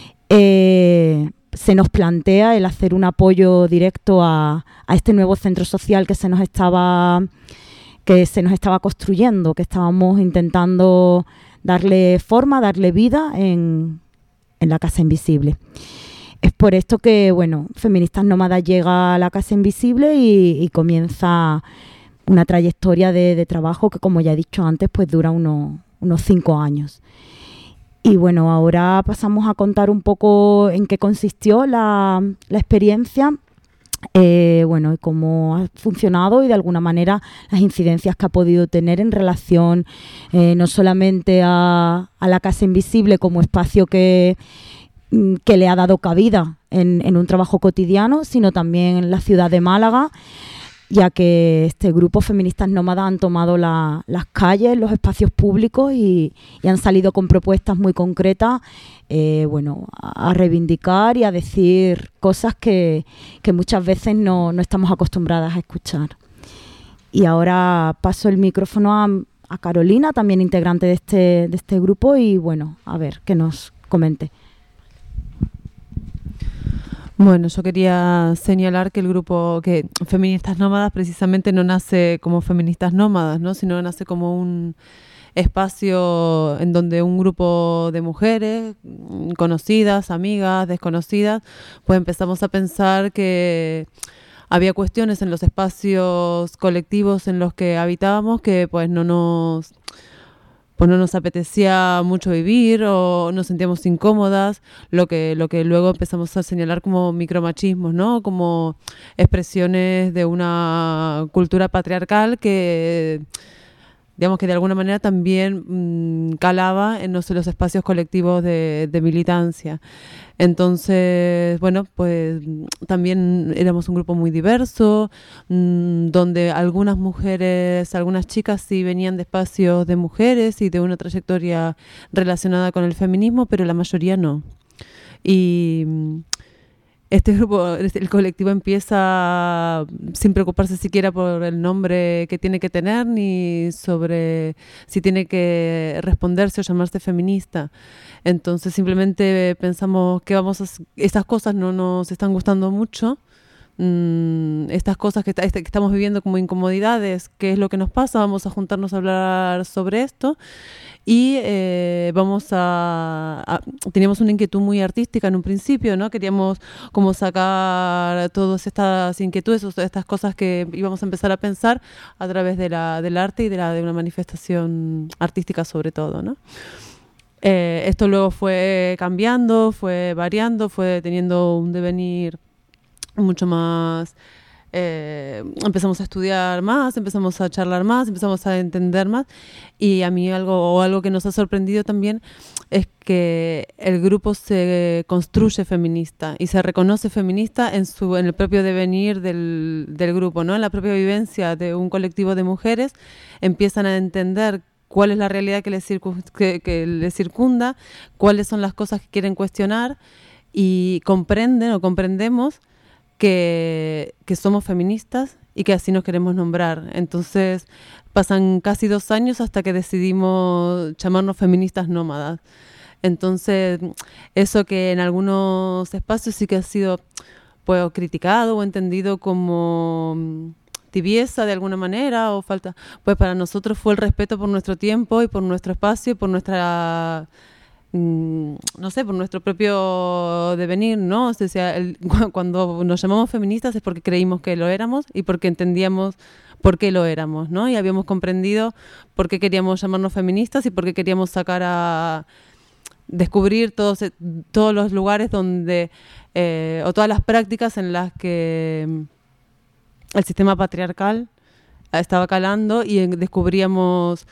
se nos plantea el hacer un apoyo directo a este nuevo centro social que se nos estaba construyendo, que estábamos intentando darle forma, darle vida en la Casa Invisible. Es por esto que, bueno, Feministas Nómadas llega a la Casa Invisible y comienza una trayectoria de trabajo que, como ya he dicho antes, pues dura unos 5 años. Y bueno, ahora pasamos a contar un poco en qué consistió la experiencia, bueno, y cómo ha funcionado, y de alguna manera las incidencias que ha podido tener en relación no solamente a la Casa Invisible como espacio que le ha dado cabida en un trabajo cotidiano, sino también en la ciudad de Málaga, ya que este grupo Feministas Nómadas han tomado las calles, los espacios públicos y han salido con propuestas muy concretas, bueno, a reivindicar y a decir cosas que muchas veces no estamos acostumbradas a escuchar. Y ahora paso el micrófono a Carolina, también integrante de este grupo, y bueno, a ver, que nos comente. Bueno, yo quería señalar que el grupo, que Feministas Nómadas precisamente no nace como Feministas Nómadas, ¿no?, sino nace como un espacio en donde un grupo de mujeres, conocidas, amigas, desconocidas, pues empezamos a pensar que había cuestiones en los espacios colectivos en los que habitábamos que pues no nos apetecía mucho vivir, o nos sentíamos incómodas, lo que luego empezamos a señalar como micromachismos, ¿no?, como expresiones de una cultura patriarcal que, digamos, que de alguna manera también calaba en los espacios colectivos de militancia. Entonces, bueno, pues también éramos un grupo muy diverso, donde algunas mujeres, algunas chicas sí venían de espacios de mujeres y de una trayectoria relacionada con el feminismo, pero la mayoría no. Y este grupo, el colectivo, empieza sin preocuparse siquiera por el nombre que tiene que tener, ni sobre si tiene que responderse o llamarse feminista. Entonces simplemente pensamos que estas cosas no nos están gustando mucho, estas cosas que estamos viviendo como incomodidades, ¿qué es lo que nos pasa? Vamos a juntarnos a hablar sobre esto. Y teníamos una inquietud muy artística en un principio, ¿no? Queríamos como sacar todas estas inquietudes, estas cosas que íbamos a empezar a pensar a través del arte y de una manifestación artística sobre todo, ¿no? Esto luego fue cambiando, fue variando, fue teniendo un devenir mucho más... empezamos a estudiar más, empezamos a charlar más, empezamos a entender más, y a mí algo que nos ha sorprendido también es que el grupo se construye feminista y se reconoce feminista en el propio devenir del grupo, ¿no? En la propia vivencia de un colectivo de mujeres empiezan a entender cuál es la realidad que les circunda, cuáles son las cosas que quieren cuestionar, y comprendemos que somos feministas y que así nos queremos nombrar. Entonces pasan casi 2 años hasta que decidimos llamarnos feministas nómadas. Entonces eso que en algunos espacios sí que ha sido pues criticado o entendido como tibieza de alguna manera o falta, pues para nosotros fue el respeto por nuestro tiempo y por nuestro espacio y por nuestra... no sé, por nuestro propio devenir, ¿no? O sea, cuando nos llamamos feministas es porque creímos que lo éramos y porque entendíamos por qué lo éramos, ¿no? Y habíamos comprendido por qué queríamos llamarnos feministas y por qué queríamos descubrir todos los lugares donde, o todas las prácticas en las que el sistema patriarcal estaba calando, y descubríamos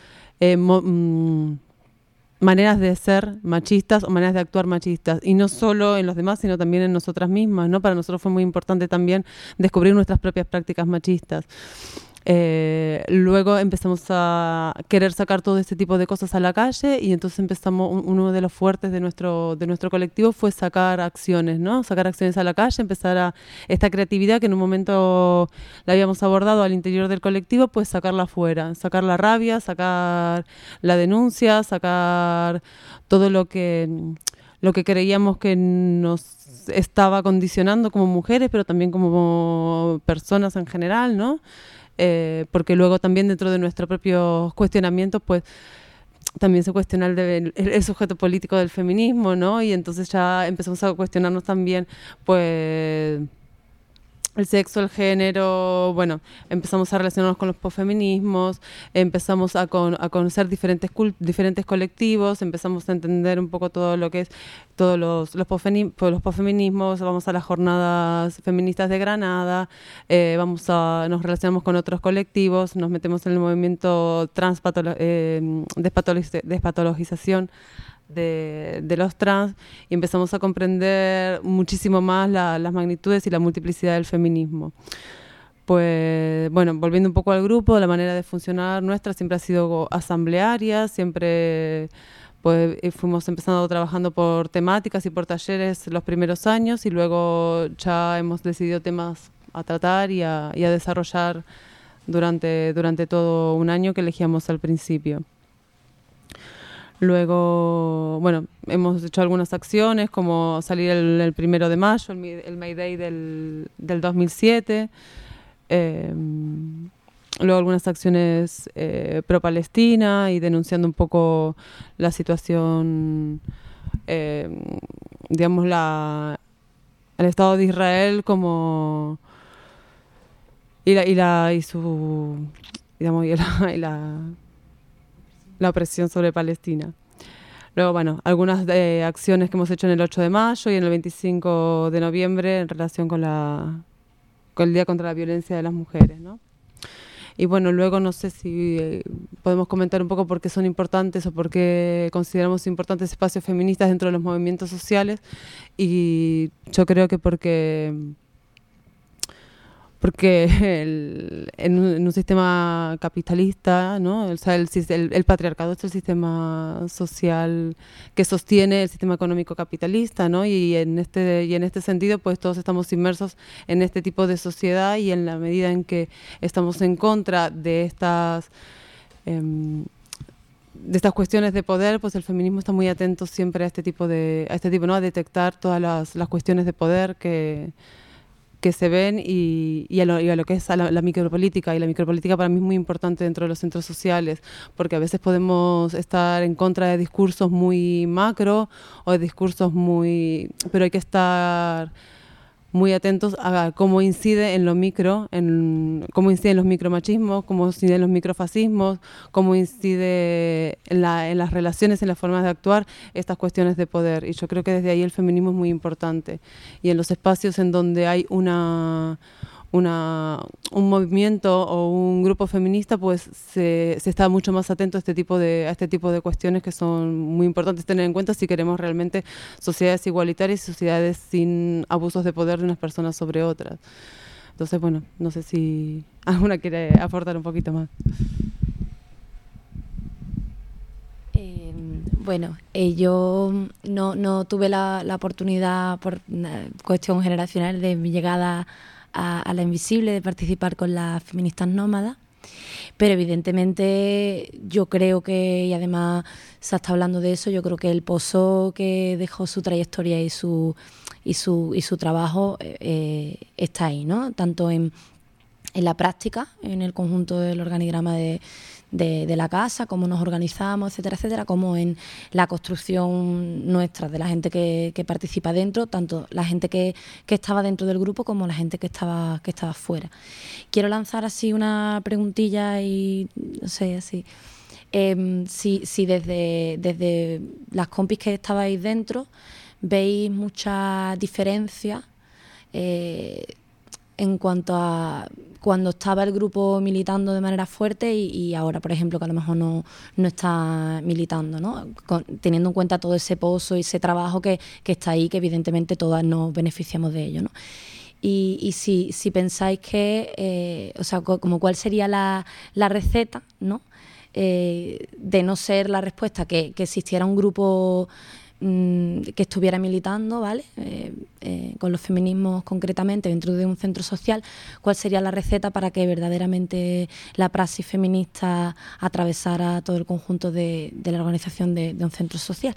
maneras de ser machistas o maneras de actuar machistas, y no solo en los demás, sino también en nosotras mismas, ¿no? Para nosotros fue muy importante también descubrir nuestras propias prácticas machistas. Luego empezamos a querer sacar todo este tipo de cosas a la calle, y entonces empezamos, uno de los fuertes de nuestro colectivo fue sacar acciones, ¿no? Sacar acciones a la calle, empezar a esta creatividad que en un momento la habíamos abordado al interior del colectivo, pues sacarla afuera, sacar la rabia, sacar la denuncia, sacar todo lo que creíamos que nos estaba condicionando como mujeres, pero también como personas en general, ¿no? Porque luego también dentro de nuestros propios cuestionamientos, pues también se cuestiona el sujeto político del feminismo, ¿no? Y entonces ya empezamos a cuestionarnos también, pues, el sexo, el género. Bueno, empezamos a relacionarnos con los posfeminismos, empezamos a conocer diferentes colectivos, empezamos a entender un poco todo lo que es todos los posfeminismos. Vamos a las jornadas feministas de Granada, nos relacionamos con otros colectivos, nos metemos en el movimiento despatologización de los trans, y empezamos a comprender muchísimo más las magnitudes y la multiplicidad del feminismo. Pues bueno, volviendo un poco al grupo, la manera de funcionar nuestra siempre ha sido asamblearia, siempre pues fuimos empezando trabajando por temáticas y por talleres los primeros años, y luego ya hemos decidido temas a tratar y a desarrollar durante todo un año que elegíamos al principio. Luego, bueno, hemos hecho algunas acciones, como salir el 1 de mayo, el May Day del 2007. Luego algunas acciones pro-Palestina y denunciando un poco la situación, digamos, el Estado de Israel como... la opresión sobre Palestina. Luego, bueno, algunas acciones que hemos hecho en el 8 de mayo y en el 25 de noviembre en relación con el Día contra la Violencia de las Mujeres, ¿no? Y bueno, luego no sé si podemos comentar un poco por qué son importantes o por qué consideramos importantes espacios feministas dentro de los movimientos sociales. Y yo creo que porque en un sistema capitalista, ¿no? O sea, el patriarcado es el sistema social que sostiene el sistema económico capitalista, ¿no? Y en este sentido, pues todos estamos inmersos en este tipo de sociedad, y en la medida en que estamos en contra de estas cuestiones de poder, pues el feminismo está muy atento siempre a este tipo, ¿no? A detectar todas las cuestiones de poder que se ven y a lo que es la micropolítica. Y la micropolítica para mí es muy importante dentro de los centros sociales, porque a veces podemos estar en contra de discursos muy macro o de discursos pero hay que estar muy atentos a cómo incide en lo micro, cómo inciden los micromachismos, cómo inciden los microfascismos, cómo incide en las relaciones, en las formas de actuar, estas cuestiones de poder. Y yo creo que desde ahí el feminismo es muy importante. Y en los espacios en donde hay un movimiento o un grupo feminista, pues se está mucho más atento a este tipo de cuestiones que son muy importantes tener en cuenta si queremos realmente sociedades igualitarias y sociedades sin abusos de poder de unas personas sobre otras. Entonces, bueno, no sé si alguna quiere aportar un poquito más. Bueno, yo no tuve la oportunidad, por una cuestión generacional, de mi llegada a La Invisible, de participar con las feministas nómadas, pero evidentemente yo creo que, y además se está hablando de eso, yo creo que el pozo que dejó su trayectoria y su trabajo está ahí, ¿no? Tanto en la práctica, en el conjunto del organigrama de la casa, cómo nos organizamos, etcétera, etcétera, como en la construcción nuestra, de la gente que participa dentro, tanto la gente que estaba dentro del grupo como la gente que estaba fuera. Quiero lanzar así una preguntilla y, no sé, así, si desde las compis que estabais dentro veis mucha diferencia en cuanto a cuando estaba el grupo militando de manera fuerte y ahora, por ejemplo, que a lo mejor no está militando, ¿no? Teniendo en cuenta todo ese pozo y ese trabajo que está ahí, que evidentemente todas nos beneficiamos de ello, ¿no? Y si pensáis que, o sea, como cuál sería la receta, ¿no? De no ser la respuesta que existiera un grupo que estuviera militando, ¿vale? Con los feminismos concretamente dentro de un centro social, ¿cuál sería la receta para que verdaderamente la praxis feminista atravesara todo el conjunto de la organización de un centro social?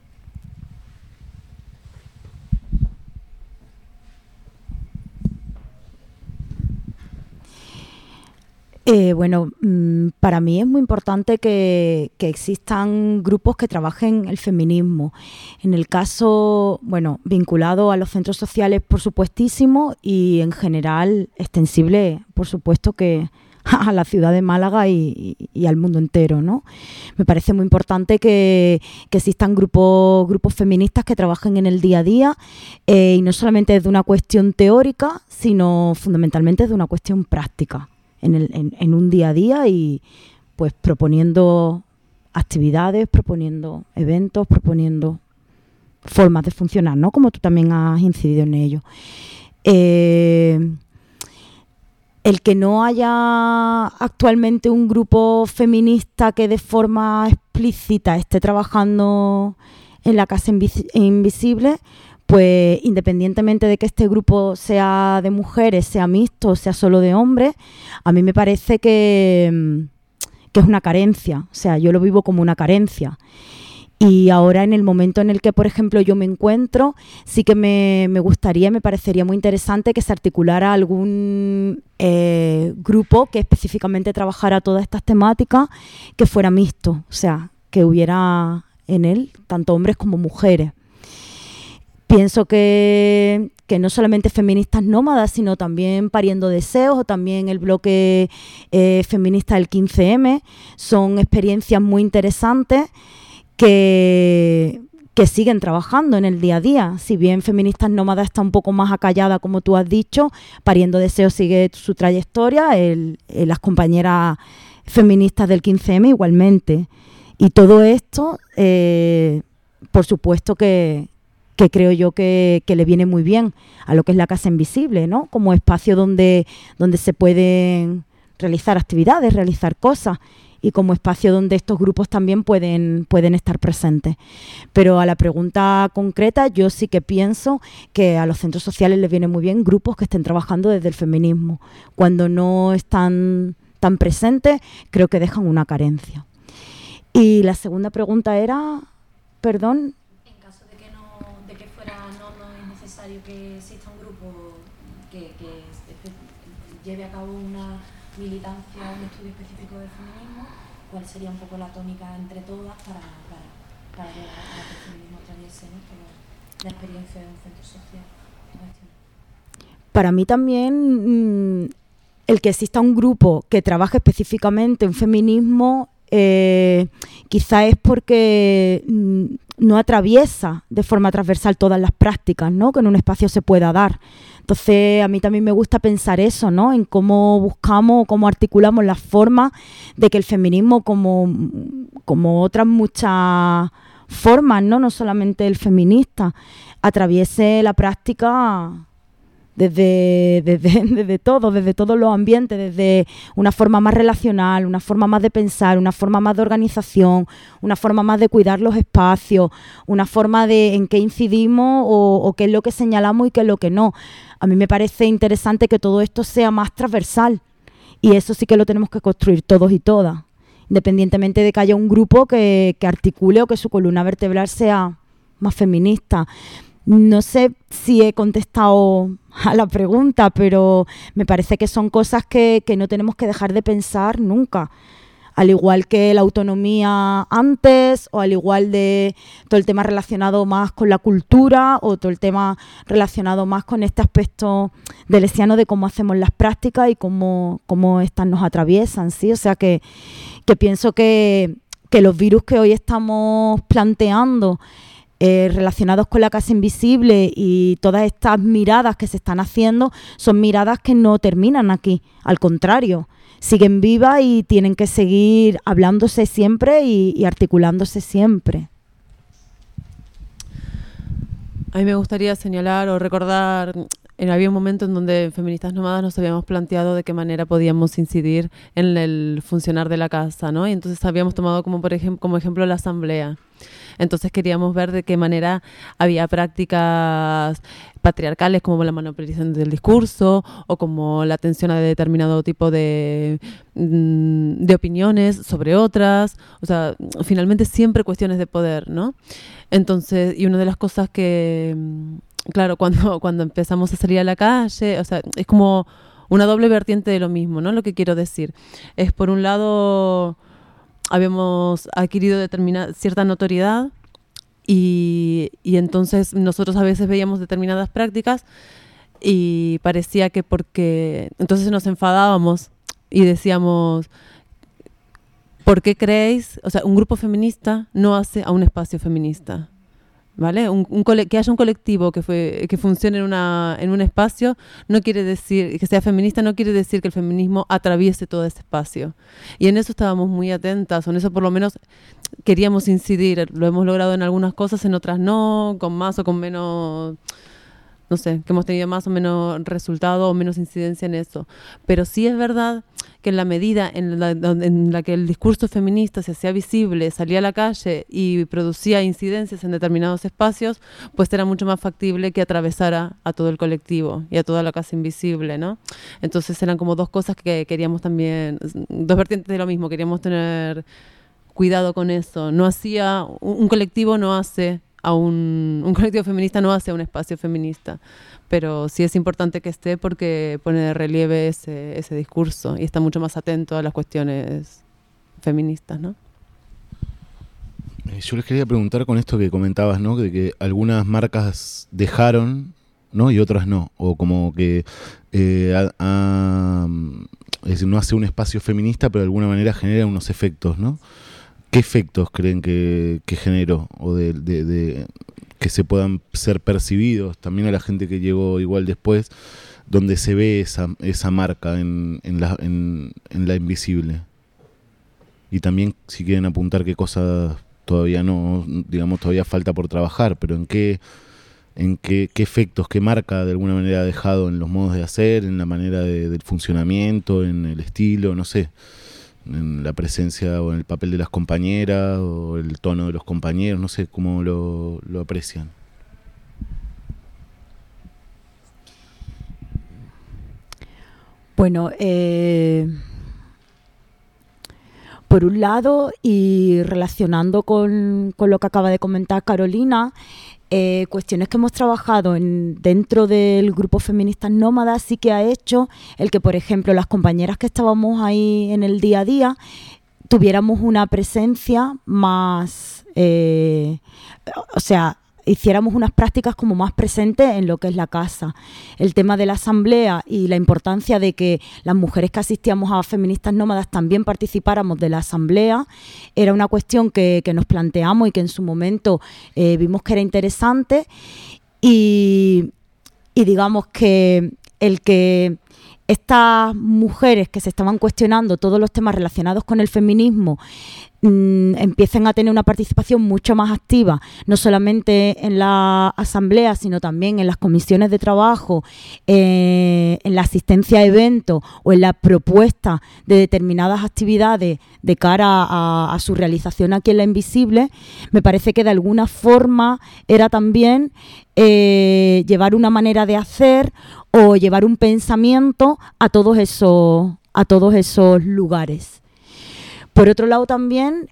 Bueno, para mí es muy importante que existan grupos que trabajen el feminismo. En el caso, bueno, vinculado a los centros sociales, por supuestísimo, y en general extensible, por supuesto, que a la ciudad de Málaga y al mundo entero, ¿no? Me parece muy importante que existan grupos feministas que trabajen en el día a día, y no solamente desde una cuestión teórica, sino fundamentalmente desde una cuestión práctica. En un día a día y pues proponiendo actividades, proponiendo eventos, proponiendo formas de funcionar, ¿no? Como tú también has incidido en ello. El que no haya actualmente un grupo feminista que de forma explícita esté trabajando en la Casa Invisible, pues independientemente de que este grupo sea de mujeres, sea mixto, sea solo de hombres, a mí me parece que es una carencia. O sea, yo lo vivo como una carencia. Y ahora, en el momento en el que, por ejemplo, yo me encuentro, sí que me gustaría, me parecería muy interesante que se articulara algún grupo que específicamente trabajara todas estas temáticas, que fuera mixto. O sea, que hubiera en él tanto hombres como mujeres. Pienso que no solamente feministas nómadas, sino también Pariendo Deseos o también el bloque feminista del 15M, son experiencias muy interesantes que siguen trabajando en el día a día. Si bien Feministas Nómadas está un poco más acallada, como tú has dicho, Pariendo Deseos sigue su trayectoria, las compañeras feministas del 15M igualmente. Y todo esto, por supuesto que creo yo que le viene muy bien a lo que es la Casa Invisible, ¿no? Como espacio donde se pueden realizar actividades, realizar cosas, y como espacio donde estos grupos también pueden estar presentes. Pero a la pregunta concreta, yo sí que pienso que a los centros sociales les viene muy bien grupos que estén trabajando desde el feminismo. Cuando no están tan presentes, creo que dejan una carencia. Y la segunda pregunta era, perdón. Que exista un grupo que lleve a cabo una militancia, un estudio específico del feminismo, ¿cuál sería un poco la tónica entre todas para llegar a que el feminismo atraviese, ¿no? La experiencia de un centro social? para mí también el que exista un grupo que trabaje específicamente en feminismo quizá es porque no atraviesa de forma transversal todas las prácticas, ¿no?, que en un espacio se pueda dar. Entonces, a mí también me gusta pensar eso, ¿no?, en cómo buscamos, cómo articulamos las formas de que el feminismo, como otras muchas formas, no solamente el feminista, atraviese la práctica desde todos los ambientes, desde una forma más relacional, una forma más de pensar, una forma más de organización, una forma más de cuidar los espacios, una forma de en qué incidimos o qué es lo que señalamos y qué es lo que no. A mí me parece interesante que todo esto sea más transversal, y eso sí que lo tenemos que construir todos y todas, independientemente de que haya un grupo que articule o que su columna vertebral sea más feminista. No sé si he contestado a la pregunta, pero me parece que son cosas que no tenemos que dejar de pensar nunca. Al igual que la autonomía antes, o al igual de todo el tema relacionado más con la cultura, o todo el tema relacionado más con este aspecto delesiano de cómo hacemos las prácticas y cómo estas nos atraviesan, ¿sí? O sea que pienso que los virus que hoy estamos planteando relacionados con la casa invisible y todas estas miradas que se están haciendo son miradas que no terminan aquí, al contrario, siguen vivas y tienen que seguir hablándose siempre y articulándose siempre. A mí me gustaría señalar o recordar, había un momento en donde en Feministas Nómadas nos habíamos planteado de qué manera podíamos incidir en el funcionar de la casa, ¿no? Y entonces habíamos tomado como ejemplo la asamblea. Entonces queríamos ver de qué manera había prácticas patriarcales como la monopolización del discurso o como la atención a determinado tipo de opiniones sobre otras, o sea, finalmente siempre cuestiones de poder, ¿no? Entonces, y una de las cosas que, claro, cuando empezamos a salir a la calle, o sea, es como una doble vertiente de lo mismo, ¿no? Lo que quiero decir es, por un lado, habíamos adquirido cierta notoriedad y entonces nosotros a veces veíamos determinadas prácticas y parecía que porque... Entonces nos enfadábamos y decíamos, ¿por qué creéis? O sea, un grupo feminista no hace a un espacio feminista, ¿vale? Que haya un colectivo que funcione en un espacio no quiere decir que sea feminista, no quiere decir que el feminismo atraviese todo ese espacio. Y en eso estábamos muy atentas, o en eso por lo menos queríamos incidir. Lo hemos logrado en algunas cosas, en otras no, con más o con menos, no sé, que hemos tenido más o menos resultado o menos incidencia en eso. Pero sí es verdad que en la medida en la que el discurso feminista se hacía visible, salía a la calle y producía incidencias en determinados espacios, pues era mucho más factible que atravesara a todo el colectivo y a toda la casa invisible, ¿no? Entonces eran como dos cosas que queríamos también, dos vertientes de lo mismo, queríamos tener cuidado con eso. No hacía, un colectivo no hace a un colectivo feminista no hace un espacio feminista, pero sí es importante que esté porque pone de relieve ese discurso y está mucho más atento a las cuestiones feministas, ¿no? Yo les quería preguntar con esto que comentabas, ¿no? De que algunas marcas dejaron, ¿no? Y otras no, o como que es decir, no hace un espacio feminista, pero de alguna manera genera unos efectos, ¿no? ¿Qué efectos creen que generó o de que se puedan ser percibidos también a la gente que llegó igual después, donde se ve esa marca en la invisible? Y también si quieren apuntar qué cosas todavía no, digamos, todavía falta por trabajar, pero en qué efectos, qué marca de alguna manera ha dejado en los modos de hacer, en la manera del funcionamiento, en el estilo, no sé, en la presencia o en el papel de las compañeras o el tono de los compañeros, no sé cómo lo aprecian. Bueno, por un lado, y relacionando con lo que acaba de comentar Carolina, cuestiones que hemos trabajado dentro del grupo Feministas Nómadas sí que ha hecho el que, por ejemplo, las compañeras que estábamos ahí en el día a día tuviéramos una presencia más, o sea, hiciéramos unas prácticas como más presentes en lo que es la casa. El tema de la asamblea y la importancia de que las mujeres que asistíamos a Feministas Nómadas también participáramos de la asamblea era una cuestión que nos planteamos y que en su momento vimos que era interesante y digamos que el que estas mujeres que se estaban cuestionando todos los temas relacionados con el feminismo empiecen a tener una participación mucho más activa, no solamente en la asamblea, sino también en las comisiones de trabajo, en la asistencia a eventos o en la propuesta de determinadas actividades de cara a su realización aquí en La Invisible, me parece que de alguna forma era también llevar una manera de hacer o llevar un pensamiento a todos esos lugares. Por otro lado también,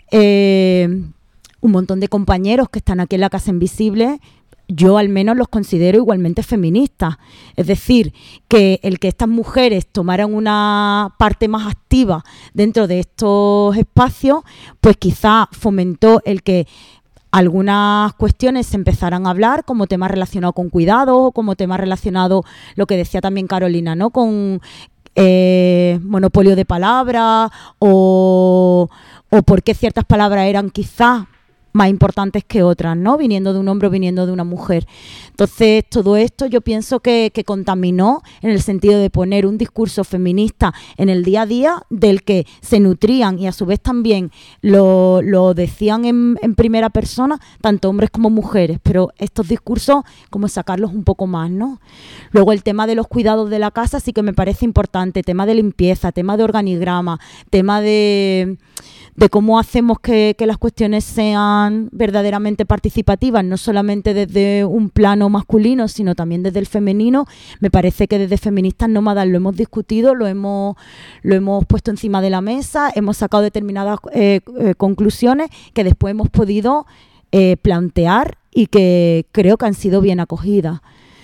un montón de compañeros que están aquí en la Casa Invisible, yo al menos los considero igualmente feministas. Es decir, que el que estas mujeres tomaran una parte más activa dentro de estos espacios, pues quizá fomentó el que algunas cuestiones se empezaran a hablar como temas relacionados con cuidados o como temas relacionados, lo que decía también Carolina, ¿no? Con monopolio de palabras o por qué ciertas palabras eran quizás más importantes que otras, ¿no? Viniendo de un hombre o viniendo de una mujer. Entonces, todo esto yo pienso que contaminó en el sentido de poner un discurso feminista en el día a día del que se nutrían y a su vez también lo decían en primera persona, tanto hombres como mujeres, pero estos discursos como sacarlos un poco más, ¿no? Luego el tema de los cuidados de la casa sí que me parece importante, tema de limpieza, tema de organigrama, tema de cómo hacemos que las cuestiones sean verdaderamente participativas, no solamente desde un plano masculino, sino también desde el femenino. Me parece que desde Feministas Nómadas lo hemos discutido, lo hemos puesto encima de la mesa, hemos sacado determinadas conclusiones que después hemos podido plantear y que creo que han sido bien acogidas.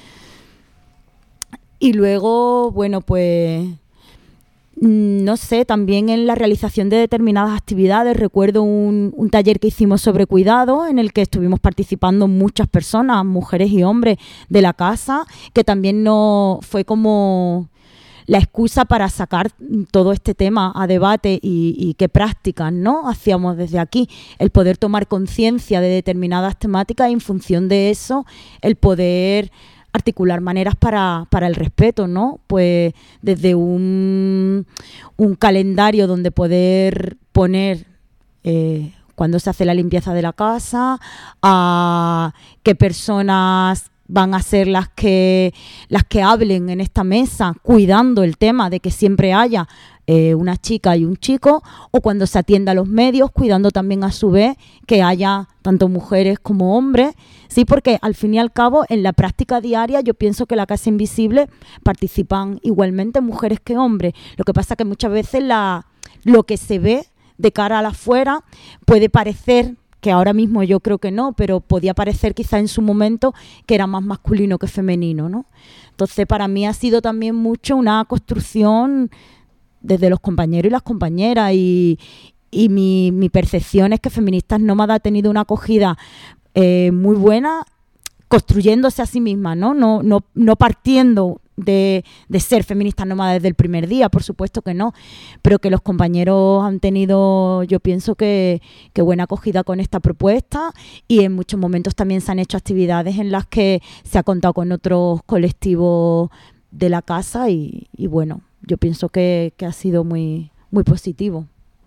Y luego, bueno, pues no sé, también en la realización de determinadas actividades. Recuerdo un taller que hicimos sobre cuidado en el que estuvimos participando muchas personas, mujeres y hombres de la casa, que también no fue como la excusa para sacar todo este tema a debate y qué prácticas, ¿no?, hacíamos desde aquí, el poder tomar conciencia de determinadas temáticas y en función de eso el poder articular maneras para el respeto, ¿no? Pues desde un calendario donde poder poner cuándo se hace la limpieza de la casa, a qué personas van a ser las que hablen en esta mesa, cuidando el tema de que siempre haya una chica y un chico, o cuando se atienda a los medios, cuidando también a su vez que haya tanto mujeres como hombres, sí, porque al fin y al cabo en la práctica diaria yo pienso que la Casa Invisible participan igualmente mujeres que hombres. Lo que pasa que muchas veces lo que se ve de cara a la afuera puede parecer, que ahora mismo yo creo que no, pero podía parecer quizá en su momento que era más masculino que femenino, ¿no? Entonces para mí ha sido también mucho una construcción desde los compañeros y las compañeras y mi percepción es que Feministas Nómadas ha tenido una acogida muy buena, construyéndose a sí misma, ¿no? No partiendo de ser feministas nómadas desde el primer día, por supuesto que no, pero que los compañeros han tenido, yo pienso que buena acogida con esta propuesta, y en muchos momentos también se han hecho actividades en las que se ha contado con otros colectivos de la casa y bueno, yo pienso que ha sido muy, muy positivo.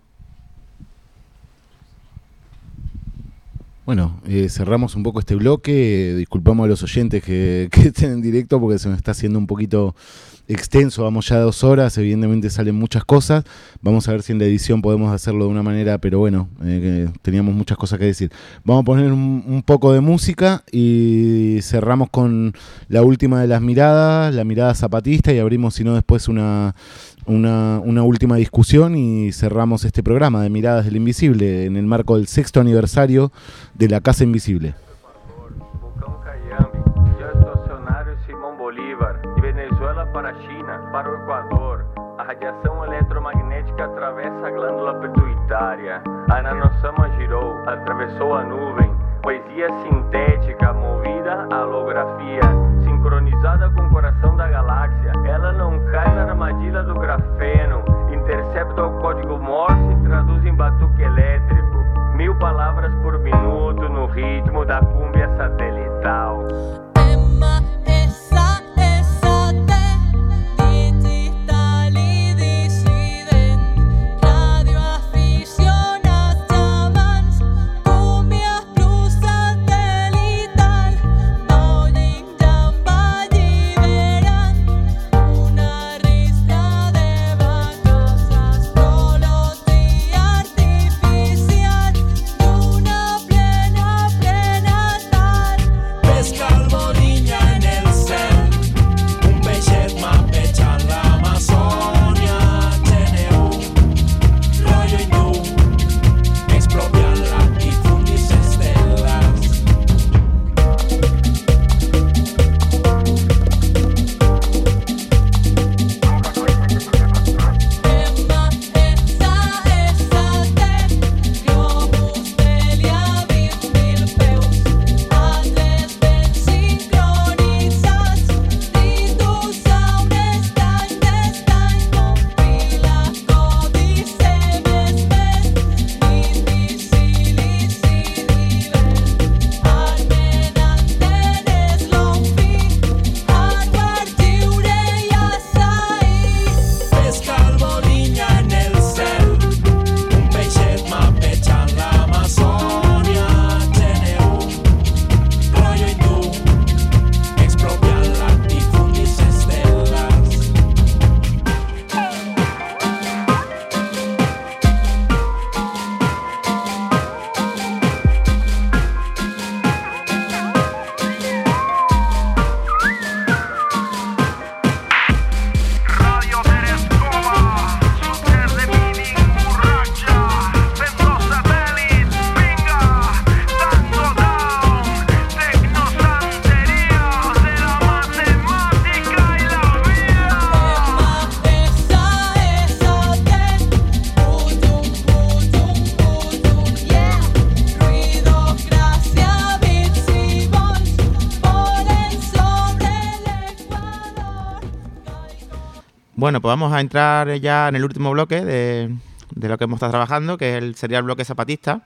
Bueno, cerramos un poco este bloque. Disculpamos a los oyentes que estén en directo porque se nos está haciendo un poquito extenso. Vamos ya 2 horas, evidentemente salen muchas cosas. Vamos a ver si en la edición podemos hacerlo de una manera, pero bueno, teníamos muchas cosas que decir. Vamos a poner un poco de música y cerramos con la última de las miradas, la mirada zapatista, y abrimos, si no, después una última discusión y cerramos este programa de Miradas del Invisible en el marco del 6º aniversario de la Casa Invisible. Para a China, para o Equador. A radiação eletromagnética atravessa a glândula pituitária. A nanossama girou, atravessou a nuvem. Poesia sintética moveu ritmo da cumbia satelital. Bueno, pues vamos a entrar ya en el último bloque de lo que hemos estado trabajando, que sería el bloque zapatista.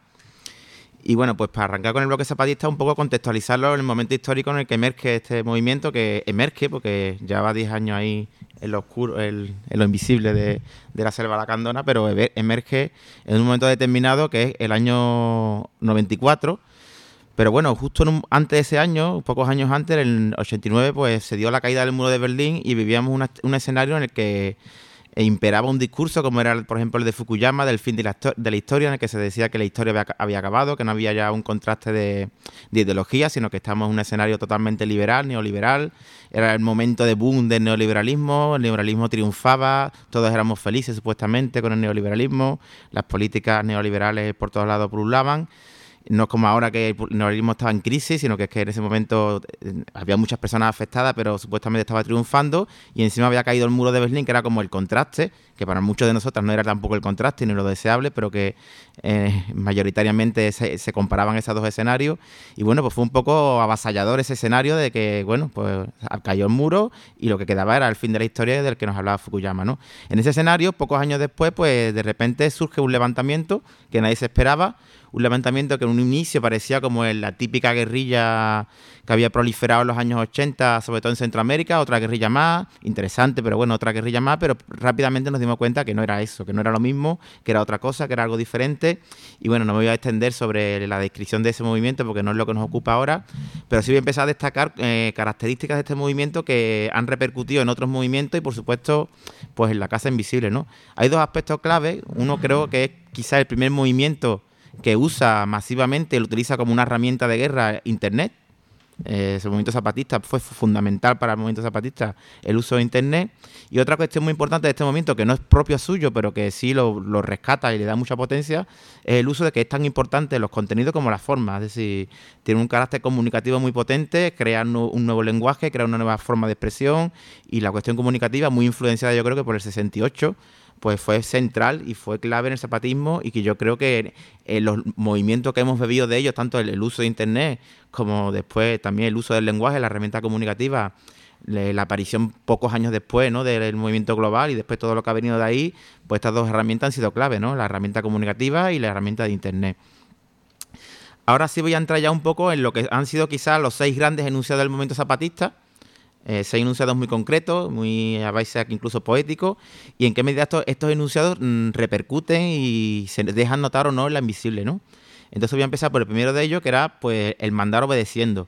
Y bueno, pues para arrancar con el bloque zapatista, un poco contextualizarlo en el momento histórico en el que emerge este movimiento, que emerge porque lleva 10 años ahí en lo oscuro, en lo invisible de la selva lacandona, pero emerge en un momento determinado que es el año 94. Pero bueno, justo antes de ese año, pocos años antes, en el 89, pues se dio la caída del muro de Berlín y vivíamos un escenario en el que imperaba un discurso como era, por ejemplo, el de Fukuyama, del fin de la historia, en el que se decía que la historia había acabado, que no había ya un contraste de ideología, sino que estábamos en un escenario totalmente liberal, neoliberal. Era el momento de boom del neoliberalismo, el neoliberalismo triunfaba, todos éramos felices supuestamente con el neoliberalismo, las políticas neoliberales por todos lados pululaban. No es como ahora que el neoliberalismo estaba en crisis, sino que es que en ese momento había muchas personas afectadas, pero supuestamente estaba triunfando, y encima había caído el muro de Berlín, que era como el contraste, que para muchos de nosotros no era tampoco el contraste ni lo deseable, pero que mayoritariamente se comparaban esos dos escenarios. Y bueno, pues fue un poco avasallador ese escenario de que, bueno, pues cayó el muro y lo que quedaba era el fin de la historia del que nos hablaba Fukuyama, ¿no? En ese escenario, pocos años después, pues de repente surge un levantamiento que nadie se esperaba. Un levantamiento que en un inicio parecía como la típica guerrilla que había proliferado en los años 80, sobre todo en Centroamérica, otra guerrilla más, interesante, pero bueno, otra guerrilla más, pero rápidamente nos dimos cuenta que no era eso, que no era lo mismo, que era otra cosa, que era algo diferente. Y bueno, no me voy a extender sobre la descripción de ese movimiento porque no es lo que nos ocupa ahora, pero sí voy a empezar a destacar características de este movimiento que han repercutido en otros movimientos y, por supuesto, pues en la Casa Invisible, ¿no? Hay dos aspectos claves. Uno, creo que es quizás el primer movimiento que usa masivamente, lo utiliza como una herramienta de guerra, Internet. El movimiento zapatista fue fundamental para el movimiento zapatista el uso de Internet. Y otra cuestión muy importante de este movimiento, que no es propio suyo, pero que sí lo rescata y le da mucha potencia, es el uso de que es tan importante los contenidos como las formas. Es decir, tiene un carácter comunicativo muy potente, crear un nuevo lenguaje, crear una nueva forma de expresión, y la cuestión comunicativa muy influenciada, yo creo que por el 68, pues fue central y fue clave en el zapatismo, y que yo creo que los movimientos que hemos bebido de ellos, tanto el uso de Internet como después también el uso del lenguaje, la herramienta comunicativa, la aparición pocos años después, ¿no?, del movimiento global, y después todo lo que ha venido de ahí, pues estas dos herramientas han sido clave, ¿no?, la herramienta comunicativa y la herramienta de Internet. Ahora sí voy a entrar ya un poco en lo que han sido quizás los 6 grandes enunciados del movimiento zapatista. 6 enunciados muy concretos, muy a base incluso poéticos, y en qué medida estos enunciados repercuten y se dejan notar o no en la invisible, ¿no? Entonces voy a empezar por el primero de ellos, que era pues el mandar obedeciendo.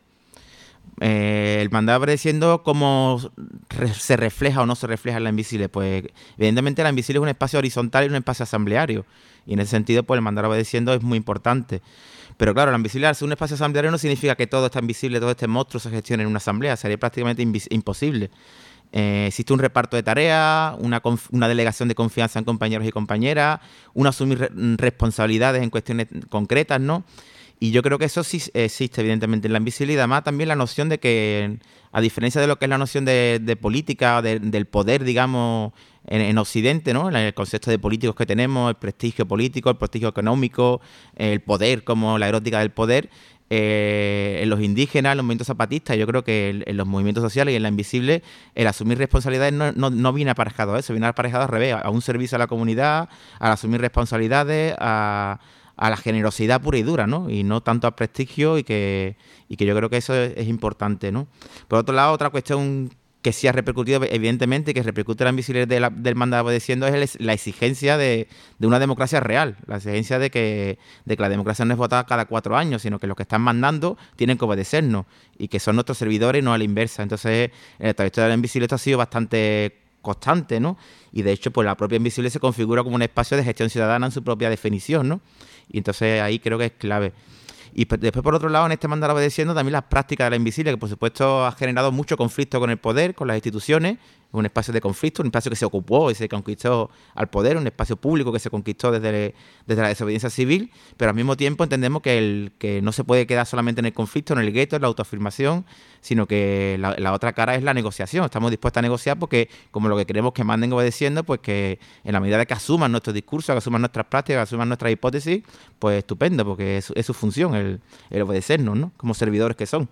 El mandar obedeciendo, ¿cómo se refleja o no se refleja en la invisible? Pues evidentemente la invisible es un espacio horizontal y un espacio asambleario, y en ese sentido pues el mandar obedeciendo es muy importante. Pero claro, la invisible al ser un espacio asambleario no significa que todo está invisible, todo este monstruo se gestione en una asamblea, sería prácticamente imposible. Existe un reparto de tareas, una delegación de confianza en compañeros y compañeras, un asumir responsabilidades en cuestiones concretas, ¿no? Y yo creo que eso sí existe evidentemente en la invisibilidad. Además también la noción de que, a diferencia de lo que es la noción de política, del poder, digamos, en Occidente, ¿no? En el concepto de políticos que tenemos, el prestigio político, el prestigio económico, el poder como la erótica del poder, en los indígenas, en los movimientos zapatistas, yo creo que en los movimientos sociales y en la invisible, el asumir responsabilidades no viene aparejado a eso, viene aparejado al revés, a un servicio a la comunidad, al asumir responsabilidades, a la generosidad pura y dura, ¿no? Y no tanto al prestigio y que yo creo que eso es importante, ¿no? Por otro lado, otra cuestión que sí ha repercutido, evidentemente, que repercute la invisibilidad del mandado obedeciendo es la exigencia de una democracia real, la exigencia de que la democracia no es votada cada 4 años, sino que los que están mandando tienen que obedecernos y que son nuestros servidores y no a la inversa. Entonces, en la trayectoria de la invisible esto ha sido bastante constante, ¿no? Y de hecho, pues la propia invisible se configura como un espacio de gestión ciudadana en su propia definición, ¿no? Y entonces ahí creo que es clave. Y después, por otro lado, en este mandar obedeciendo también las prácticas de la invisible, que por supuesto ha generado mucho conflicto con el poder, con las instituciones, un espacio de conflicto, un espacio que se ocupó y se conquistó al poder, un espacio público que se conquistó desde la desobediencia civil, pero al mismo tiempo entendemos que no se puede quedar solamente en el conflicto, en el gueto, en la autoafirmación, sino que la otra cara es la negociación. Estamos dispuestos a negociar porque, como lo que queremos que manden obedeciendo, pues que en la medida de que asuman nuestros discursos, que asuman nuestras prácticas, que asuman nuestras hipótesis, pues estupendo, porque es su función el obedecernos, ¿no? Como servidores que son.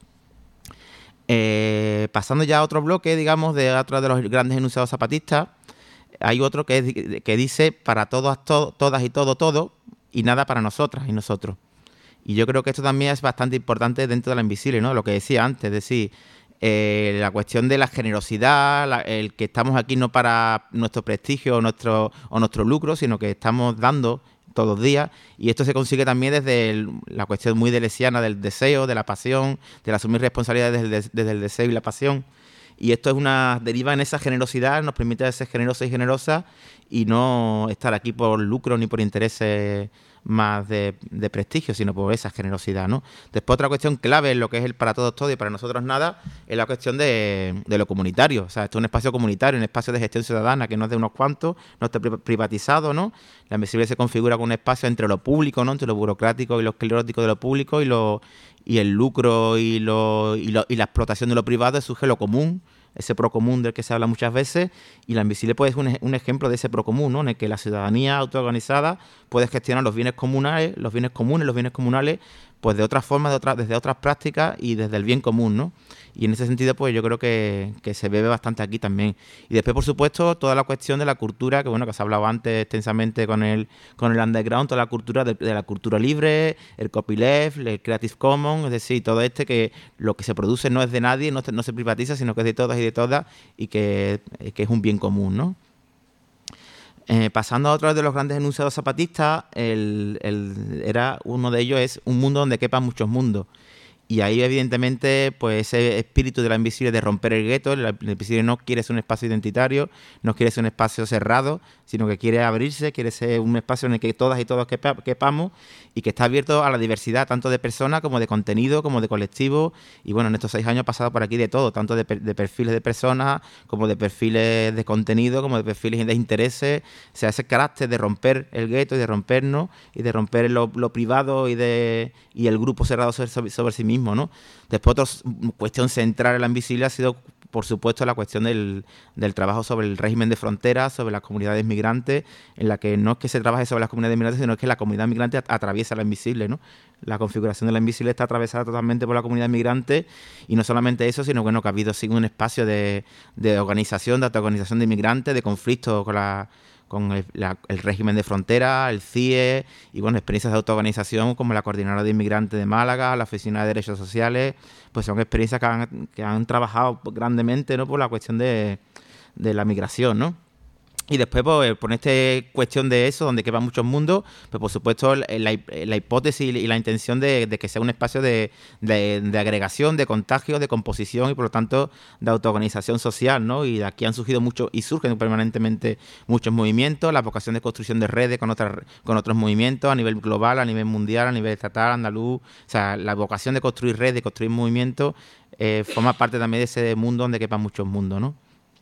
Pasando ya a otro bloque, digamos, de otro de los grandes enunciados zapatistas, hay otro que dice para todas, todas y todo, y nada para nosotras y nosotros. Y yo creo que esto también es bastante importante dentro de la invisible, ¿no? Lo que decía antes, es decir, la cuestión de la generosidad, el que estamos aquí no para nuestro prestigio o nuestro lucro, sino que estamos dando todos los días, y esto se consigue también desde la cuestión muy deleuziana del deseo, de la pasión, del asumir responsabilidades desde el deseo y la pasión. Y esto es una deriva en esa generosidad, nos permite ser generosos y generosas y no estar aquí por lucro ni por intereses más de prestigio, sino por esa generosidad, ¿no? Después otra cuestión clave en lo que es el para todos todo y para nosotros nada es la cuestión de lo comunitario. O sea, esto es un espacio comunitario, un espacio de gestión ciudadana que no es de unos cuantos, no está privatizado, ¿no? La invisible se configura como un espacio entre lo público, ¿no? Entre lo burocrático y lo esclerótico de lo público y el lucro y la explotación de lo privado surge lo común, ese procomún del que se habla muchas veces, y la invisible pues, es un ejemplo de ese procomún, ¿no? En el que la ciudadanía autoorganizada puede gestionar los bienes comunales, pues de otras formas, desde otras prácticas y desde el bien común, ¿no? Y en ese sentido, pues yo creo que se bebe bastante aquí también. Y después, por supuesto, toda la cuestión de la cultura, que bueno, que se ha hablado antes extensamente con el underground, toda la cultura de la cultura libre, el copyleft, el Creative Commons, es decir, todo que lo que se produce no es de nadie, no se privatiza, sino que es de todas y de todas, y que es un bien común, ¿no? Pasando a otro de los grandes enunciados zapatistas, era uno de ellos es un mundo donde quepan muchos mundos. Y ahí, evidentemente, pues ese espíritu de la invisible de romper el gueto, la invisible no quiere ser un espacio identitario, no quiere ser un espacio cerrado, sino que quiere abrirse, quiere ser un espacio en el que todas y todos quepamos y que está abierto a la diversidad, tanto de personas como de contenido, como de colectivos. Y bueno, en estos 6 años ha pasado por aquí de todo, tanto de perfiles de personas, como de perfiles de contenido, como de perfiles de intereses. O sea, ese carácter de romper el gueto y de rompernos y de romper lo privado y el grupo cerrado sobre sí mismo, ¿no? Después otra cuestión central en la invisible ha sido, por supuesto, la cuestión del trabajo sobre el régimen de fronteras, sobre las comunidades migrantes, en la que no es que se trabaje sobre las comunidades migrantes, sino que la comunidad migrante atraviesa la invisible, ¿no? La configuración de la invisible está atravesada totalmente por la comunidad migrante, y no solamente eso, sino bueno, que ha habido un espacio de organización, de autoorganización de inmigrantes, de conflicto con el régimen de frontera, el CIE y bueno, experiencias de autoorganización como la Coordinadora de Inmigrantes de Málaga, la Oficina de Derechos Sociales, pues son experiencias que han trabajado grandemente, ¿no?, por la cuestión de la migración, ¿no? Y después, pues, por esta cuestión de eso, donde quepan muchos mundos, pues por supuesto la hipótesis y la intención de que sea un espacio de agregación, de contagio, de composición y por lo tanto de autoorganización social, ¿no? Y de aquí han surgido muchos y surgen permanentemente muchos movimientos, la vocación de construcción de redes con otros movimientos a nivel global, a nivel mundial, a nivel estatal, andaluz. O sea, la vocación de construir redes, de construir movimientos, forma parte también de ese mundo donde quepan muchos mundos, ¿no?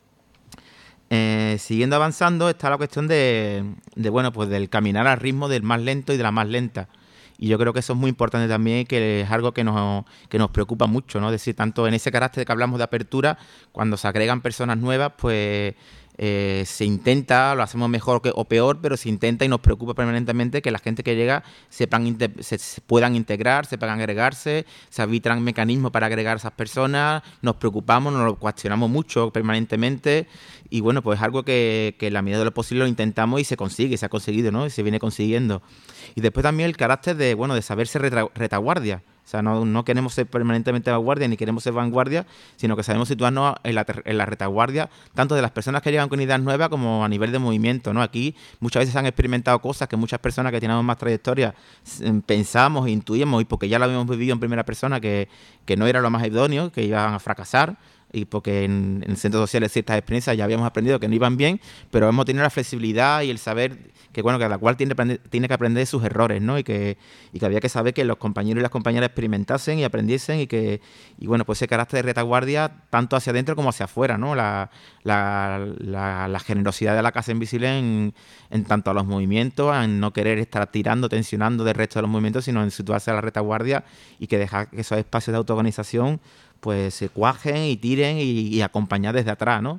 Siguiendo avanzando está la cuestión bueno, pues del caminar al ritmo del más lento y de la más lenta. Y yo creo que eso es muy importante también, que es algo que nos preocupa mucho, ¿no? Es decir, tanto en ese carácter que hablamos de apertura, cuando se agregan personas nuevas, pues se intenta, lo hacemos mejor o peor, pero se intenta y nos preocupa permanentemente que la gente que llega se puedan integrar, sepan agregarse, se arbitran mecanismos para agregar a esas personas, nos preocupamos, nos lo cuestionamos mucho permanentemente y bueno, pues es algo que en la medida de lo posible lo intentamos y se consigue, se ha conseguido, ¿no? Y se viene consiguiendo. Y después también el carácter de saberse retaguardia. O sea, no queremos ser permanentemente vanguardia ni queremos ser vanguardia, sino que sabemos situarnos en la retaguardia tanto de las personas que llegan con ideas nuevas como a nivel de movimiento, ¿no? Aquí muchas veces se han experimentado cosas que muchas personas que tenemos más trayectoria pensamos, intuíamos y porque ya lo habíamos vivido en primera persona que no era lo más idóneo, que iban a fracasar. Y porque en centros sociales ciertas experiencias ya habíamos aprendido que no iban bien, pero hemos tenido la flexibilidad y el saber que cada cual tiene que aprender de sus errores, ¿no? Y que había que saber que los compañeros y las compañeras experimentasen y aprendiesen y bueno, pues ese carácter de retaguardia tanto hacia adentro como hacia afuera, ¿no? La generosidad de la Casa Invisible en tanto a los movimientos, en no querer estar tirando, tensionando del resto de los movimientos, sino en situarse a la retaguardia y que dejar que esos espacios de autoorganización pues se cuajen y tiren y acompañar desde atrás, ¿no?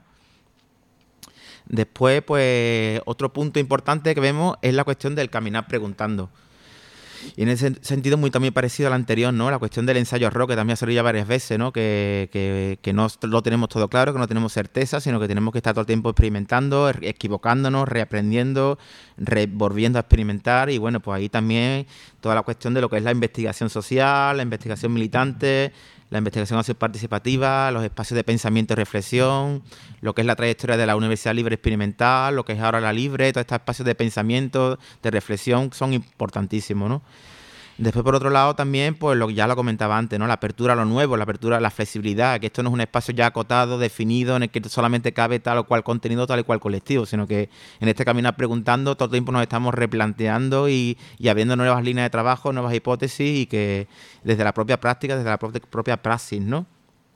Después, pues, otro punto importante que vemos es la cuestión del caminar preguntando. Y en ese sentido muy también parecido al anterior, ¿no? La cuestión del ensayo RO, que también ha salido ya varias veces, ¿no? Que no lo tenemos todo claro, que no tenemos certeza, sino que tenemos que estar todo el tiempo experimentando, equivocándonos, reaprendiendo, volviendo a experimentar. Y bueno, pues ahí también toda la cuestión de lo que es la investigación social, la investigación militante, la investigación participativa, los espacios de pensamiento y reflexión, lo que es la trayectoria de la Universidad Libre Experimental, lo que es ahora la Libre, todos estos espacios de pensamiento, de reflexión son importantísimos, ¿no? Después, por otro lado, también, pues ya lo comentaba antes, ¿no? La apertura a lo nuevo, la apertura a la flexibilidad, que esto no es un espacio ya acotado, definido, en el que solamente cabe tal o cual contenido, tal y cual colectivo, sino que en este caminar preguntando, todo el tiempo nos estamos replanteando y abriendo nuevas líneas de trabajo, nuevas hipótesis y que desde la propia práctica, desde la propia praxis, ¿no?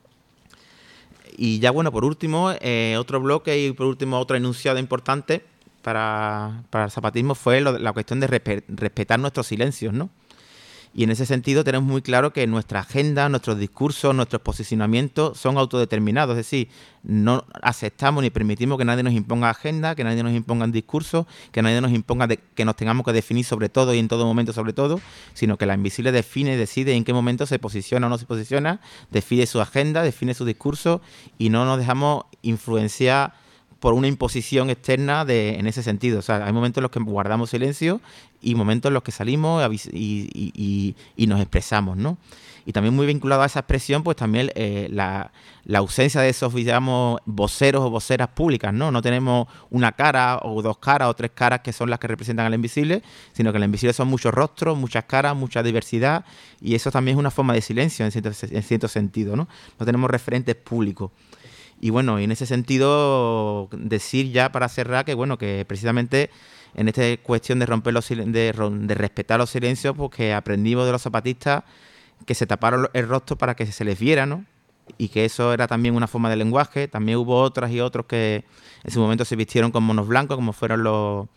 Y ya, bueno, por último, otro bloque y por último otro enunciado importante para el zapatismo fue la cuestión de respetar nuestros silencios, ¿no? Y en ese sentido tenemos muy claro que nuestra agenda, nuestros discursos, nuestros posicionamientos son autodeterminados. Es decir, no aceptamos ni permitimos que nadie nos imponga agenda, que nadie nos imponga un discurso, que nadie nos imponga que nos tengamos que definir sobre todo y en todo momento sobre todo, sino que la Invisible define y decide en qué momento se posiciona o no se posiciona, define su agenda, define su discurso y no nos dejamos influenciar por una imposición externa en ese sentido. O sea, hay momentos en los que guardamos silencio y momentos en los que salimos y nos expresamos, ¿no? Y también muy vinculado a esa expresión, pues también la ausencia de esos, digamos, voceros o voceras públicas, ¿no? No tenemos una cara o dos caras o tres caras que son las que representan al Invisible, sino que el Invisible son muchos rostros, muchas caras, mucha diversidad y eso también es una forma de silencio en cierto sentido, ¿no? No tenemos referentes públicos. Y bueno, y en ese sentido decir ya para cerrar que bueno, que precisamente en esta cuestión de romper de respetar los silencios, pues que aprendimos de los zapatistas que se taparon el rostro para que se les viera, ¿no? Y que eso era también una forma de lenguaje. También hubo otras y otros que en su momento se vistieron con monos blancos, como fueron los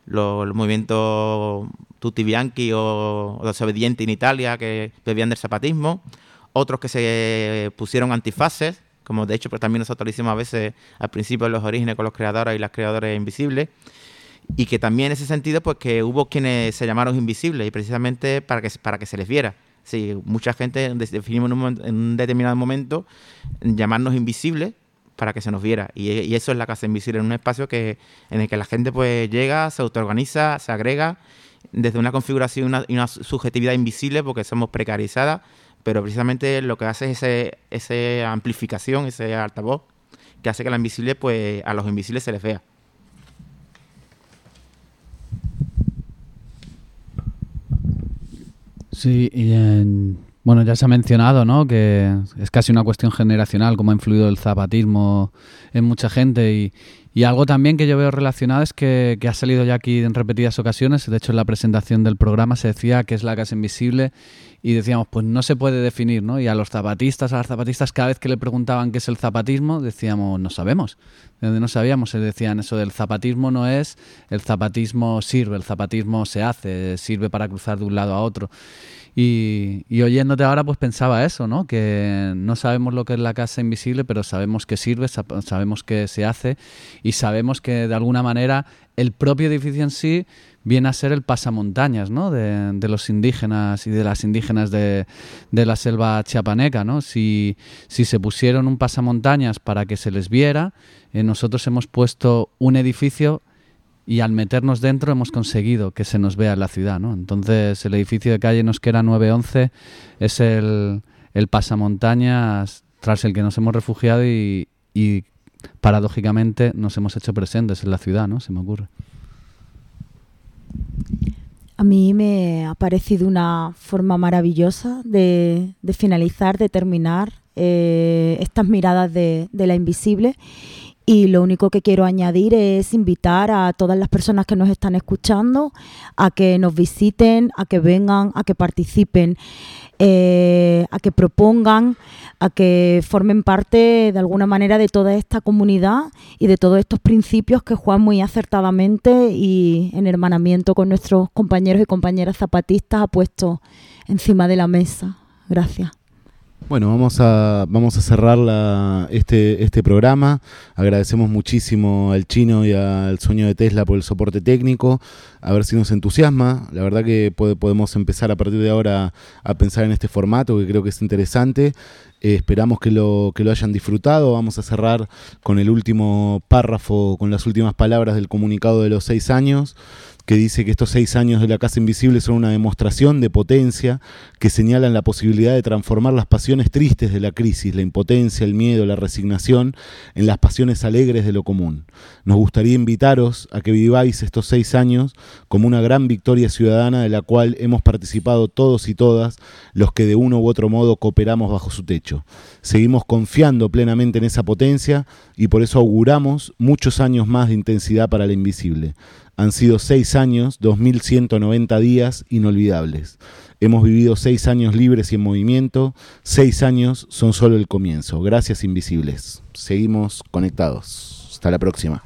movimientos Tutti Bianchi o los obedientes en Italia, que bebían del zapatismo. Otros que se pusieron antifaces, como de hecho pues también nosotros lo hicimos a veces al principio de los orígenes con los creadores y las creadoras invisibles, y que también en ese sentido pues que hubo quienes se llamaron invisibles y precisamente para que se les viera. Sí, mucha gente definimos en un determinado momento llamarnos invisibles para que se nos viera. Y eso es la Casa Invisible, en un espacio en el que la gente pues llega, se autoorganiza, se agrega desde una configuración y una subjetividad invisible, porque somos precarizadas, pero precisamente lo que hace es esa amplificación, ese altavoz, que hace que la invisible, pues a los invisibles se les vea. Sí, y bueno, ya se ha mencionado, ¿no?, que es casi una cuestión generacional, cómo ha influido el zapatismo en mucha gente, y algo también que yo veo relacionado es que ha salido ya aquí en repetidas ocasiones. De hecho, en la presentación del programa se decía que es la Casa Invisible y decíamos, pues no se puede definir, ¿no? Y a las zapatistas, cada vez que le preguntaban qué es el zapatismo, decíamos, no sabemos. No sabíamos, se decían eso del zapatismo no es, el zapatismo sirve, el zapatismo se hace, sirve para cruzar de un lado a otro. Y oyéndote ahora, pues pensaba eso, ¿no? Que no sabemos lo que es la Casa Invisible, pero sabemos que sirve, sabemos que se hace y sabemos que de alguna manera el propio edificio en sí viene a ser el pasamontañas, ¿no?, de los indígenas y de las indígenas de la selva chiapaneca, ¿no? Si se pusieron un pasamontañas para que se les viera, nosotros hemos puesto un edificio y al meternos dentro hemos conseguido que se nos vea en la ciudad, ¿no? Entonces el edificio de calle Nosquera 911 es el pasamontañas tras el que nos hemos refugiado y paradójicamente nos hemos hecho presentes en la ciudad, ¿no? Se me ocurre. A mí me ha parecido una forma maravillosa de finalizar, de terminar estas miradas de la invisible. Y lo único que quiero añadir es invitar a todas las personas que nos están escuchando a que nos visiten, a que vengan, a que participen, a que propongan, a que formen parte de alguna manera de toda esta comunidad y de todos estos principios que Juan muy acertadamente y en hermanamiento con nuestros compañeros y compañeras zapatistas ha puesto encima de la mesa. Gracias. Bueno, vamos a cerrar este programa. Agradecemos muchísimo al Chino y al Sueño de Tesla por el soporte técnico. A ver si nos entusiasma. La verdad que podemos empezar a partir de ahora a pensar en este formato, que creo que es interesante. Esperamos que lo hayan disfrutado. Vamos a cerrar con el último párrafo, con las últimas palabras del comunicado de los 6 años, que dice que estos 6 años de la Casa Invisible son una demostración de potencia que señalan la posibilidad de transformar las pasiones tristes de la crisis, la impotencia, el miedo, la resignación, en las pasiones alegres de lo común. Nos gustaría invitaros a que viváis estos 6 años como una gran victoria ciudadana de la cual hemos participado todos y todas los que de uno u otro modo cooperamos bajo su techo. Seguimos confiando plenamente en esa potencia y por eso auguramos muchos años más de intensidad para la Invisible. Han sido 6 años, 2190 días inolvidables. Hemos vivido 6 años libres y en movimiento. 6 años son solo el comienzo. Gracias, Invisibles. Seguimos conectados. Hasta la próxima.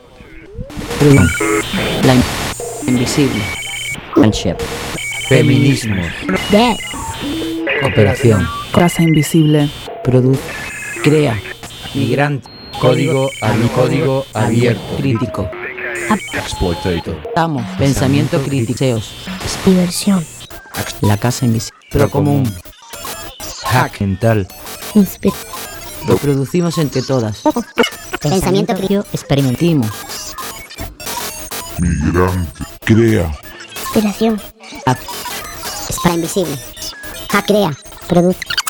La Invisible. Friendship. Feminismo. Cooperación. Casa Invisible. Produce. Crea. Migrante. Código abierto. Crítico. Exploitator. Estamos. Pensamiento criticeos. Diversión. La Casa Invisible. Procomún. Hack mental. Lo producimos entre todas. Pensamiento crítico. Experimentimos. Migrante. Crea. Inspiración. Es para Invisible. Crea. Produce.